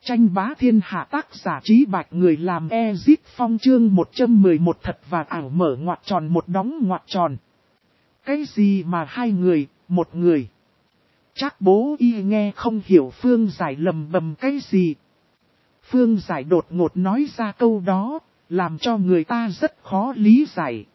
Tranh bá thiên hạ tác giả Trí Bạch người làm Ezit Phong chương 111 thật và ảo mở ngoặc tròn một đóng ngoặc tròn. Cái gì mà hai người, một người? Trác Bố Y nghe không hiểu Phương Giải lầm bầm cái gì. Phương Giải đột ngột nói ra câu đó, làm cho người ta rất khó lý giải.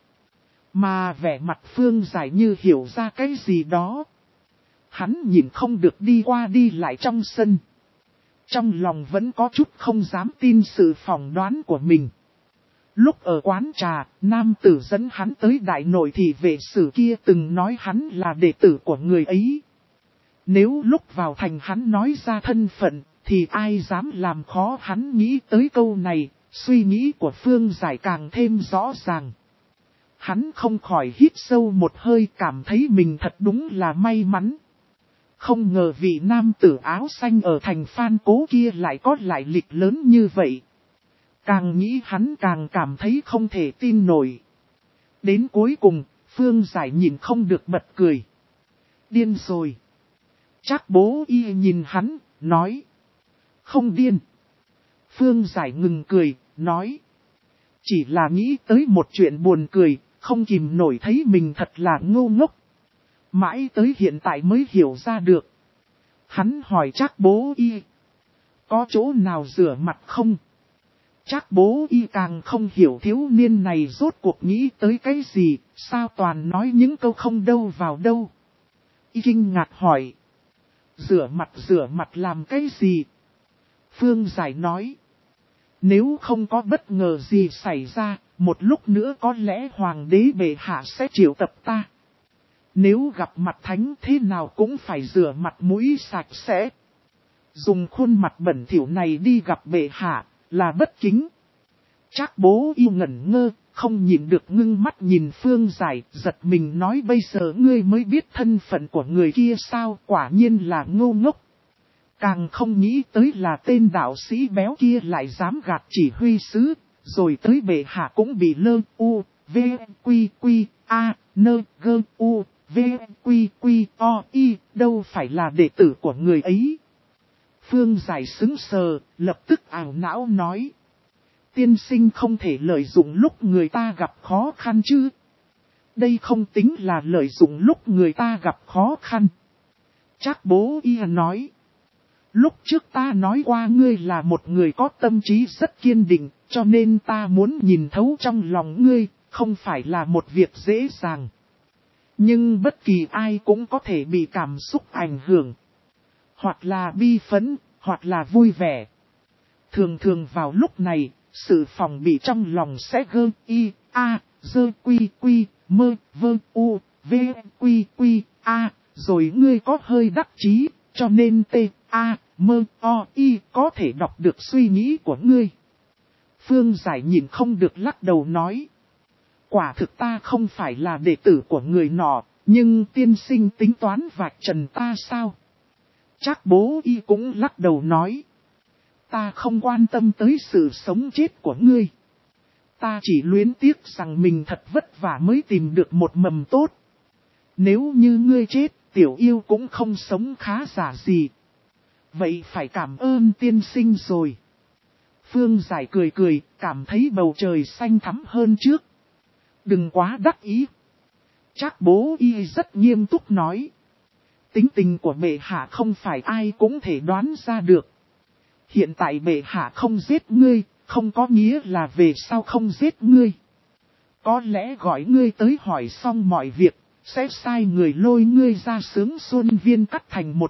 Mà vẻ mặt Phương Giải như hiểu ra cái gì đó. Hắn nhìn không được đi qua đi lại trong sân. Trong lòng vẫn có chút không dám tin sự phỏng đoán của mình. Lúc ở quán trà, nam tử dẫn hắn tới đại nội thì vệ sử kia từng nói hắn là đệ tử của người ấy. Nếu lúc vào thành hắn nói ra thân phận, thì ai dám làm khó hắn nghĩ tới câu này, suy nghĩ của Phương Giải càng thêm rõ ràng. Hắn không khỏi hít sâu một hơi cảm thấy mình thật đúng là may mắn. Không ngờ vị nam tử áo xanh ở thành Phan Cố kia lại có lại lịch lớn như vậy. Càng nghĩ hắn càng cảm thấy không thể tin nổi. Đến cuối cùng, Phương Giải nhìn không được bật cười. Điên rồi. Trác Bố Y nhìn hắn, nói. Không điên. Phương Giải ngừng cười, nói. Chỉ là nghĩ tới một chuyện buồn cười, không kìm nổi thấy mình thật là ngu ngốc. Mãi tới hiện tại mới hiểu ra được. Hắn hỏi Trác Bố Y. Có chỗ nào rửa mặt không? Trác Bố Y càng không hiểu thiếu niên này rốt cuộc nghĩ tới cái gì, sao toàn nói những câu không đâu vào đâu. Y kinh ngạc hỏi. Rửa mặt làm cái gì? Phương Giải nói. Nếu không có bất ngờ gì xảy ra, một lúc nữa có lẽ Hoàng đế bệ hạ sẽ triệu tập ta. Nếu gặp mặt thánh thế nào cũng phải rửa mặt mũi sạch sẽ. Dùng khuôn mặt bẩn thỉu này đi gặp bệ hạ, là bất kính. Trác Bố Y ngẩn ngơ, không nhìn được ngưng mắt nhìn Phương Giải, giật mình nói bây giờ ngươi mới biết thân phận của người kia sao, quả nhiên là ngu ngốc. Càng không nghĩ tới là tên đạo sĩ béo kia lại dám gạt chỉ huy sứ, rồi tới bệ hạ cũng bị lơ u, v, quy, a, nơ, gơ, u, v, quy, o, y, đâu phải là đệ tử của người ấy. Phương Giải sững sờ, lập tức ảo não nói. Tiên sinh không thể lợi dụng lúc người ta gặp khó khăn chứ. Đây không tính là lợi dụng lúc người ta gặp khó khăn. Trác Bố Y nói. Lúc trước ta nói qua ngươi là một người có tâm trí rất kiên định, cho nên ta muốn nhìn thấu trong lòng ngươi, không phải là một việc dễ dàng. Nhưng bất kỳ ai cũng có thể bị cảm xúc ảnh hưởng. Hoặc là bi phẫn, hoặc là vui vẻ. Thường thường vào lúc này, sự phòng bị trong lòng sẽ gơ, y, a, dơ, quy, mơ, vơ, u, v, quy, a, rồi ngươi có hơi đắc chí, cho nên t, a, mơ, o, y có thể đọc được suy nghĩ của ngươi. Phương Giải nhìn không được lắc đầu nói. Quả thực ta không phải là đệ tử của người nọ, nhưng tiên sinh tính toán vạch trần ta sao? Trác Bố Y cũng lắc đầu nói. Ta không quan tâm tới sự sống chết của ngươi. Ta chỉ luyến tiếc rằng mình thật vất vả mới tìm được một mầm tốt. Nếu như ngươi chết, tiểu yêu cũng không sống khá giả gì. Vậy phải cảm ơn tiên sinh rồi. Phương Giải cười, cảm thấy bầu trời xanh thắm hơn trước. Đừng quá đắc ý. Trác Bố Y rất nghiêm túc nói. Tính tình của bệ hạ không phải ai cũng thể đoán ra được. Hiện tại bệ hạ không giết ngươi, không có nghĩa là về sau không giết ngươi. Có lẽ gọi ngươi tới hỏi xong mọi việc, sẽ sai người lôi ngươi ra Sướng Xuân Viên cắt thành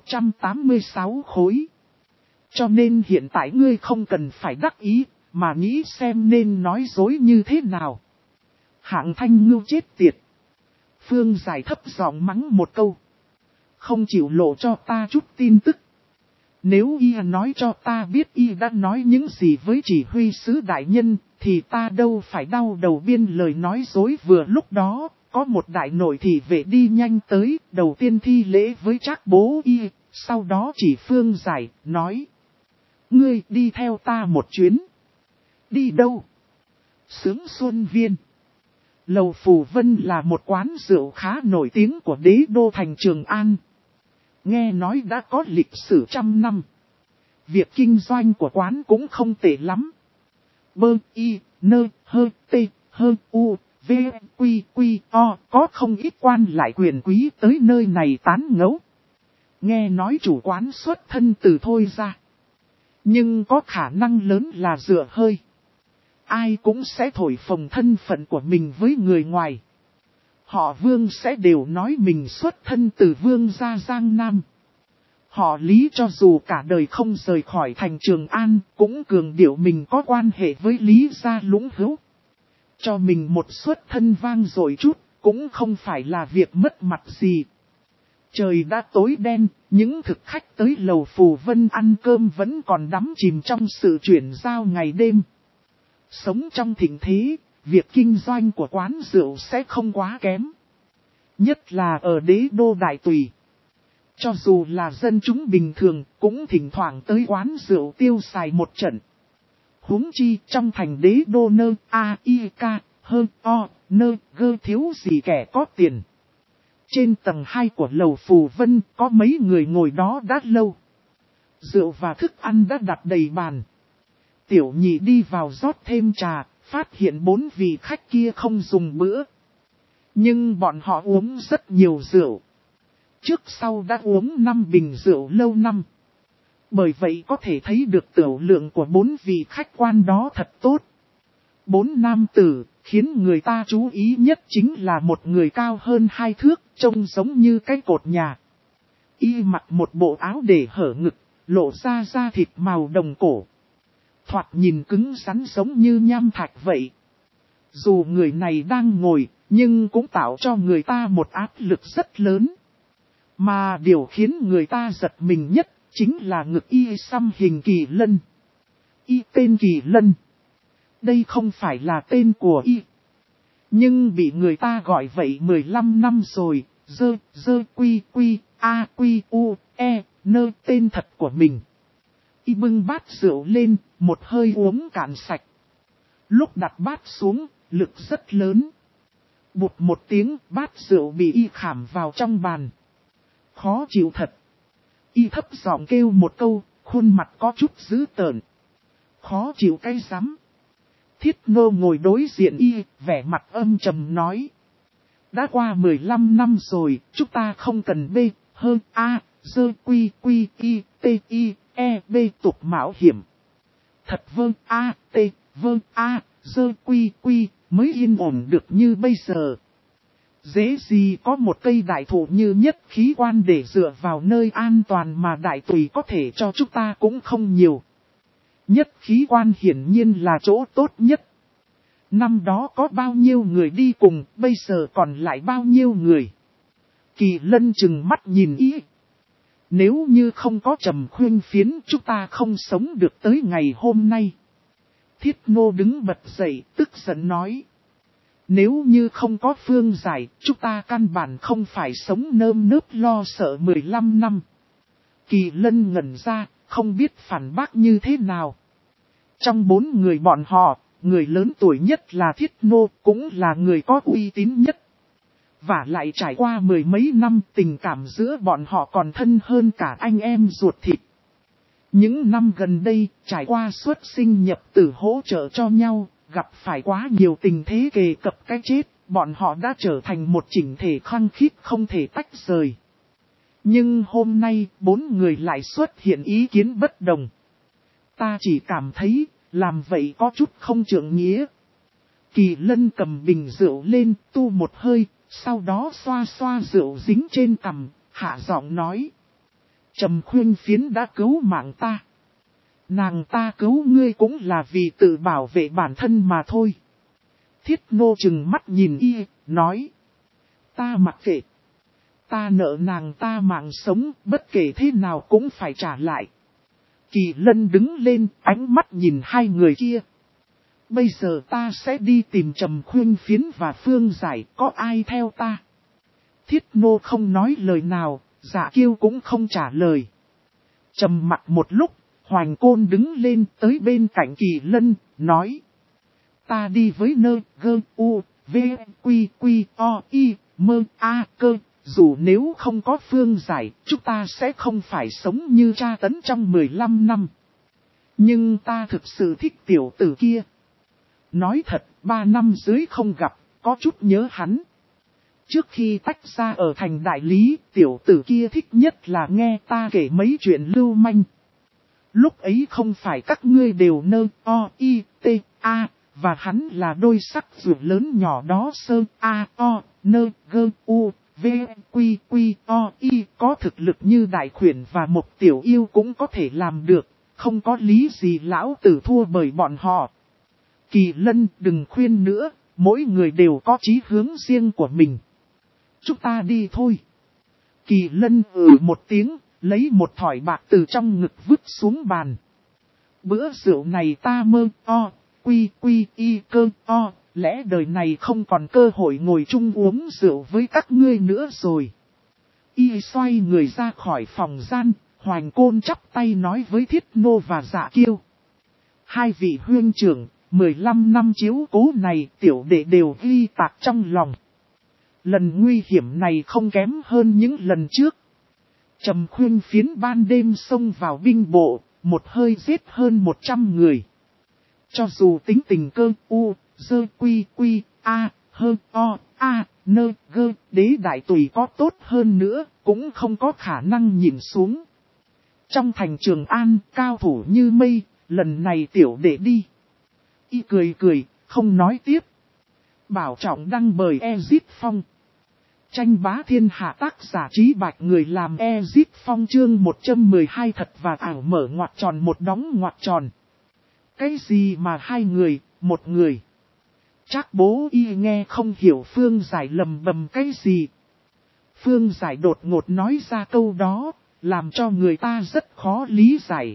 186 khối. Cho nên hiện tại ngươi không cần phải đắc ý, mà nghĩ xem nên nói dối như thế nào. Hạng Thanh ngưu chết tiệt. Phương Giải thấp giọng mắng một câu. Không chịu lộ cho ta chút tin tức. Nếu y nói cho ta biết y đã nói những gì với chỉ huy sứ đại nhân, thì ta đâu phải đau đầu biên lời nói dối. Vừa lúc đó, có một đại nội thị vệ đi nhanh tới, đầu tiên thi lễ với Trác Bố Y, sau đó chỉ Phương Giải, nói. Ngươi đi theo ta một chuyến. Đi đâu? Sướng Xuân Viên. Lầu Phù Vân là một quán rượu khá nổi tiếng của đế đô thành Trường An. Nghe nói đã có lịch sử trăm năm. việc kinh doanh của quán cũng không tệ lắm. Bơ, y, nơ, hơ, tê, hơ, u, v, quy, quy, o, có không ít quan lại quyền quý tới nơi này tán ngẫu. Nghe nói chủ quán xuất thân từ Thôi ra. Nhưng có khả năng lớn là dựa hơi. Ai cũng sẽ thổi phồng thân phận của mình với người ngoài. Họ Vương sẽ đều nói mình xuất thân từ Vương gia Giang Nam. Họ Lý cho dù cả đời không rời khỏi thành Trường An, cũng cường điệu mình có quan hệ với Lý gia Lũng Hữu. Cho mình một xuất thân vang dội chút, cũng không phải là việc mất mặt gì. Trời đã tối đen, những thực khách tới lầu Phù Vân ăn cơm vẫn còn đắm chìm trong sự chuyển giao ngày đêm. Sống trong thịnh thế, việc kinh doanh của quán rượu sẽ không quá kém. Nhất là ở đế đô đại tùy. Cho dù là dân chúng bình thường, cũng thỉnh thoảng tới quán rượu tiêu xài một trận. Huống chi trong thành đế đô nơ, a, i, k, hơn, o, nơ, gơ thiếu gì kẻ có tiền. Trên tầng 2 của lầu Phù Vân có mấy người ngồi đó đã lâu. Rượu và thức ăn đã đặt đầy bàn. Tiểu nhị đi vào rót thêm trà, phát hiện 4 vị khách kia không dùng bữa. Nhưng bọn họ uống rất nhiều rượu. Trước sau đã uống 5 bình rượu lâu năm. Bởi vậy có thể thấy được tiểu lượng của 4 vị khách quan đó thật tốt. 4 nam tử, khiến người ta chú ý nhất chính là một người cao hơn 2 thước, trông giống như cái cột nhà. Y mặc một bộ áo để hở ngực, lộ ra da thịt màu đồng cổ. Thoạt nhìn cứng rắn giống như nham thạch vậy. Dù người này đang ngồi, nhưng cũng tạo cho người ta một áp lực rất lớn. Mà điều khiến người ta giật mình nhất, chính là ngực y xăm hình kỳ lân. Y tên Kỳ Lân. Đây không phải là tên của y. Nhưng bị người ta gọi vậy 15 năm rồi, dơ quy quy, a quy u, e, nơ tên thật của mình. Y bưng bát rượu lên, một hơi uống cạn sạch. Lúc đặt bát xuống, lực rất lớn. Bụt một tiếng, bát rượu bị y khảm vào trong bàn. Khó chịu thật. Y thấp giọng kêu một câu, khuôn mặt có chút dữ tợn. Khó chịu cái rắm. Thiết Nô ngồi đối diện y, vẻ mặt âm trầm nói. Đã qua 15 năm rồi, chúng ta không cần bê, hơn a, dơ quy quy y, t y, e b tục mạo hiểm. Thật vâng a, t, vâng a, dơ quy quy, mới yên ổn được như bây giờ. Dễ gì có một cây đại thụ như nhất khí quan để dựa vào nơi an toàn mà đại tùy có thể cho chúng ta cũng không nhiều. Nhất khí quan hiển nhiên là chỗ tốt nhất. Năm đó có bao nhiêu người đi cùng, bây giờ còn lại bao nhiêu người. Kỳ Lân chừng mắt nhìn ý. Nếu như không có Trầm Khuyên Phiến, chúng ta không sống được tới ngày hôm nay. Thiết Nô đứng bật dậy, tức giận nói. Nếu như không có phương giải, chúng ta căn bản không phải sống nơm nớp lo sợ 15 năm. Kỳ Lân ngẩn ra, không biết phản bác như thế nào. Trong 4 người bọn họ, người lớn tuổi nhất là Thiết Nô, cũng là người có uy tín nhất. Và lại trải qua 10 mấy năm, tình cảm giữa bọn họ còn thân hơn cả anh em ruột thịt. Những năm gần đây, trải qua xuất sinh nhập tử hỗ trợ cho nhau, gặp phải quá nhiều tình thế kề cập cái chết, bọn họ đã trở thành một chỉnh thể khăng khít không thể tách rời. Nhưng hôm nay, 4 người lại xuất hiện ý kiến bất đồng. Ta chỉ cảm thấy, làm vậy có chút không trượng nghĩa. Kỳ Lân cầm bình rượu lên, tu một hơi, sau đó xoa xoa rượu dính trên cằm, hạ giọng nói. Trầm Khuyên Phiến đã cứu mạng ta. Nàng ta cứu ngươi cũng là vì tự bảo vệ bản thân mà thôi. Thiết Nô chừng mắt nhìn y, nói. Ta mặc kệ. Ta nợ nàng ta mạng sống, bất kể thế nào cũng phải trả lại. Kỳ Lân đứng lên, ánh mắt nhìn hai người kia. Bây giờ ta sẽ đi tìm Trầm Khuyên Phiến và Phương Giải, có ai theo ta? Thiết Nô không nói lời nào, Dạ Kiêu cũng không trả lời. Trầm mặc một lúc, Hoành Côn đứng lên tới bên cạnh Kỳ Lân, nói. Ta đi với nơ, gơ, u, v, quy, quy, o, y, mơ, a, cơ. Dù nếu không có Phương Giải, chúng ta sẽ không phải sống như tra tấn trong 15 năm. Nhưng ta thực sự thích tiểu tử kia. Nói thật, 3 năm dưới không gặp, có chút nhớ hắn. Trước khi tách ra ở thành đại lý, tiểu tử kia thích nhất là nghe ta kể mấy chuyện lưu manh. Lúc ấy không phải các ngươi đều nơ o i t a, và hắn là đôi sắc ruột lớn nhỏ đó sơ a o nơ gơ u v quy quy o i, có thực lực như đại khuyển và một tiểu yêu cũng có thể làm được, không có lý gì lão tử thua bởi bọn họ. Kỳ Lân, đừng khuyên nữa, mỗi người đều có chí hướng riêng của mình. Chúng ta đi thôi. Kỳ Lân một tiếng, lấy một thỏi bạc từ trong ngực vứt xuống bàn. Bữa rượu này ta mơ o, quy quy y cơ o, lẽ đời này không còn cơ hội ngồi chung uống rượu với các ngươi nữa rồi. Y xoay người ra khỏi phòng gian, Hoành Côn chắp tay nói với Thiết Nô và Dạ Kiêu. Hai vị huynh trưởng, 15 năm chiếu cố này tiểu đệ đều ghi tạc trong lòng. Lần nguy hiểm này không kém hơn những lần trước. Trầm Khuyên phiến ban đêm xông vào binh bộ, một hơi giết hơn 100 người. Cho dù tính tình cơ u, dơ quy quy, a, hơ o, a, nơ gơ, đế đại tùy có tốt hơn nữa, cũng không có khả năng nhìn xuống. Trong thành Trường An, cao thủ như mây, lần này tiểu đệ đi. Y cười cười, không nói tiếp. Bảo trọng đăng bởi Ezip Phong. Tranh bá thiên hạ, tác giả Trí Bạch, người làm Ezip Phong, chương 112 thật và ảo, mở ngoặc tròn một đóng ngoặc tròn. Cái gì mà hai người, một người? Trác Bố Y nghe không hiểu Phương Giải lầm bầm cái gì. Phương Giải đột ngột nói ra câu đó, làm cho người ta rất khó lý giải.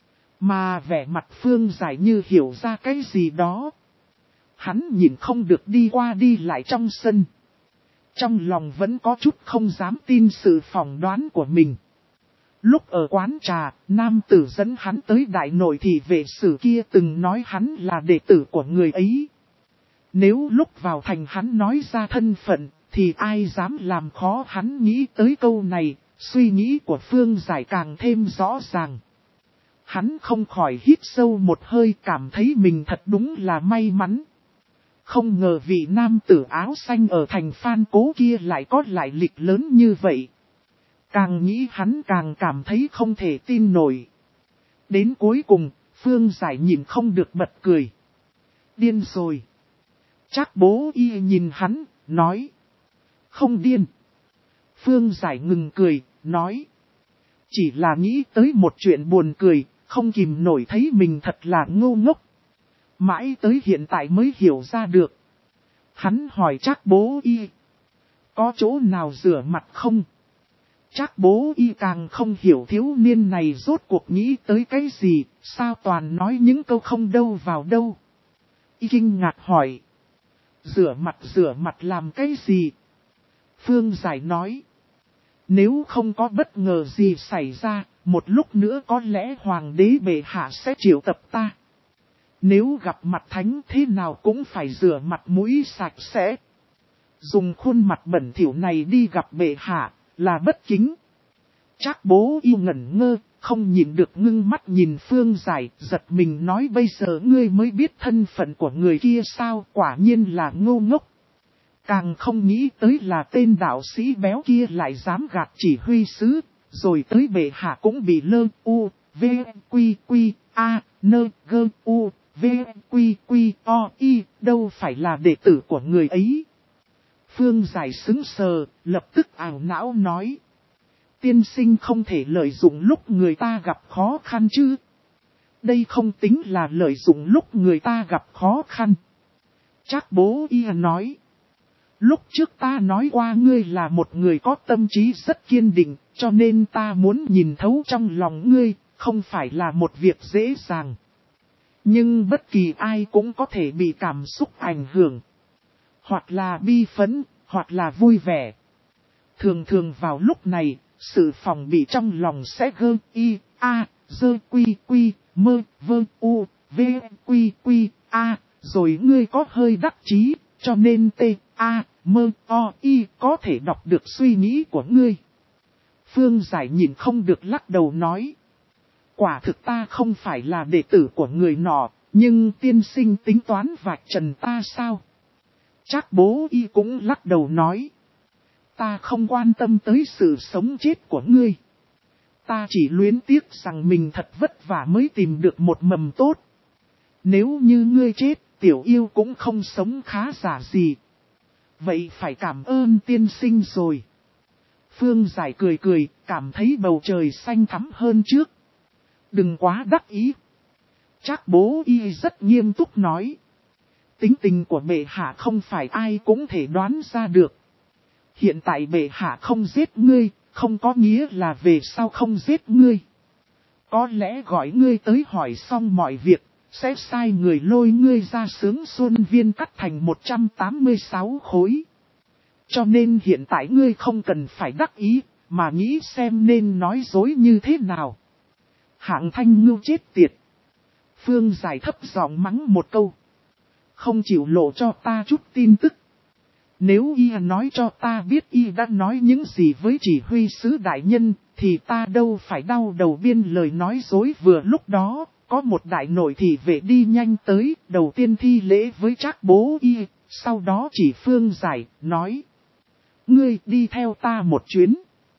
Mà vẻ mặt Phương Giải như hiểu ra cái gì đó. Hắn nhìn không được đi qua đi lại trong sân. Trong lòng vẫn có chút không dám tin sự phỏng đoán của mình. Lúc ở quán trà, nam tử dẫn hắn tới đại nội thị vệ sử kia từng nói hắn là đệ tử của người ấy. Nếu lúc vào thành hắn nói ra thân phận, thì ai dám làm khó hắn nghĩ tới câu này, suy nghĩ của Phương Giải càng thêm rõ ràng. Hắn không khỏi hít sâu một hơi, cảm thấy mình thật đúng là may mắn. Không ngờ vị nam tử áo xanh ở thành Phan Cố kia lại có lại lịch lớn như vậy. Càng nghĩ hắn càng cảm thấy không thể tin nổi. Đến cuối cùng, Phương Giải nhìn không được bật cười. Điên rồi. Trác Bố Y nhìn hắn, nói. Không điên. Phương Giải ngừng cười, nói. Chỉ là nghĩ tới một chuyện buồn cười, không kìm nổi thấy mình thật là ngu ngốc. Mãi tới hiện tại mới hiểu ra được. Hắn hỏi Trác Bố Y. Có chỗ nào rửa mặt không? Trác Bố Y càng không hiểu thiếu niên này rốt cuộc nghĩ tới cái gì, sao toàn nói những câu không đâu vào đâu. Y kinh ngạc hỏi. Rửa mặt làm cái gì? Phương Giải nói. Nếu không có bất ngờ gì xảy ra, một lúc nữa có lẽ Hoàng đế bệ hạ sẽ triệu tập ta. Nếu gặp mặt thánh thế nào cũng phải rửa mặt mũi sạch sẽ. Dùng khuôn mặt bẩn thỉu này đi gặp bệ hạ, là bất kính. Trác Bố Y ngẩn ngơ, không nhìn được ngưng mắt nhìn Phương Giải, giật mình nói bây giờ ngươi mới biết thân phận của người kia sao, quả nhiên là ngu ngốc. Càng không nghĩ tới là tên đạo sĩ béo kia lại dám gạt chỉ huy sứ, rồi tới bệ hạ cũng bị lơ u, v, quy quy, a, nơ, gơ u, v, quy quy, o, y, đâu phải là đệ tử của người ấy. Phương Giải sững sờ, lập tức ảo não nói. Tiên sinh không thể lợi dụng lúc người ta gặp khó khăn chứ. Đây không tính là lợi dụng lúc người ta gặp khó khăn. Trác Bố Y nói. Lúc trước ta nói qua ngươi là một người có tâm trí rất kiên định, cho nên ta muốn nhìn thấu trong lòng ngươi, không phải là một việc dễ dàng. Nhưng bất kỳ ai cũng có thể bị cảm xúc ảnh hưởng. Hoặc là bi phẫn, hoặc là vui vẻ. Thường thường vào lúc này, sự phòng bị trong lòng sẽ gơ y, a, dơ quy quy, mơ, vơ u, v, quy quy, a, rồi ngươi có hơi đắc chí, cho nên t, a, mơ, o, y có thể đọc được suy nghĩ của ngươi. Phương Giải nhìn không được lắc đầu nói. Quả thực ta không phải là đệ tử của người nọ, nhưng tiên sinh tính toán vạch trần ta sao? Trác Bố Y cũng lắc đầu nói. Ta không quan tâm tới sự sống chết của ngươi. Ta chỉ luyến tiếc rằng mình thật vất vả mới tìm được một mầm tốt. Nếu như ngươi chết, tiểu yêu cũng không sống khá giả gì. Vậy phải cảm ơn tiên sinh rồi. Phương Giải cười cười, cảm thấy bầu trời xanh thắm hơn trước. Đừng quá đắc ý. Trác Bố Y rất nghiêm túc nói. Tính tình của bệ hạ không phải ai cũng thể đoán ra được. Hiện tại bệ hạ không giết ngươi, không có nghĩa là về sau không giết ngươi. Có lẽ gọi ngươi tới hỏi xong mọi việc, sẽ sai người lôi ngươi ra Sướng Xuân Viên cắt thành 186 khối. Cho nên hiện tại ngươi không cần phải đắc ý, mà nghĩ xem nên nói dối như thế nào. Hạng Thanh Ngưu chết tiệt. Phương Giải thấp giọng mắng một câu. Không chịu lộ cho ta chút tin tức. Nếu y nói cho ta biết y đã nói những gì với chỉ huy sứ đại nhân, thì ta đâu phải đau đầu biên lời nói dối. Vừa lúc đó, có một đại nội thị vệ đi nhanh tới, đầu tiên thi lễ với Trác Bố Y, sau đó chỉ Phương Giải, nói. Ngươi đi theo ta một chuyến.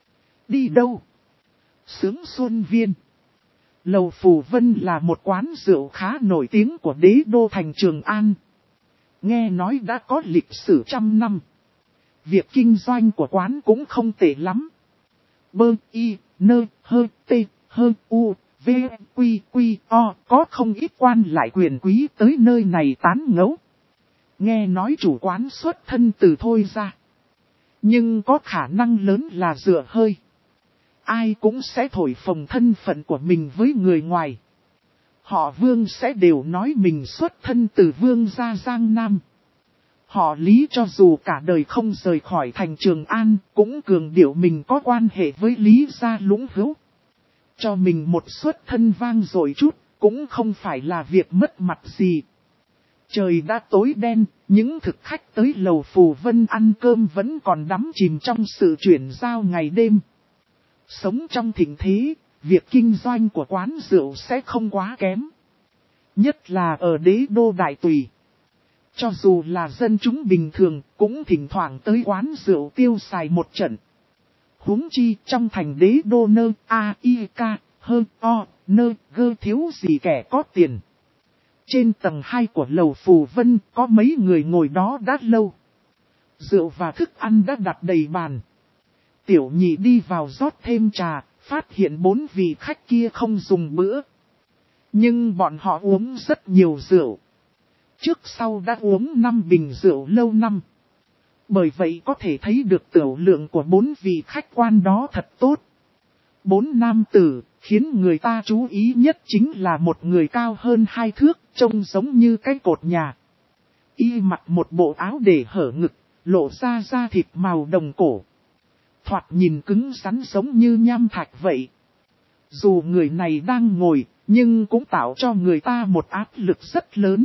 Đi đâu? Sướng Xuân Viên. Lầu Phù Vân là một quán rượu khá nổi tiếng của đế đô thành Trường An. Nghe nói đã có lịch sử trăm năm. Việc kinh doanh của quán cũng không tệ lắm. Bơ, y, nơ, hơ, tê, hơ, u, v, quy, quy, o. Có không ít quan lại quyền quý tới nơi này tán ngấu. Nghe nói chủ quán xuất thân từ Thôi ra. Nhưng có khả năng lớn là dựa hơi. Ai cũng sẽ thổi phồng thân phận của mình với người ngoài. Họ Vương sẽ đều nói mình xuất thân từ Vương gia Giang Nam. Họ Lý cho dù cả đời không rời khỏi thành Trường An, cũng cường điệu mình có quan hệ với Lý gia Lũng Hữu. Cho mình một xuất thân vang dội chút, cũng không phải là việc mất mặt gì. Trời đã tối đen, những thực khách tới lầu Phù Vân ăn cơm vẫn còn đắm chìm trong sự chuyển giao ngày đêm. Sống trong thịnh thế, việc kinh doanh của quán rượu sẽ không quá kém. Nhất là ở đế đô đại tùy. Cho dù là dân chúng bình thường, cũng thỉnh thoảng tới quán rượu tiêu xài một trận. Huống chi trong thành đế đô nơ, a, i, k, hơ, o, nơ, gơ thiếu gì kẻ có tiền. Trên tầng 2 của lầu Phù Vân có mấy người ngồi đó đã lâu. Rượu và thức ăn đã đặt đầy bàn. Tiểu Nhị đi vào rót thêm trà, phát hiện 4 vị khách kia không dùng bữa. Nhưng bọn họ uống rất nhiều rượu. Trước sau đã uống 5 bình rượu lâu năm. Bởi vậy có thể thấy được tiểu lượng của 4 vị khách quan đó thật tốt. 4 nam tử, khiến người ta chú ý nhất chính là một người cao hơn 2 thước, trông giống như cái cột nhà. Y mặc một bộ áo để hở ngực, lộ ra da thịt màu đồng cổ. Thoạt nhìn cứng rắn giống như nham thạch vậy. Dù người này đang ngồi, nhưng cũng tạo cho người ta một áp lực rất lớn.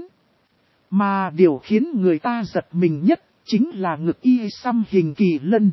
Mà điều khiến người ta giật mình nhất, chính là ngực y xăm hình kỳ lân.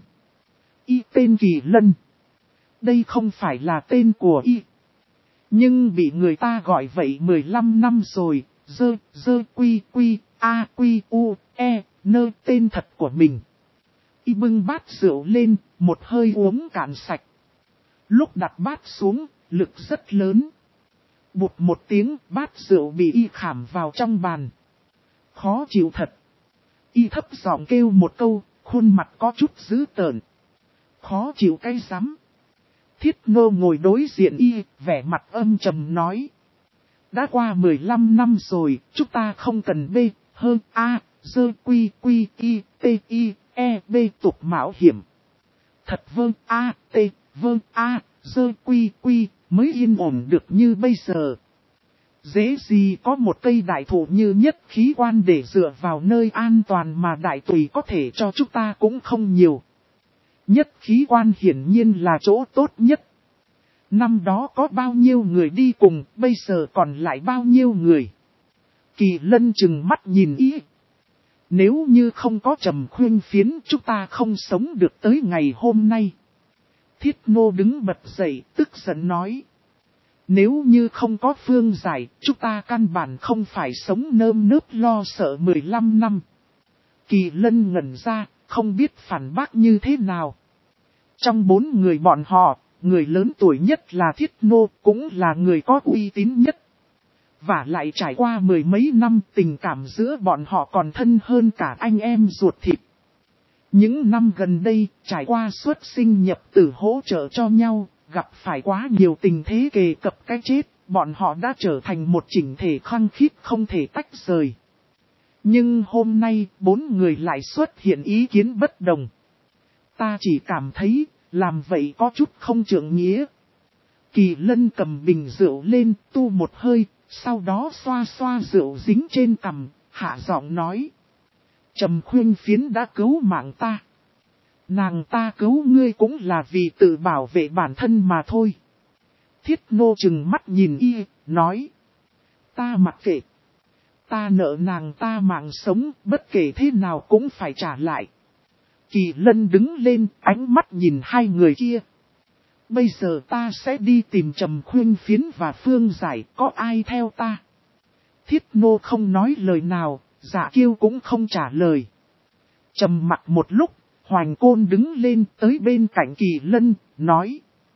Y tên Kỳ Lân. Đây không phải là tên của y. Nhưng bị người ta gọi vậy 15 năm rồi, dơ quy quy, a quy u, e, nơ tên thật của mình. Y bưng bát rượu lên, một hơi uống cạn sạch. Lúc đặt bát xuống, lực rất lớn. Bụt một tiếng, bát rượu bị y khảm vào trong bàn. Khó chịu thật. Y thấp giọng kêu một câu, khuôn mặt có chút dữ tợn. Khó chịu cái rắm. Thiết Ngô ngồi đối diện y, vẻ mặt âm trầm nói. Đã qua 15 năm rồi, chúng ta không cần bê, hơn a, dơ quy quy y, t y, e, b tục mạo hiểm. Thật vâng a, t, vâng a, dơ quy quy, mới yên ổn được như bây giờ. Dễ gì có một cây đại thụ như nhất khí quan để dựa vào nơi an toàn mà đại tùy có thể cho chúng ta cũng không nhiều. Nhất khí quan hiển nhiên là chỗ tốt nhất. Năm đó có bao nhiêu người đi cùng, bây giờ còn lại bao nhiêu người. Kỳ Lân chừng mắt nhìn ý. Nếu như không có Trầm Khuyên Phiến, chúng ta không sống được tới ngày hôm nay. Thiết Ngô đứng bật dậy, tức giận nói. Nếu như không có Phương Giải, chúng ta căn bản không phải sống nơm nớp lo sợ 15 năm. Kỳ Lân ngẩn ra, không biết phản bác như thế nào. Trong 4 người bọn họ, người lớn tuổi nhất là Thiết Nô, cũng là người có uy tín nhất. Và lại trải qua 10 mấy năm, tình cảm giữa bọn họ còn thân hơn cả anh em ruột thịt. Những năm gần đây, trải qua xuất sinh nhập tử hỗ trợ cho nhau, gặp phải quá nhiều tình thế kề cập cái chết, bọn họ đã trở thành một chỉnh thể khăng khít không thể tách rời. Nhưng hôm nay, 4 người lại xuất hiện ý kiến bất đồng. Ta chỉ cảm thấy, làm vậy có chút không trượng nghĩa. Kỳ Lân cầm bình rượu lên, tu một hơi, sau đó xoa xoa rượu dính trên cằm, hạ giọng nói. Trầm Khuyên Phiến đã cứu mạng ta. Nàng ta cứu ngươi cũng là vì tự bảo vệ bản thân mà thôi. Thiết Nô trừng mắt nhìn y, nói. Ta mặc kệ. Ta nợ nàng ta mạng sống, bất kể thế nào cũng phải trả lại. Kỳ Lân đứng lên, ánh mắt nhìn hai người kia. Bây giờ ta sẽ đi tìm Trầm Khuyên Phiến và Phương Giải, có ai theo ta? Thiết Nô không nói lời nào, Dạ Kiêu cũng không trả lời. Trầm mặc một lúc, Hoành Côn đứng lên tới bên cạnh Kỳ Lân, nói.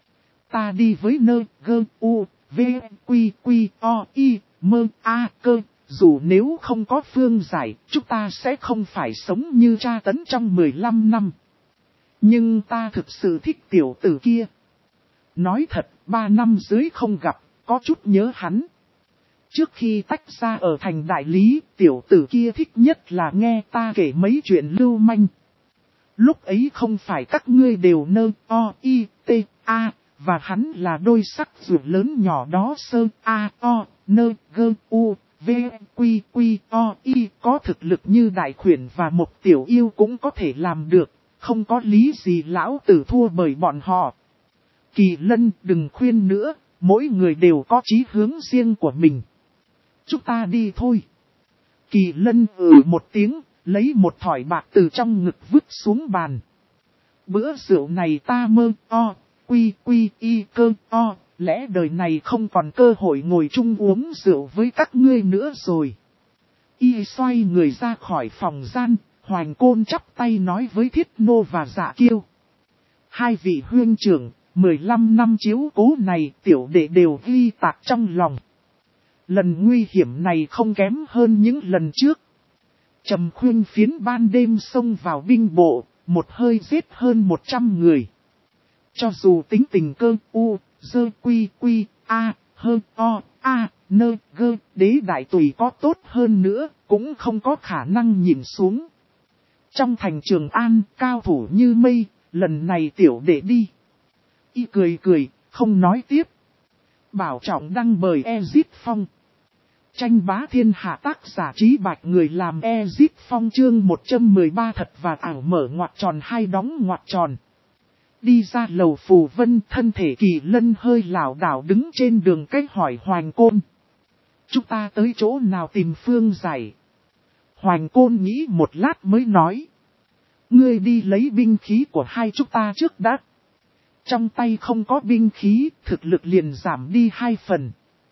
Ta đi với nơ, gơ, u, v, quy, quy, o, y, mơ, a, cơ. Dù nếu không có Phương Giải, chúng ta sẽ không phải sống như tra tấn trong 15 năm. Nhưng ta thực sự thích tiểu tử kia. Nói thật, 3 năm dưới không gặp, có chút nhớ hắn. Trước khi tách ra ở thành đại lý, tiểu tử kia thích nhất là nghe ta kể mấy chuyện lưu manh. Lúc ấy không phải các ngươi đều nơ, o, y, t, a, và hắn là đôi sắc ruột lớn nhỏ đó sơ, a, o, nơ, gơ, u, v, quy, quy, o, y, có thực lực như đại khuyển và một tiểu yêu cũng có thể làm được, không có lý gì lão tử thua bởi bọn họ. Kỳ Lân đừng khuyên nữa, mỗi người đều có chí hướng riêng của mình. Chúng ta đi thôi. Kỳ Lân một tiếng, lấy một thỏi bạc từ trong ngực vứt xuống bàn. Bữa rượu này ta mơ, o, quy, quy, y, cơ, o, lẽ đời này không còn cơ hội ngồi chung uống rượu với các ngươi nữa rồi. Y xoay người ra khỏi phòng gian, Hoành Côn chắp tay nói với Thiết Nô và Dạ Kiêu. Hai vị huynh trưởng, 15 năm chiếu cố này tiểu đệ đều ghi tạc trong lòng. Lần nguy hiểm này không kém hơn những lần trước. Trầm Khuyên Phiến ban đêm xông vào binh bộ, một hơi giết hơn 100 người. Cho dù tính tình cơ u, dơ quy quy, a, hơ, o, a, nơ, gơ, đế đại tùy có tốt hơn nữa, cũng không có khả năng nhìn xuống. Trong thành Trường An, cao thủ như mây, lần này tiểu đệ đi. Y cười cười, không nói tiếp. Bảo trọng đăng bởi Ezit Phong. Tranh bá thiên hạ tác giả Trí Bạch người làm Ezit Phong chương 113 thật và ảo mở ngoặc tròn hai đóng ngoặc tròn. Đi ra lầu phù vân, thân thể Kỳ Lân hơi lảo đảo đứng trên đường cách hỏi Hoành Côn. Chúng ta tới chỗ nào tìm Phương Giải? Hoành Côn nghĩ một lát mới nói. Ngươi đi lấy binh khí của hai chúng ta trước đã. Trong tay không có binh khí, thực lực liền giảm đi 2 phần.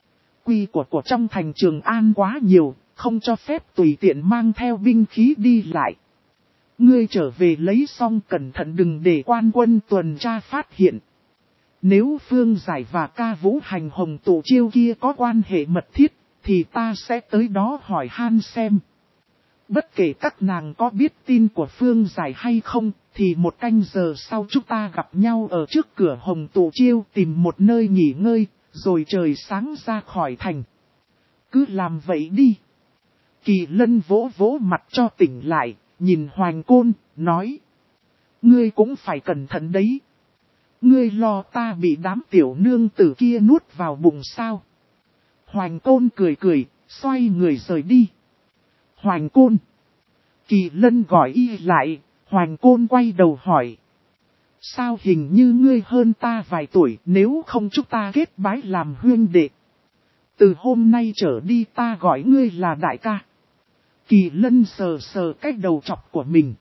Quy của trong thành Trường An quá nhiều, không cho phép tùy tiện mang theo binh khí đi lại. Ngươi trở về lấy xong cẩn thận đừng để quan quân tuần tra phát hiện. Nếu Phương Giải và Ca Vũ Hành Hồng Tổ Chiêu kia có quan hệ mật thiết, thì ta sẽ tới đó hỏi han xem. Bất kể các nàng có biết tin của Phương Giải hay không, thì 1 canh giờ sau chúng ta gặp nhau ở trước cửa Hồng Tổ Chiêu tìm một nơi nghỉ ngơi, rồi trời sáng ra khỏi thành. Cứ làm vậy đi. Kỳ Lân vỗ vỗ mặt cho tỉnh lại, nhìn Hoành Côn, nói. Ngươi cũng phải cẩn thận đấy. Ngươi lo ta bị đám tiểu nương tử kia nuốt vào bụng sao. Hoành Côn cười cười, xoay người rời đi. Hoành Côn. Kỳ Lân gọi y lại, Hoành Côn quay đầu hỏi. Sao hình như ngươi hơn ta vài tuổi, nếu không chúng ta kết bái làm huynh đệ. Từ hôm nay trở đi ta gọi ngươi là đại ca. Kỳ Lân sờ sờ cái đầu chọc của mình.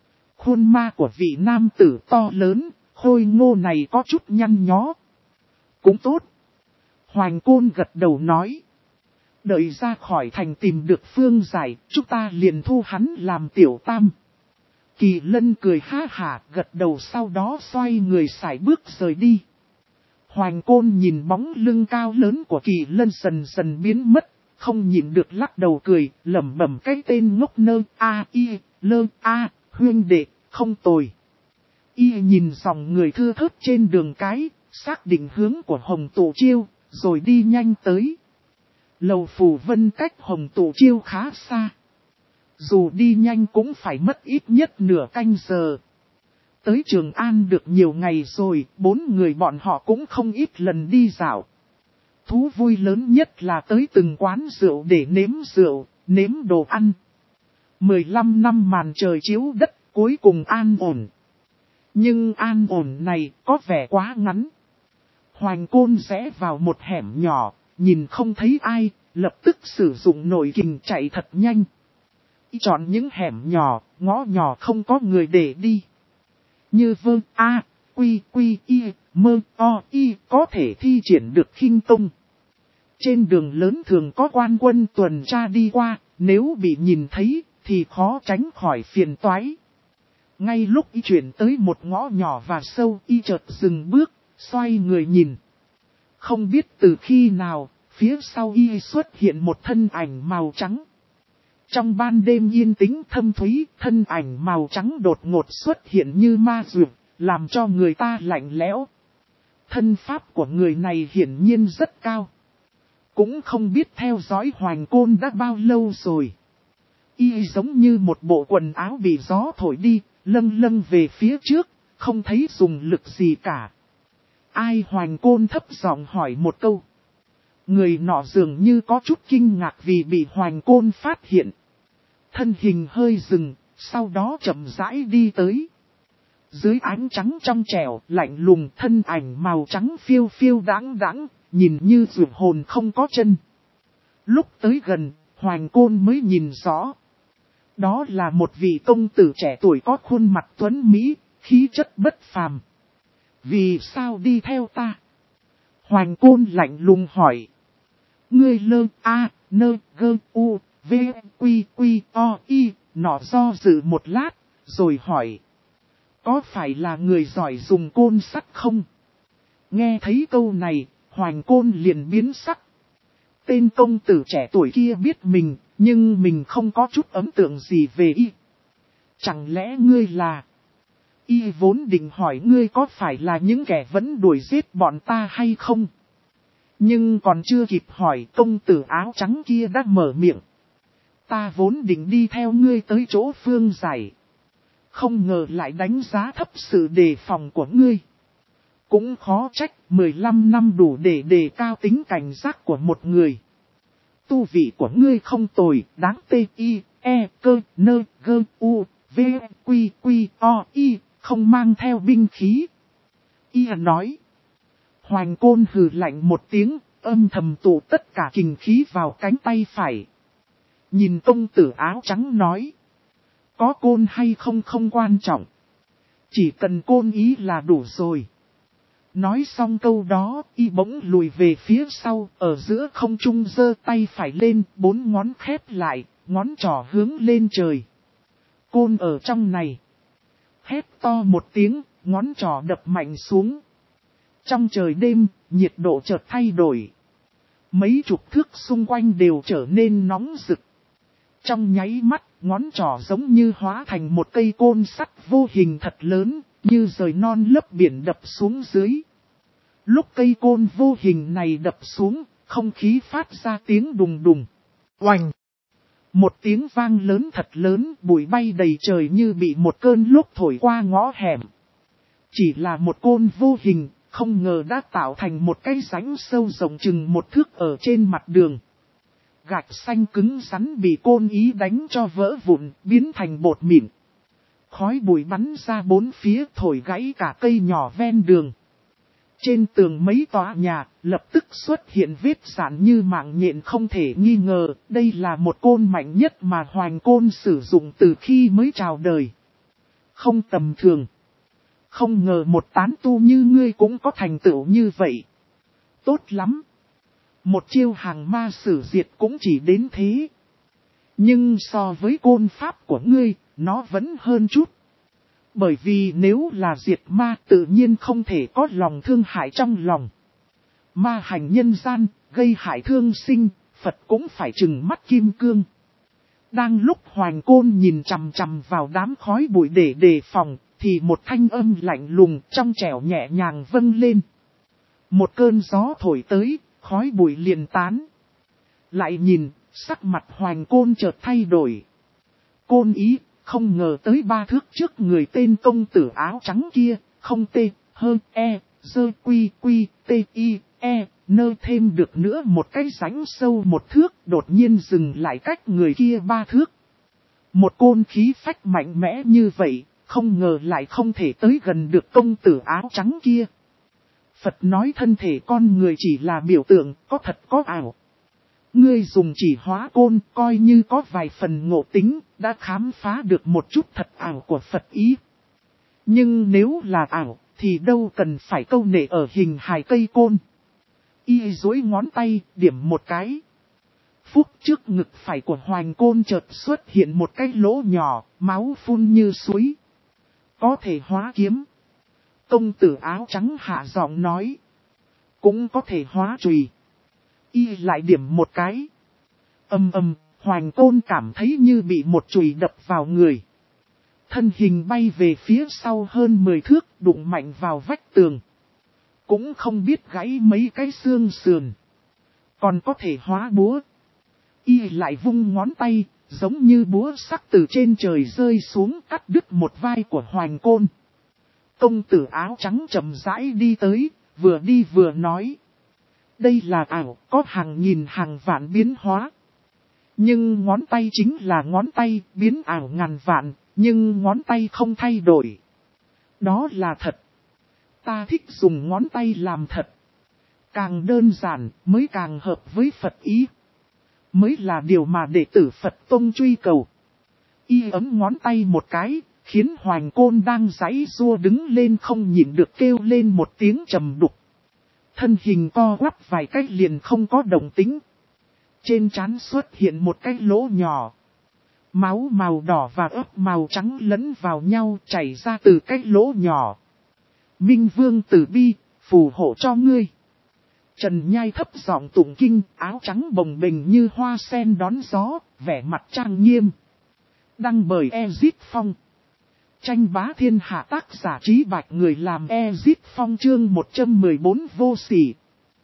Khuôn ma của vị nam tử to lớn, khôi ngô này có chút nhăn nhó. Cũng tốt. Hoành Côn gật đầu nói. Đợi ra khỏi thành tìm được phương giải, chúng ta liền thu hắn làm tiểu tam. Kỳ Lân cười ha hả gật đầu, sau đó xoay người sải bước rời đi. Hoành Côn nhìn bóng lưng cao lớn của Kỳ Lân dần dần biến mất, không nhịn được lắc đầu cười, lẩm bẩm cái tên ngốc nơ huynh đệ, không tồi. Y nhìn dòng người thưa thớt trên đường cái, xác định hướng của Hồng Tụ Chiêu, rồi đi nhanh tới. Lầu Phủ Vân cách Hồng Tụ Chiêu khá xa. Dù đi nhanh cũng phải mất ít nhất nửa canh giờ. Tới Trường An được nhiều ngày rồi, 4 người bọn họ cũng không ít lần đi dạo. Thú vui lớn nhất là tới từng quán rượu để nếm rượu, nếm đồ ăn. 15 năm màn trời chiếu đất, cuối cùng an ổn. Nhưng an ổn này có vẻ quá ngắn. Hoành Côn rẽ vào một hẻm nhỏ, nhìn không thấy ai, lập tức sử dụng nội kình chạy thật nhanh. Chọn những hẻm nhỏ, ngõ nhỏ không có người để đi. Như quy y, mơ o y có thể thi triển được khinh công. Trên đường lớn thường có quan quân tuần tra đi qua, nếu bị nhìn thấy thì khó tránh khỏi phiền toái. Ngay lúc y chuyển tới một ngõ nhỏ và sâu, y chợt dừng bước, xoay người nhìn. Không biết từ khi nào, phía sau y xuất hiện một thân ảnh màu trắng. Trong ban đêm yên tĩnh thâm thúy, thân ảnh màu trắng đột ngột xuất hiện như ma dược, làm cho người ta lạnh lẽo. Thân pháp của người này hiển nhiên rất cao. Cũng không biết theo dõi Hoành Côn đã bao lâu rồi. Y giống như một bộ quần áo bị gió thổi đi, lâng lâng về phía trước, không thấy dùng lực gì cả. Ai? Hoành Côn thấp giọng hỏi một câu. Người nọ dường như có chút kinh ngạc vì bị Hoành Côn phát hiện. Thân hình hơi dừng, sau đó chậm rãi đi tới. Dưới ánh trắng trong trẻo, lạnh lùng, thân ảnh màu trắng phiêu phiêu đáng đáng, nhìn như vượt hồn không có chân. Lúc tới gần, Hoành Côn mới nhìn rõ. Đó là một vị công tử trẻ tuổi có khuôn mặt tuấn mỹ, khí chất bất phàm. Vì sao đi theo ta? Hoành Côn lạnh lùng hỏi. Ngươi nọ do dự một lát, rồi hỏi. Có phải là người giỏi dùng côn sắt không? Nghe thấy câu này, Hoành Côn liền biến sắc. Tên công tử trẻ tuổi kia biết mình, nhưng mình không có chút ấn tượng gì về y. Chẳng lẽ ngươi là... Y vốn định hỏi ngươi có phải là những kẻ vẫn đuổi giết bọn ta hay không? Nhưng còn chưa kịp hỏi, công tử áo trắng kia đã mở miệng. Ta vốn định đi theo ngươi tới chỗ phương giải. Không ngờ lại đánh giá thấp sự đề phòng của ngươi. Cũng khó trách, 15 năm đủ để đề cao tính cảnh giác của một người. Tu vị của ngươi không tồi, đáng T-I-E-K-N-G-U-V-Q-Q-O-I, không mang theo binh khí. Y nói. Hoành Côn hừ lạnh một tiếng, âm thầm tụ tất cả kình khí vào cánh tay phải. Nhìn công tử áo trắng nói. Có côn hay không không quan trọng. Chỉ cần côn ý là đủ rồi. Nói xong câu đó, y bỗng lùi về phía sau, ở giữa không trung giơ tay phải lên, 4 ngón khép lại, ngón trỏ hướng lên trời. Côn ở trong này. Hét to một tiếng, ngón trỏ đập mạnh xuống. Trong trời đêm, nhiệt độ chợt thay đổi. Mấy chục thước xung quanh đều trở nên nóng rực. Trong nháy mắt, ngón trỏ giống như hóa thành một cây côn sắt vô hình thật lớn, như rời non lấp biển đập xuống dưới. Lúc cây côn vô hình này đập xuống, không khí phát ra tiếng đùng đùng. Oành! Một tiếng vang lớn thật lớn, bụi bay đầy trời như bị một cơn lốc thổi qua ngõ hẻm. Chỉ là một côn vô hình, không ngờ đã tạo thành một cái rãnh sâu rộng chừng 1 thước ở trên mặt đường. Gạch xanh cứng rắn bị côn ý đánh cho vỡ vụn, biến thành bột mịn. Khói bụi bắn ra 4 phía thổi gãy cả cây nhỏ ven đường. Trên tường mấy tòa nhà, lập tức xuất hiện vết rạn như mạng nhện không thể nghi ngờ, đây là một côn mạnh nhất mà Hoành Côn sử dụng từ khi mới chào đời. Không tầm thường. Không ngờ một tán tu như ngươi cũng có thành tựu như vậy. Tốt lắm. Một chiêu hàng ma sử diệt cũng chỉ đến thế. Nhưng so với côn pháp của ngươi, nó vẫn hơn chút. Bởi vì nếu là diệt ma tự nhiên không thể có lòng thương hại trong lòng. Ma hành nhân gian, gây hại thương sinh, Phật cũng phải trừng mắt kim cương. Đang lúc Hoành Côn nhìn chằm chằm vào đám khói bụi để đề phòng, thì một thanh âm lạnh lùng trong trẻo nhẹ nhàng vâng lên. Một cơn gió thổi tới, khói bụi liền tán. Lại nhìn, sắc mặt Hoành Côn chợt thay đổi. Côn ý, không ngờ tới 3 thước trước người tên công tử áo trắng kia, không tê, hơn, dơ quy, tê, nơ thêm được nữa một cái rãnh sâu 1 thước, đột nhiên dừng lại cách người kia 3 thước. Một côn khí phách mạnh mẽ như vậy, không ngờ lại không thể tới gần được công tử áo trắng kia. Phật nói thân thể con người chỉ là biểu tượng, có thật có ảo. Ngươi dùng chỉ hóa côn, coi như có vài phần ngộ tính, đã khám phá được một chút thật ảo của Phật ý. Nhưng nếu là ảo, thì đâu cần phải câu nệ ở hình hài cây côn. Y duỗi ngón tay, điểm một cái. Phút trước ngực phải của Hoành Côn chợt xuất hiện một cái lỗ nhỏ, máu phun như suối. Có thể hóa kiếm. Công tử áo trắng hạ giọng nói. Cũng có thể hóa chùy. Y lại điểm một cái. Hoành Côn cảm thấy như bị một chùy đập vào người. Thân hình bay về phía sau hơn 10 thước, đụng mạnh vào vách tường. Cũng không biết gãy mấy cái xương sườn. Còn có thể hóa búa. Y lại vung ngón tay, giống như búa sắc từ trên trời rơi xuống cắt đứt một vai của Hoành Côn. Công tử áo trắng chậm rãi đi tới, vừa đi vừa nói. Đây là ảo, có hàng nghìn hàng vạn biến hóa. Nhưng ngón tay chính là ngón tay, biến ảo ngàn vạn, nhưng ngón tay không thay đổi. Đó là thật. Ta thích dùng ngón tay làm thật. Càng đơn giản mới càng hợp với Phật ý. Mới là điều mà đệ tử Phật Tông truy cầu. Y ấm ngón tay một cái, khiến Hoành Côn đang giãy giụa đứng lên không nhịn được kêu lên một tiếng trầm đục. Thân hình co quắp vài cách liền không có động tĩnh. Trên trán xuất hiện một cái lỗ nhỏ. Máu màu đỏ và ớt màu trắng lẫn vào nhau chảy ra từ cái lỗ nhỏ. Minh Vương tử bi, phù hộ cho ngươi. Trần Nhai thấp giọng tụng kinh, áo trắng bồng bềnh như hoa sen đón gió, vẻ mặt trang nghiêm. Đăng bởi Ezit Phong. Tranh bá thiên hạ tác giả Trí Bạch, người làm Ezit Phong chương 114 vô sỉ.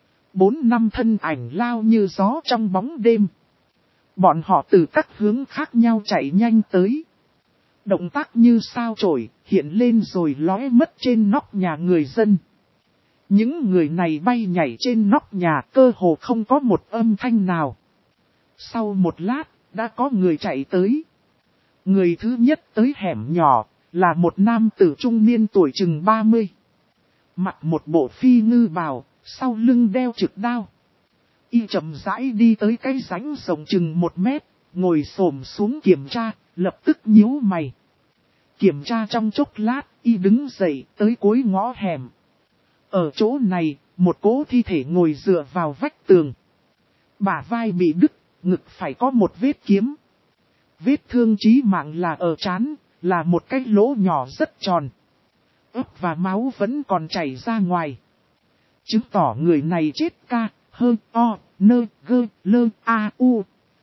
4 năm thân ảnh lao như gió trong bóng đêm. Bọn họ từ các hướng khác nhau chạy nhanh tới. Động tác như sao chổi, hiện lên rồi lóe mất trên nóc nhà người dân. Những người này bay nhảy trên nóc nhà cơ hồ không có một âm thanh nào. Sau một lát, đã có người chạy tới. Người thứ nhất tới hẻm nhỏ, là một nam tử trung niên tuổi chừng 30. Mặc một bộ phi ngư bào, sau lưng đeo trực đao. Y chậm rãi đi tới cái rãnh rộng chừng 1 mét, ngồi xổm xuống kiểm tra, lập tức nhíu mày. Kiểm tra trong chốc lát, Y đứng dậy tới cuối ngõ hẻm. Ở chỗ này, một cỗ thi thể ngồi dựa vào vách tường. Bả vai bị đứt, ngực phải có một vết kiếm. Vết thương chí mạng là ở trán, là một cái lỗ nhỏ rất tròn. Ức và máu vẫn còn chảy ra ngoài. Chứng tỏ người này chết ca, hơ, o, nơ, gơ, lơ, a, u.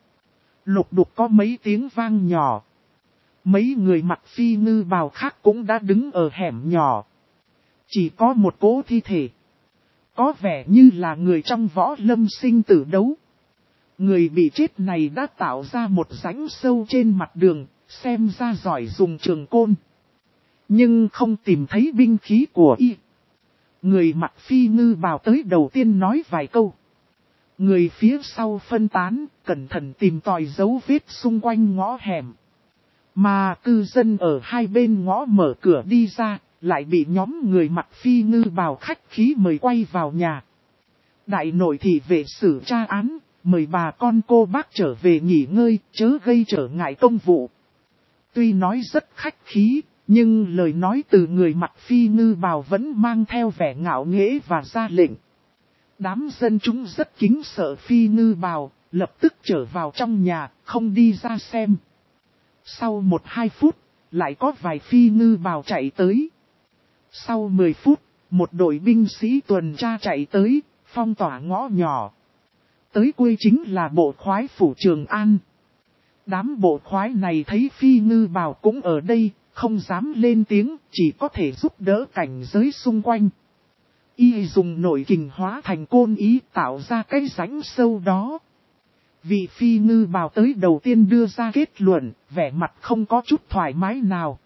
Lục đục có mấy tiếng vang nhỏ. Mấy người mặc phi ngư bào khác cũng đã đứng ở hẻm nhỏ. Chỉ có một cỗ thi thể. Có vẻ như là người trong võ lâm sinh tử đấu. Người bị chết này đã tạo ra một rãnh sâu trên mặt đường, xem ra giỏi dùng trường côn. Nhưng không tìm thấy binh khí của Y. Người mặc phi ngư bào tới đầu tiên nói vài câu. Người phía sau phân tán, cẩn thận tìm tòi dấu vết xung quanh ngõ hẻm. Mà cư dân ở hai bên ngõ mở cửa đi ra, lại bị nhóm người mặc phi ngư bào khách khí mời quay vào nhà. Đại nội thị vệ xử tra án, mời bà con cô bác trở về nghỉ ngơi, chớ gây trở ngại công vụ. Tuy nói rất khách khí, nhưng lời nói từ người mặc phi ngư bào vẫn mang theo vẻ ngạo nghễ và ra lệnh. Đám dân chúng rất kính sợ Phi Ngư Bào, lập tức trở vào trong nhà, không đi ra xem. Sau 1-2 phút, lại có vài Phi Ngư Bào chạy tới. Sau 10 phút, một đội binh sĩ tuần tra chạy tới, phong tỏa ngõ nhỏ. Tới cuối chính là bộ khoái phủ Trường An. Đám bộ khoái này thấy Phi Ngư Bào cũng ở đây, không dám lên tiếng, chỉ có thể giúp đỡ cảnh giới xung quanh. Y dùng nội kình hóa thành côn ý tạo ra cái rãnh sâu đó. Vị Phi Ngư Bào tới đầu tiên đưa ra kết luận, vẻ mặt không có chút thoải mái nào.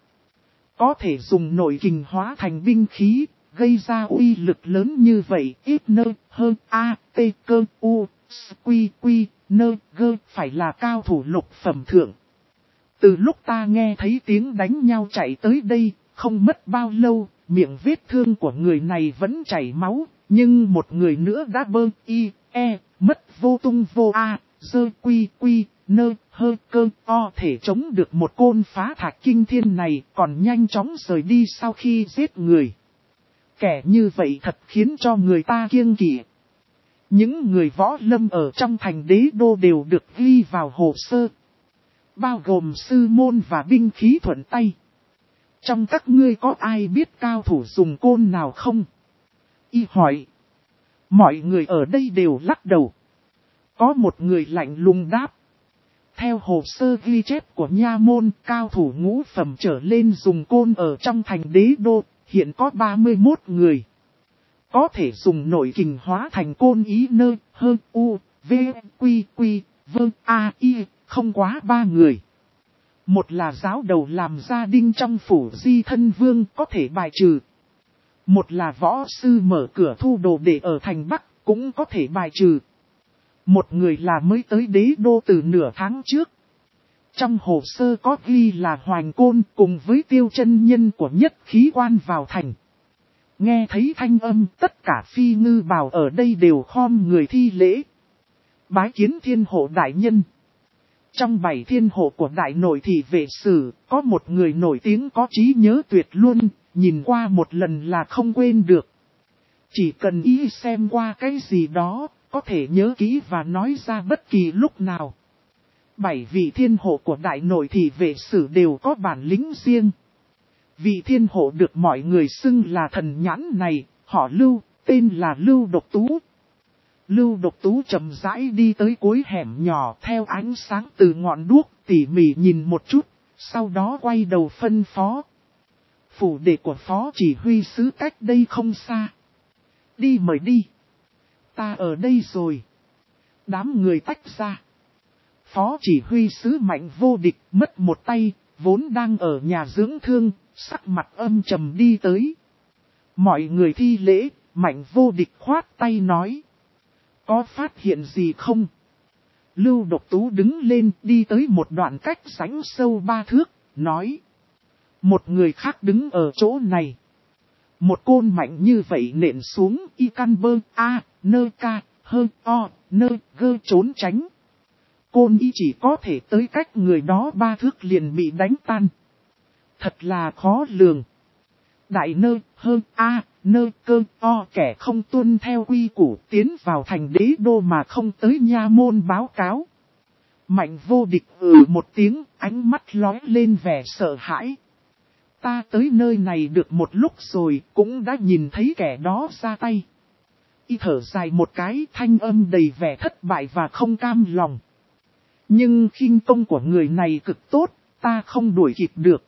Có thể dùng nội kình hóa thành binh khí, gây ra uy lực lớn như vậy, ít nơi hơn A, T, cơ, U, S, Quy, Quy, nơ, gơ, phải là cao thủ lục phẩm thượng. Từ lúc ta nghe thấy tiếng đánh nhau chạy tới đây, không mất bao lâu, miệng vết thương của người này vẫn chảy máu, nhưng một người nữa đã bơ, y, e, mất vô tung vô a, dơ quy quy, nơ, hơ cơ, o thể chống được một côn phá thạch kinh thiên này, còn nhanh chóng rời đi sau khi giết người. Kẻ như vậy thật khiến cho người ta kiêng kỵ. Những người võ lâm ở trong thành đế đô đều được ghi vào hồ sơ, bao gồm sư môn và binh khí thuận tay. Trong các ngươi có ai biết cao thủ dùng côn nào không? Y hỏi. Mọi người ở đây đều lắc đầu. Có một người lạnh lùng đáp. Theo hồ sơ ghi chép của nha môn, cao thủ ngũ phẩm trở lên dùng côn ở trong thành đế đô, hiện có 31 người. Có thể dùng nội kình hóa thành côn ý nơ, hơ, u, v, quy, quy, vơ, a, y, không quá 3 người. Một là giáo đầu làm gia đinh trong phủ Di Thân Vương có thể bài trừ. Một là võ sư mở cửa thu đồ để ở thành Bắc cũng có thể bài trừ. Một người là mới tới đế đô từ nửa tháng trước. Trong hồ sơ có ghi là Hoành Côn cùng với Tiêu Chân Nhân của Nhất Khí Quan vào thành. Nghe thấy thanh âm, tất cả Phi Ngư Bào ở đây đều khom người thi lễ. Bái kiến thiên hộ đại nhân. Trong 7 thiên hộ của đại nội thị vệ sử, có một người nổi tiếng có trí nhớ tuyệt luôn, nhìn qua một lần là không quên được. Chỉ cần ý xem qua cái gì đó, có thể nhớ kỹ và nói ra bất kỳ lúc nào. 7 vị thiên hộ của đại nội thị vệ sử đều có bản lĩnh riêng. Vị thiên hộ được mọi người xưng là thần nhãn này, họ Lưu, tên là Lưu Độc Tú. Lưu Độc Tú chậm rãi đi tới cuối hẻm nhỏ theo ánh sáng từ ngọn đuốc, tỉ mỉ nhìn một chút, sau đó quay đầu phân phó. Phủ đệ của phó chỉ huy sứ cách đây không xa. Đi mời đi. Ta ở đây rồi. Đám người tách ra. Phó chỉ huy sứ Mạnh Vô Địch mất một tay, vốn đang ở nhà dưỡng thương, sắc mặt âm trầm đi tới. Mọi người thi lễ, Mạnh Vô Địch khoát tay nói. Có phát hiện gì không? Lưu Độc Tú đứng lên đi tới một đoạn cách rãnh sâu 3 thước, nói. Một người khác đứng ở chỗ này. Một côn mạnh như vậy nện xuống y căn bơ a, nơ ca, hơ o, nơ gơ trốn tránh. Côn y chỉ có thể tới cách người đó 3 thước liền bị đánh tan. Thật là khó lường. Đại nơ, hơ a, nơ cơ o kẻ không tuân theo quy củ tiến vào thành đế đô mà không tới nha môn báo cáo. Mạnh Vô Địch một tiếng, ánh mắt lóe lên vẻ sợ hãi. Ta tới nơi này được một lúc rồi, cũng đã nhìn thấy kẻ đó ra tay. Y thở dài một cái, thanh âm đầy vẻ thất bại và không cam lòng. Nhưng khinh công của người này cực tốt, ta không đuổi kịp được.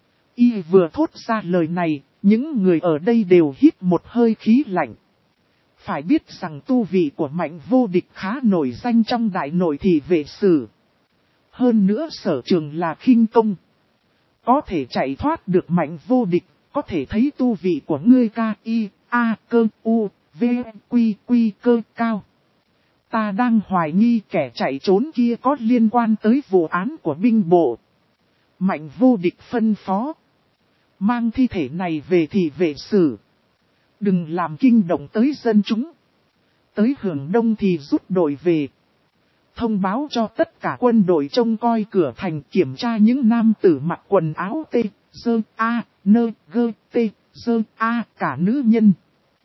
Y vừa thốt ra lời này, những người ở đây đều hít một hơi khí lạnh. Phải biết rằng tu vị của Mạnh Vô Địch khá nổi danh trong đại nội thị vệ sử. Hơn nữa sở trường là khinh công. Có thể chạy thoát được Mạnh Vô Địch, có thể thấy tu vị của ngươi ca y, a, cơ, u, v, quy, quy cơ cao. Ta đang hoài nghi kẻ chạy trốn kia có liên quan tới vụ án của binh bộ. Mạnh Vô Địch phân phó. Mang thi thể này về thị vệ sử. Đừng làm kinh động tới dân chúng. Tới Hưởng Đông thì rút đội về. Thông báo cho tất cả quân đội trông coi cửa thành kiểm tra những nam tử mặc quần áo T, dơ, A, nơ, gơ, T, dơ, A cả nữ nhân.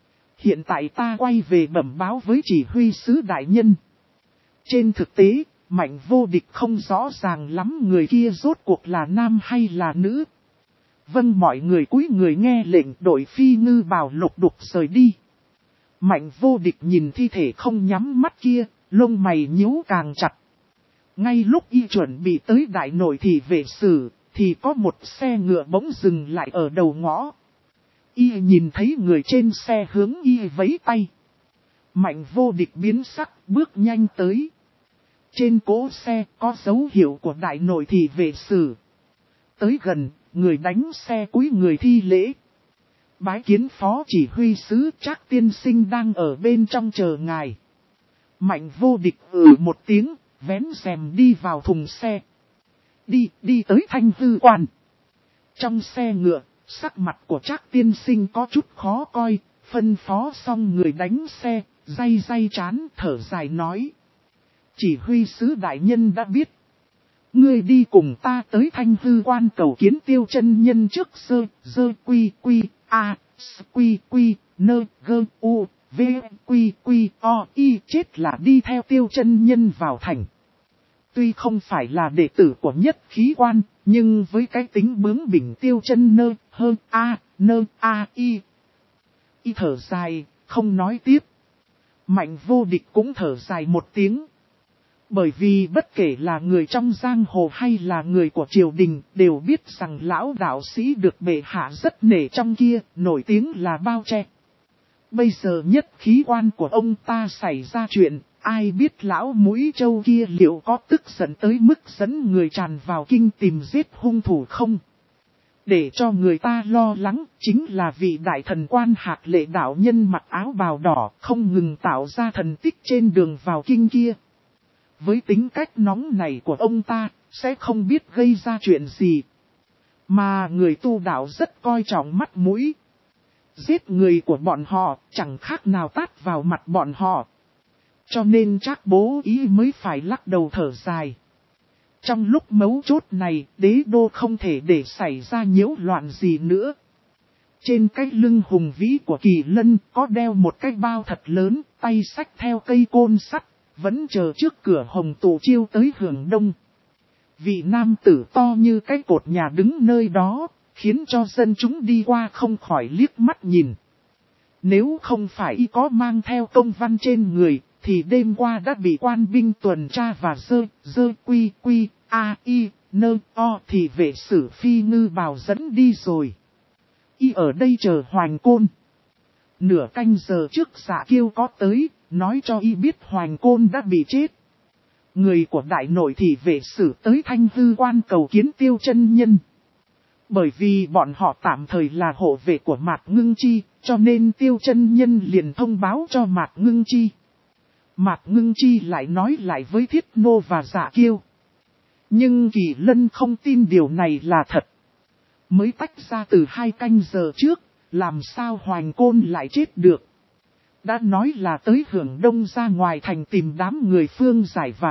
hiện tại ta quay về bẩm báo với chỉ huy sứ đại nhân. Trên thực tế, Mạnh Vô Địch không rõ ràng lắm người kia rốt cuộc là nam hay là nữ. Vâng, mọi người cúi người nghe lệnh, đội phi ngư bào lục đục rời đi. Mạnh Vô Địch nhìn thi thể không nhắm mắt kia, lông mày nhíu càng chặt. Ngay lúc y chuẩn bị tới đại nội thị vệ sử, thì có một xe ngựa bỗng dừng lại ở đầu ngõ. Y nhìn thấy người trên xe hướng y vẫy tay. Mạnh Vô Địch biến sắc, bước nhanh tới. Trên cỗ xe có dấu hiệu của đại nội thị vệ sử. Tới gần, người đánh xe cúi người thi lễ. Bái kiến phó chỉ huy sứ, Trác tiên sinh đang ở bên trong chờ ngài. Mạnh Vô Địch một tiếng, vén rèm đi vào thùng xe. Đi tới Thanh Hư Quan. Trong xe ngựa, sắc mặt của Trác tiên sinh có chút khó coi, phân phó xong người đánh xe, day trán thở dài nói. Chỉ huy sứ đại nhân đã biết. Ngươi đi cùng ta tới Thanh Hư Quan cầu kiến Tiêu chân nhân trước quy chết là đi theo Tiêu chân nhân vào thành. Tuy không phải là đệ tử của Nhất Khí Quan, nhưng với cái tính bướng bỉnh Tiêu chân y thở dài, không nói tiếp. Mạnh Vô Địch cũng thở dài một tiếng. Bởi vì bất kể là người trong giang hồ hay là người của triều đình đều biết rằng lão đạo sĩ được bệ hạ rất nể trong kia, nổi tiếng là bao che. Bây giờ Nhất Khí Quan của ông ta xảy ra chuyện, ai biết lão mũi trâu kia liệu có tức giận tới mức dẫn người tràn vào kinh tìm giết hung thủ không? Để cho người ta lo lắng chính là vị đại thần quan Hạc Lệ đạo nhân mặc áo bào đỏ không ngừng tạo ra thần tích trên đường vào kinh kia. Với tính cách nóng này của ông ta, sẽ không biết gây ra chuyện gì. Mà người tu đạo rất coi trọng mắt mũi. Giết người của bọn họ chẳng khác nào tát vào mặt bọn họ. Cho nên Trác bố ý mới phải lắc đầu thở dài. Trong lúc mấu chốt này, đế đô không thể để xảy ra nhiễu loạn gì nữa. Trên cái lưng hùng vĩ của Kỳ Lân có đeo một cái bao thật lớn, tay xách theo cây côn sắt. Vẫn chờ trước cửa Hồng Tụ Chiêu tới hưởng đông. Vị nam tử to như cái cột nhà đứng nơi đó, khiến cho dân chúng đi qua không khỏi liếc mắt nhìn. Nếu không phải y có mang theo công văn trên người, thì đêm qua đã bị quan binh tuần tra và thì vệ sử phi ngư bào dẫn đi rồi. Y ở đây chờ Hoành Côn. Nửa canh giờ trước Dạ Kiêu có tới, nói cho y biết Hoành Côn đã bị chết. Người của đại nội thị vệ sử tới Thanh Hư Quan cầu kiến Tiêu chân nhân. Bởi vì bọn họ tạm thời là hộ vệ của Mạc Ngưng Chi, cho nên Tiêu chân nhân liền thông báo cho Mạc Ngưng Chi. Mạc Ngưng Chi lại nói lại với Thiết Nô và Dạ Kiêu. Nhưng Kỳ Lân không tin điều này là thật. Mới tách ra từ 2 canh giờ trước, làm sao Hoành Côn lại chết được. Đã nói là tới hưởng đông ra ngoài thành tìm đám người Phương Giải và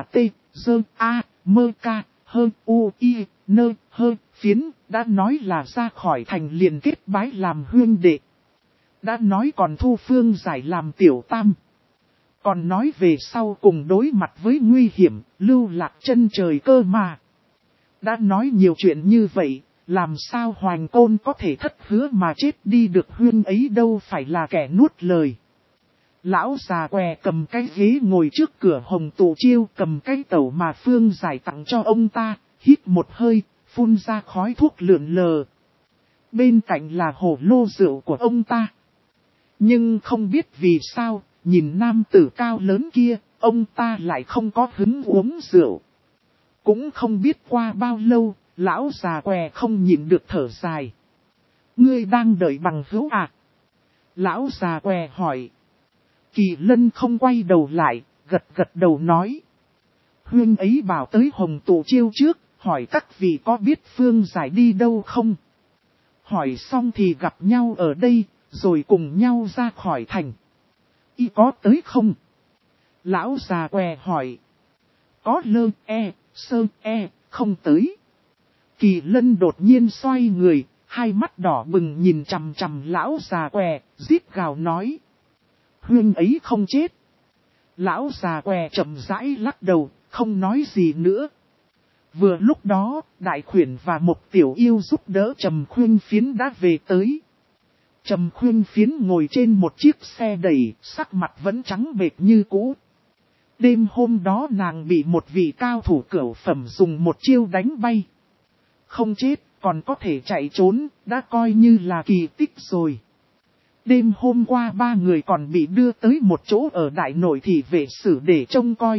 Phiến, đã nói là ra khỏi thành liền kết bái làm huynh đệ. Đã nói còn thu Phương Giải làm tiểu tam. Còn nói về sau cùng đối mặt với nguy hiểm, lưu lạc chân trời cơ mà. Đã nói nhiều chuyện như vậy, làm sao Hoành Côn có thể thất hứa mà chết đi được, huynh ấy đâu phải là kẻ nuốt lời. Lão già què cầm cái ghế ngồi trước cửa Hồng Tụ Chiêu, cầm cái tẩu mà Phương Giải tặng cho ông ta, hít một hơi, phun ra khói thuốc lượn lờ. Bên cạnh là hồ lô rượu của ông ta. Nhưng không biết vì sao, nhìn nam tử cao lớn kia, ông ta lại không có hứng uống rượu. Cũng không biết qua bao lâu, lão già què không nhịn được thở dài. Ngươi đang đợi bằng hữu à? Lão già què hỏi. Kỳ Lân không quay đầu lại, gật đầu nói. Huynh ấy bảo tới Hồng Tụ Chiêu trước, hỏi các vị có biết Phương Giải đi đâu không? Hỏi xong thì gặp nhau ở đây, rồi cùng nhau ra khỏi thành. Y có tới không? Lão già què hỏi. Có không tới. Kỳ Lân đột nhiên xoay người, hai mắt đỏ bừng nhìn chằm chằm lão già què, rít gào nói. Huynh ấy không chết. Lão già què chậm rãi lắc đầu, không nói gì nữa. Vừa lúc đó, Đại Khuyển và một tiểu yêu giúp đỡ Trầm Khuyên Phiến đã về tới. Trầm Khuyên Phiến ngồi trên một chiếc xe đẩy, sắc mặt vẫn trắng bệch như cũ. Đêm hôm đó nàng bị một vị cao thủ cửu phẩm dùng một chiêu đánh bay. Không chết, còn có thể chạy trốn, đã coi như là kỳ tích rồi. Đêm hôm qua 3 người còn bị đưa tới một chỗ ở Đại Nội Thị Vệ Sử để trông coi.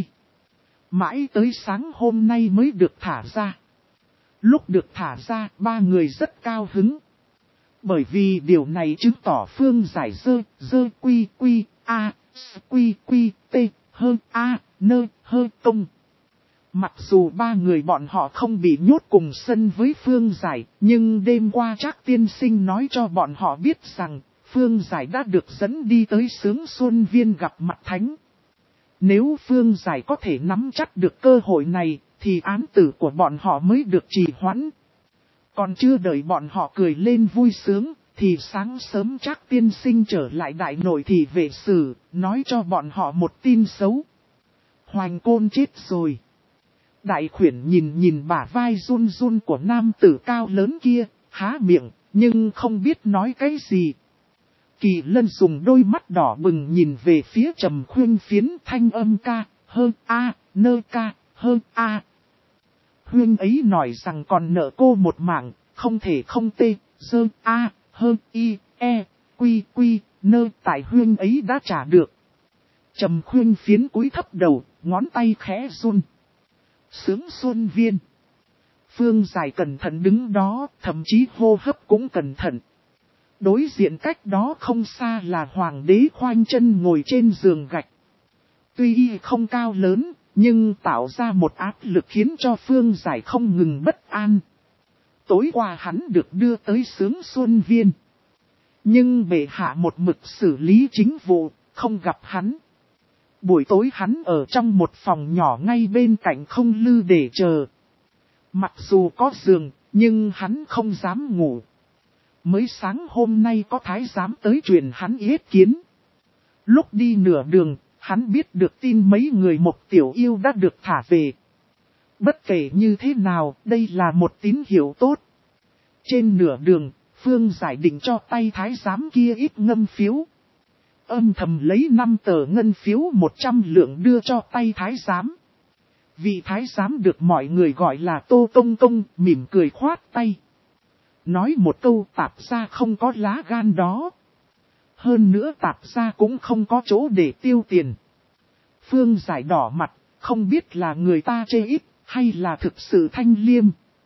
Mãi tới sáng hôm nay mới được thả ra. Lúc được thả ra, 3 người rất cao hứng. Bởi vì điều này chứng tỏ Phương Giải dơ quy quy a quy quy t hơn a nơ hơi công. Mặc dù 3 người bọn họ không bị nhốt cùng sân với Phương Giải, nhưng đêm qua Trác tiên sinh nói cho bọn họ biết rằng Phương Giải đã được dẫn đi tới Sướng Xuân Viên gặp mặt Thánh. Nếu Phương Giải có thể nắm chắc được cơ hội này, thì án tử của bọn họ mới được trì hoãn. Còn chưa đợi bọn họ cười lên vui sướng, thì sáng sớm Trác tiên sinh trở lại Đại Nội Thị Vệ Sử, nói cho bọn họ một tin xấu. Hoành Côn chết rồi. Đại Khuyển nhìn bả vai run run của nam tử cao lớn kia, há miệng, nhưng không biết nói cái gì. Kỳ Lân dùng đôi mắt đỏ bừng nhìn về phía Trầm Khuyên Phiến, thanh âm ca, hơn a, nơ ca, hơn a. Huynh ấy nói rằng còn nợ cô một mạng, không thể không tê, dơ a, hơn y, e, quy quy, nơ tại huynh ấy đã trả được. Trầm Khuyên Phiến cúi thấp đầu, ngón tay khẽ run. Sướng Xuân Viên. Phương Giải cẩn thận đứng đó, thậm chí hô hấp cũng cẩn thận. Đối diện cách đó không xa là Hoàng đế khoanh chân ngồi trên giường gạch. Tuy y không cao lớn, nhưng tạo ra một áp lực khiến cho Phương Giải không ngừng bất an. Tối qua hắn được đưa tới Sướng Xuân Viên. Nhưng bệ hạ một mực xử lý chính vụ, không gặp hắn. Buổi tối hắn ở trong một phòng nhỏ ngay bên cạnh không lư để chờ. Mặc dù có giường, nhưng hắn không dám ngủ. Mới sáng hôm nay có thái giám tới truyền hắn yết kiến. Lúc đi nửa đường, hắn biết được tin mấy người một tiểu yêu đã được thả về. Bất kể như thế nào, đây là một tín hiệu tốt. Trên nửa đường, Phương Giải định cho tay thái giám kia ít ngâm phiếu. Âm thầm lấy 5 tờ ngân phiếu 100 lượng đưa cho tay thái giám. Vị thái giám được mọi người gọi là Tô Công Công, mỉm cười khoát tay. Nói một câu tạp gia không có lá gan đó. Hơn nữa tạp gia cũng không có chỗ để tiêu tiền. Phương Giải đỏ mặt, không biết là người ta chê ít, hay là thực sự thanh liêm.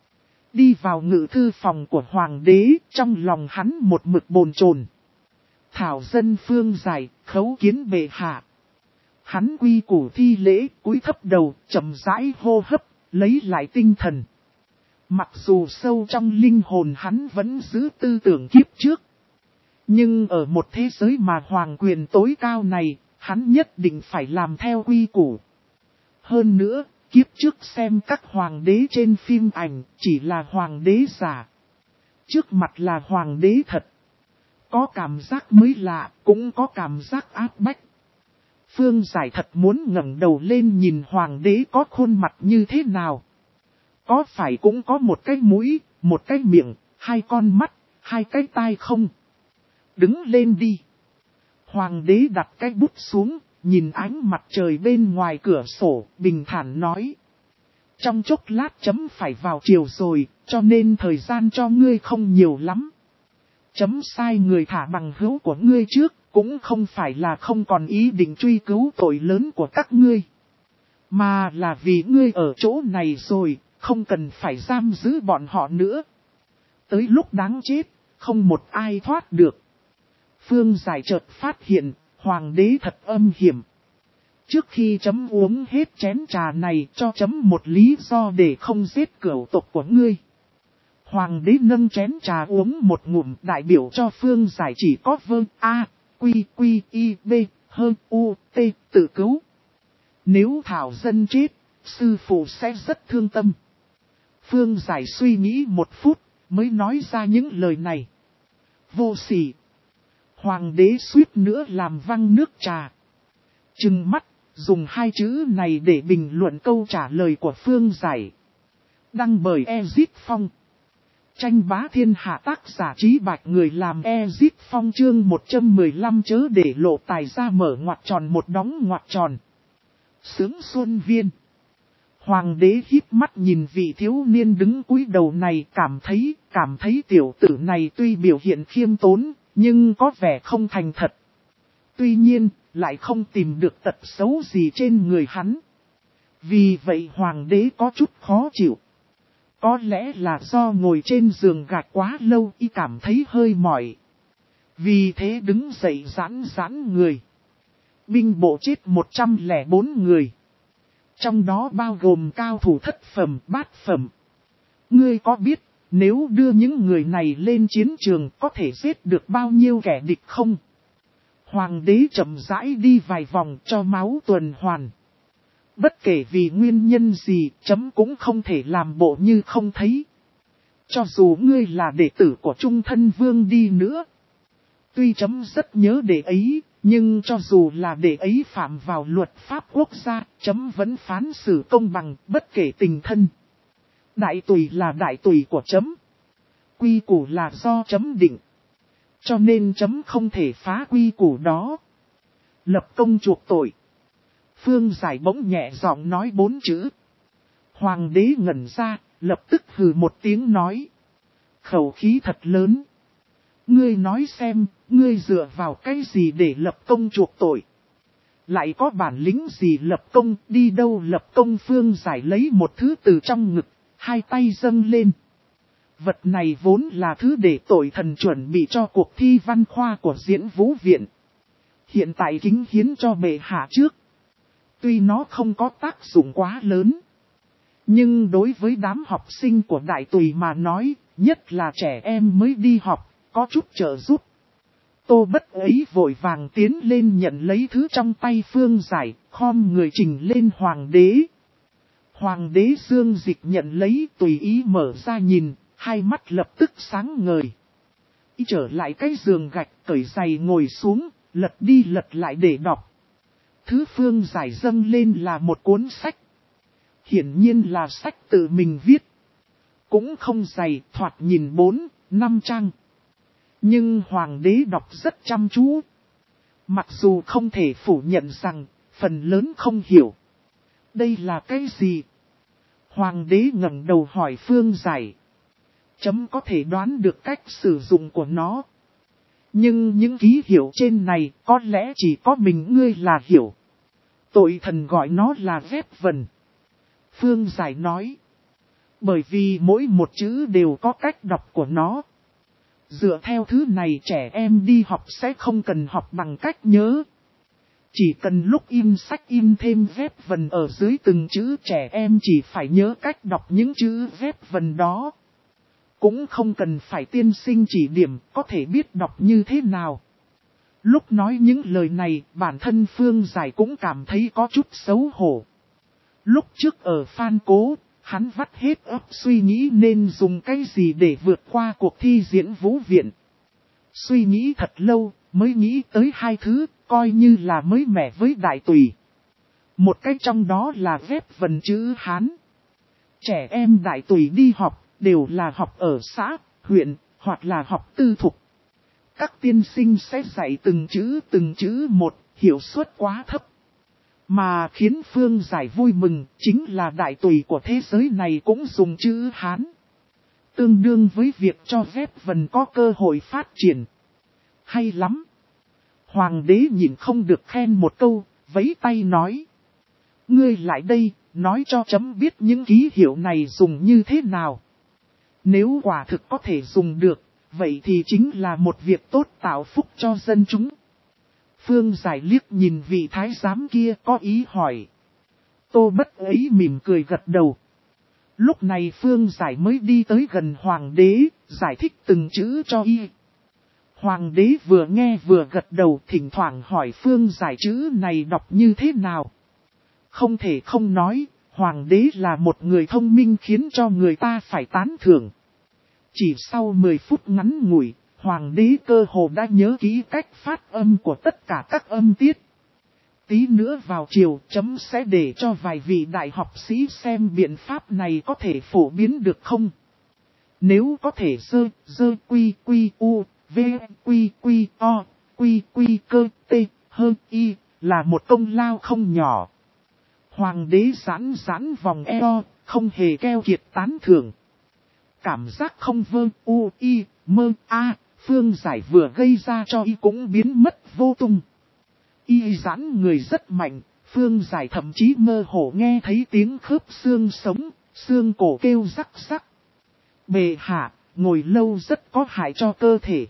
Đi vào ngự thư phòng của Hoàng đế, trong lòng hắn một mực bồn chồn. Thảo dân Phương Giải, khấu kiến bệ hạ. Hắn quy củ thi lễ, cúi thấp đầu, chậm rãi hô hấp, lấy lại tinh thần. Mặc dù sâu trong linh hồn hắn vẫn giữ tư tưởng kiếp trước. Nhưng ở một thế giới mà hoàng quyền tối cao này, hắn nhất định phải làm theo quy củ. Hơn nữa, kiếp trước xem các hoàng đế trên phim ảnh chỉ là hoàng đế giả. Trước mặt là hoàng đế thật. Có cảm giác mới lạ, cũng có cảm giác áp bách. Phương Giải thật muốn ngẩng đầu lên nhìn hoàng đế có khuôn mặt như thế nào. Có phải cũng có một cái mũi, một cái miệng, 2 con mắt, 2 cái tai không? Đứng lên đi. Hoàng đế đặt cái bút xuống, nhìn ánh mặt trời bên ngoài cửa sổ, bình thản nói. Trong chốc lát chấm phải vào chiều rồi, cho nên thời gian cho ngươi không nhiều lắm. Chấm sai người thả bằng hữu của ngươi trước, cũng không phải là không còn ý định truy cứu tội lớn của các ngươi. Mà là vì ngươi ở chỗ này rồi, không cần phải giam giữ bọn họ nữa. Tới lúc đáng chết, không một ai thoát được. Phương Giải chợt phát hiện, hoàng đế thật âm hiểm. Trước khi chấm uống hết chén trà này cho chấm một lý do để không giết cửu tộc của ngươi. Hoàng đế nâng chén trà uống một ngụm đại biểu cho Phương Giải chỉ có vơ A, quy quy y b, hơn u, t, tự cứu. Nếu thảo dân chết, sư phụ sẽ rất thương tâm. Phương Giải suy nghĩ một phút, mới nói ra những lời này. Vô sỉ. Hoàng đế suýt nữa làm văng nước trà. Trừng mắt, dùng hai chữ này để bình luận câu trả lời của Phương Giải. Đăng bởi Ezit Phong. Tranh bá thiên hạ, tác giả Trí Bạch, người làm Ezit Phong. Chương 115 chớ để lộ tài ra, mở ngoặc tròn một đóng ngoặc tròn. Sướng Xuân Viên. Hoàng đế híp mắt nhìn vị thiếu niên đứng cúi đầu này, cảm thấy tiểu tử này tuy biểu hiện khiêm tốn, nhưng có vẻ không thành thật. Tuy nhiên, lại không tìm được tật xấu gì trên người hắn. Vì vậy hoàng đế có chút khó chịu. Có lẽ là do ngồi trên giường gạch quá lâu y cảm thấy hơi mỏi. Vì thế đứng dậy giãn người. Binh bộ chết 104 người. Trong đó bao gồm cao thủ thất phẩm, bát phẩm. Ngươi có biết, nếu đưa những người này lên chiến trường có thể giết được bao nhiêu kẻ địch không? Hoàng đế chậm rãi đi vài vòng cho máu tuần hoàn. Bất kể vì nguyên nhân gì, chấm cũng không thể làm bộ như không thấy. Cho dù ngươi là đệ tử của Trung Thân Vương đi nữa. Tuy chấm rất nhớ đệ ấy, nhưng cho dù là đệ ấy phạm vào luật pháp quốc gia, chấm vẫn phán xử công bằng, bất kể tình thân. Đại tùy là đại tùy của chấm. Quy củ là do chấm định. Cho nên chấm không thể phá quy củ đó. Lập công chuộc tội. Phương Giải bỗng nhẹ giọng nói 4 chữ. Hoàng đế ngẩn ra, lập tức hừ một tiếng nói. Khẩu khí thật lớn. Ngươi nói xem, ngươi dựa vào cái gì để lập công chuộc tội? Lại có bản lĩnh gì lập công, đi đâu lập công? Phương Giải lấy một thứ từ trong ngực, hai tay dâng lên. Vật này vốn là thứ để tội thần chuẩn bị cho cuộc thi văn khoa của Diễn Vũ Viện. Hiện tại kính hiến cho bệ hạ trước. Tuy nó không có tác dụng quá lớn. Nhưng đối với đám học sinh của đại tùy mà nói, nhất là trẻ em mới đi học, có chút trợ giúp. Tô Bất ấy vội vàng tiến lên nhận lấy thứ trong tay Phương Giải, khom người trình lên hoàng đế. Hoàng đế Dương Dịch nhận lấy, tùy ý mở ra nhìn, hai mắt lập tức sáng ngời. Y trở lại cái giường gạch, cởi giày ngồi xuống, lật đi lật lại để đọc. Thứ Phương Giải dâng lên là một cuốn sách. Hiển nhiên là sách tự mình viết. Cũng không dày, thoạt nhìn 4-5 trang. Nhưng hoàng đế đọc rất chăm chú. Mặc dù không thể phủ nhận rằng, phần lớn không hiểu. Đây là cái gì? Hoàng đế ngẩng đầu hỏi Phương Giải. Chấm có thể đoán được cách sử dụng của nó. Nhưng những ký hiệu trên này có lẽ chỉ có mình ngươi là hiểu. Tội thần gọi nó là ghép vần. Phương Giải nói. Bởi vì mỗi một chữ đều có cách đọc của nó. Dựa theo thứ này trẻ em đi học sẽ không cần học bằng cách nhớ. Chỉ cần lúc in sách in thêm ghép vần ở dưới từng chữ, trẻ em chỉ phải nhớ cách đọc những chữ ghép vần đó. Cũng không cần phải tiên sinh chỉ điểm, có thể biết đọc như thế nào. Lúc nói những lời này, bản thân Phương Giải cũng cảm thấy có chút xấu hổ. Lúc trước ở Phan Cố, hắn vắt hết óc suy nghĩ nên dùng cái gì để vượt qua cuộc thi Diễn Vũ Viện. Suy nghĩ thật lâu, mới nghĩ tới hai thứ, coi như là mới mẻ với đại tùy. Một cái trong đó là ghép vần chữ Hán. Trẻ em đại tùy đi học, đều là học ở xã, huyện, hoặc là học tư thục. Các tiên sinh sẽ dạy từng chữ một, hiệu suất quá thấp. Mà khiến Phương Giải vui mừng, chính là đại tùy của thế giới này cũng dùng chữ Hán. Tương đương với việc cho ghép vần có cơ hội phát triển. Hay lắm! Hoàng đế nhìn không được khen một câu, vẫy tay nói. Ngươi lại đây, nói cho chấm biết những ký hiệu này dùng như thế nào. Nếu quả thực có thể dùng được, vậy thì chính là một việc tốt tạo phúc cho dân chúng. Phương Giải liếc nhìn vị thái giám kia có ý hỏi. Tô Bất ấy mỉm cười gật đầu. Lúc này Phương Giải mới đi tới gần hoàng đế, giải thích từng chữ cho y. Hoàng đế vừa nghe vừa gật đầu, thỉnh thoảng hỏi Phương Giải chữ này đọc như thế nào. Không thể không nói, hoàng đế là một người thông minh khiến cho người ta phải tán thưởng. Chỉ sau 10 phút ngắn ngủi, Hoàng đế cơ hồ đã nhớ kỹ cách phát âm của tất cả các âm tiết. Tí nữa vào chiều chấm sẽ để cho vài vị đại học sĩ xem biện pháp này có thể phổ biến được không. Nếu có thể dơ quy quy u, v quy quy o, quy quy cơ t, hơn y, là một công lao không nhỏ. Hoàng đế giãn vòng eo, không hề keo kiệt tán thưởng. Cảm giác không vơ u y mơ a, Phương Giải vừa gây ra cho y cũng biến mất vô tung. Y giãn người rất mạnh, Phương Giải thậm chí mơ hồ nghe thấy tiếng khớp xương sống, xương cổ kêu rắc rắc. Bệ hạ, ngồi lâu rất có hại cho cơ thể.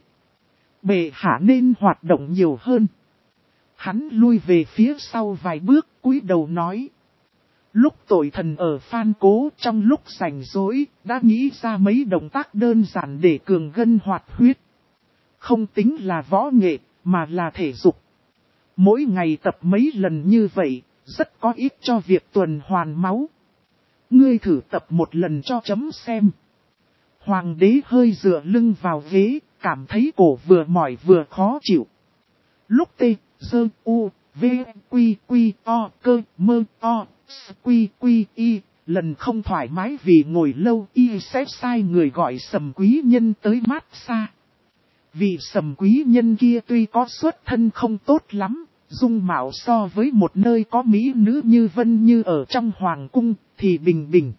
Bệ hạ nên hoạt động nhiều hơn. Hắn lui về phía sau vài bước, cúi đầu nói. Lúc tội thần ở Phan Cố trong lúc rảnh rỗi, đã nghĩ ra mấy động tác đơn giản để cường gân hoạt huyết. Không tính là võ nghệ, mà là thể dục. Mỗi ngày tập mấy lần như vậy, rất có ích cho việc tuần hoàn máu. Ngươi thử tập một lần cho chấm xem. Hoàng đế hơi dựa lưng vào ghế, cảm thấy cổ vừa mỏi vừa khó chịu. Lúc tê, dơ, u, v, quy, quy, o, cơ, mơ, o, quy, quy, y, lần không thoải mái vì ngồi lâu y sẽ sai người gọi Sầm Quý Nhân tới mát xa. Vì Sầm Quý Nhân kia tuy có xuất thân không tốt lắm, dung mạo so với một nơi có mỹ nữ như Vân Như ở trong hoàng cung thì bình bình.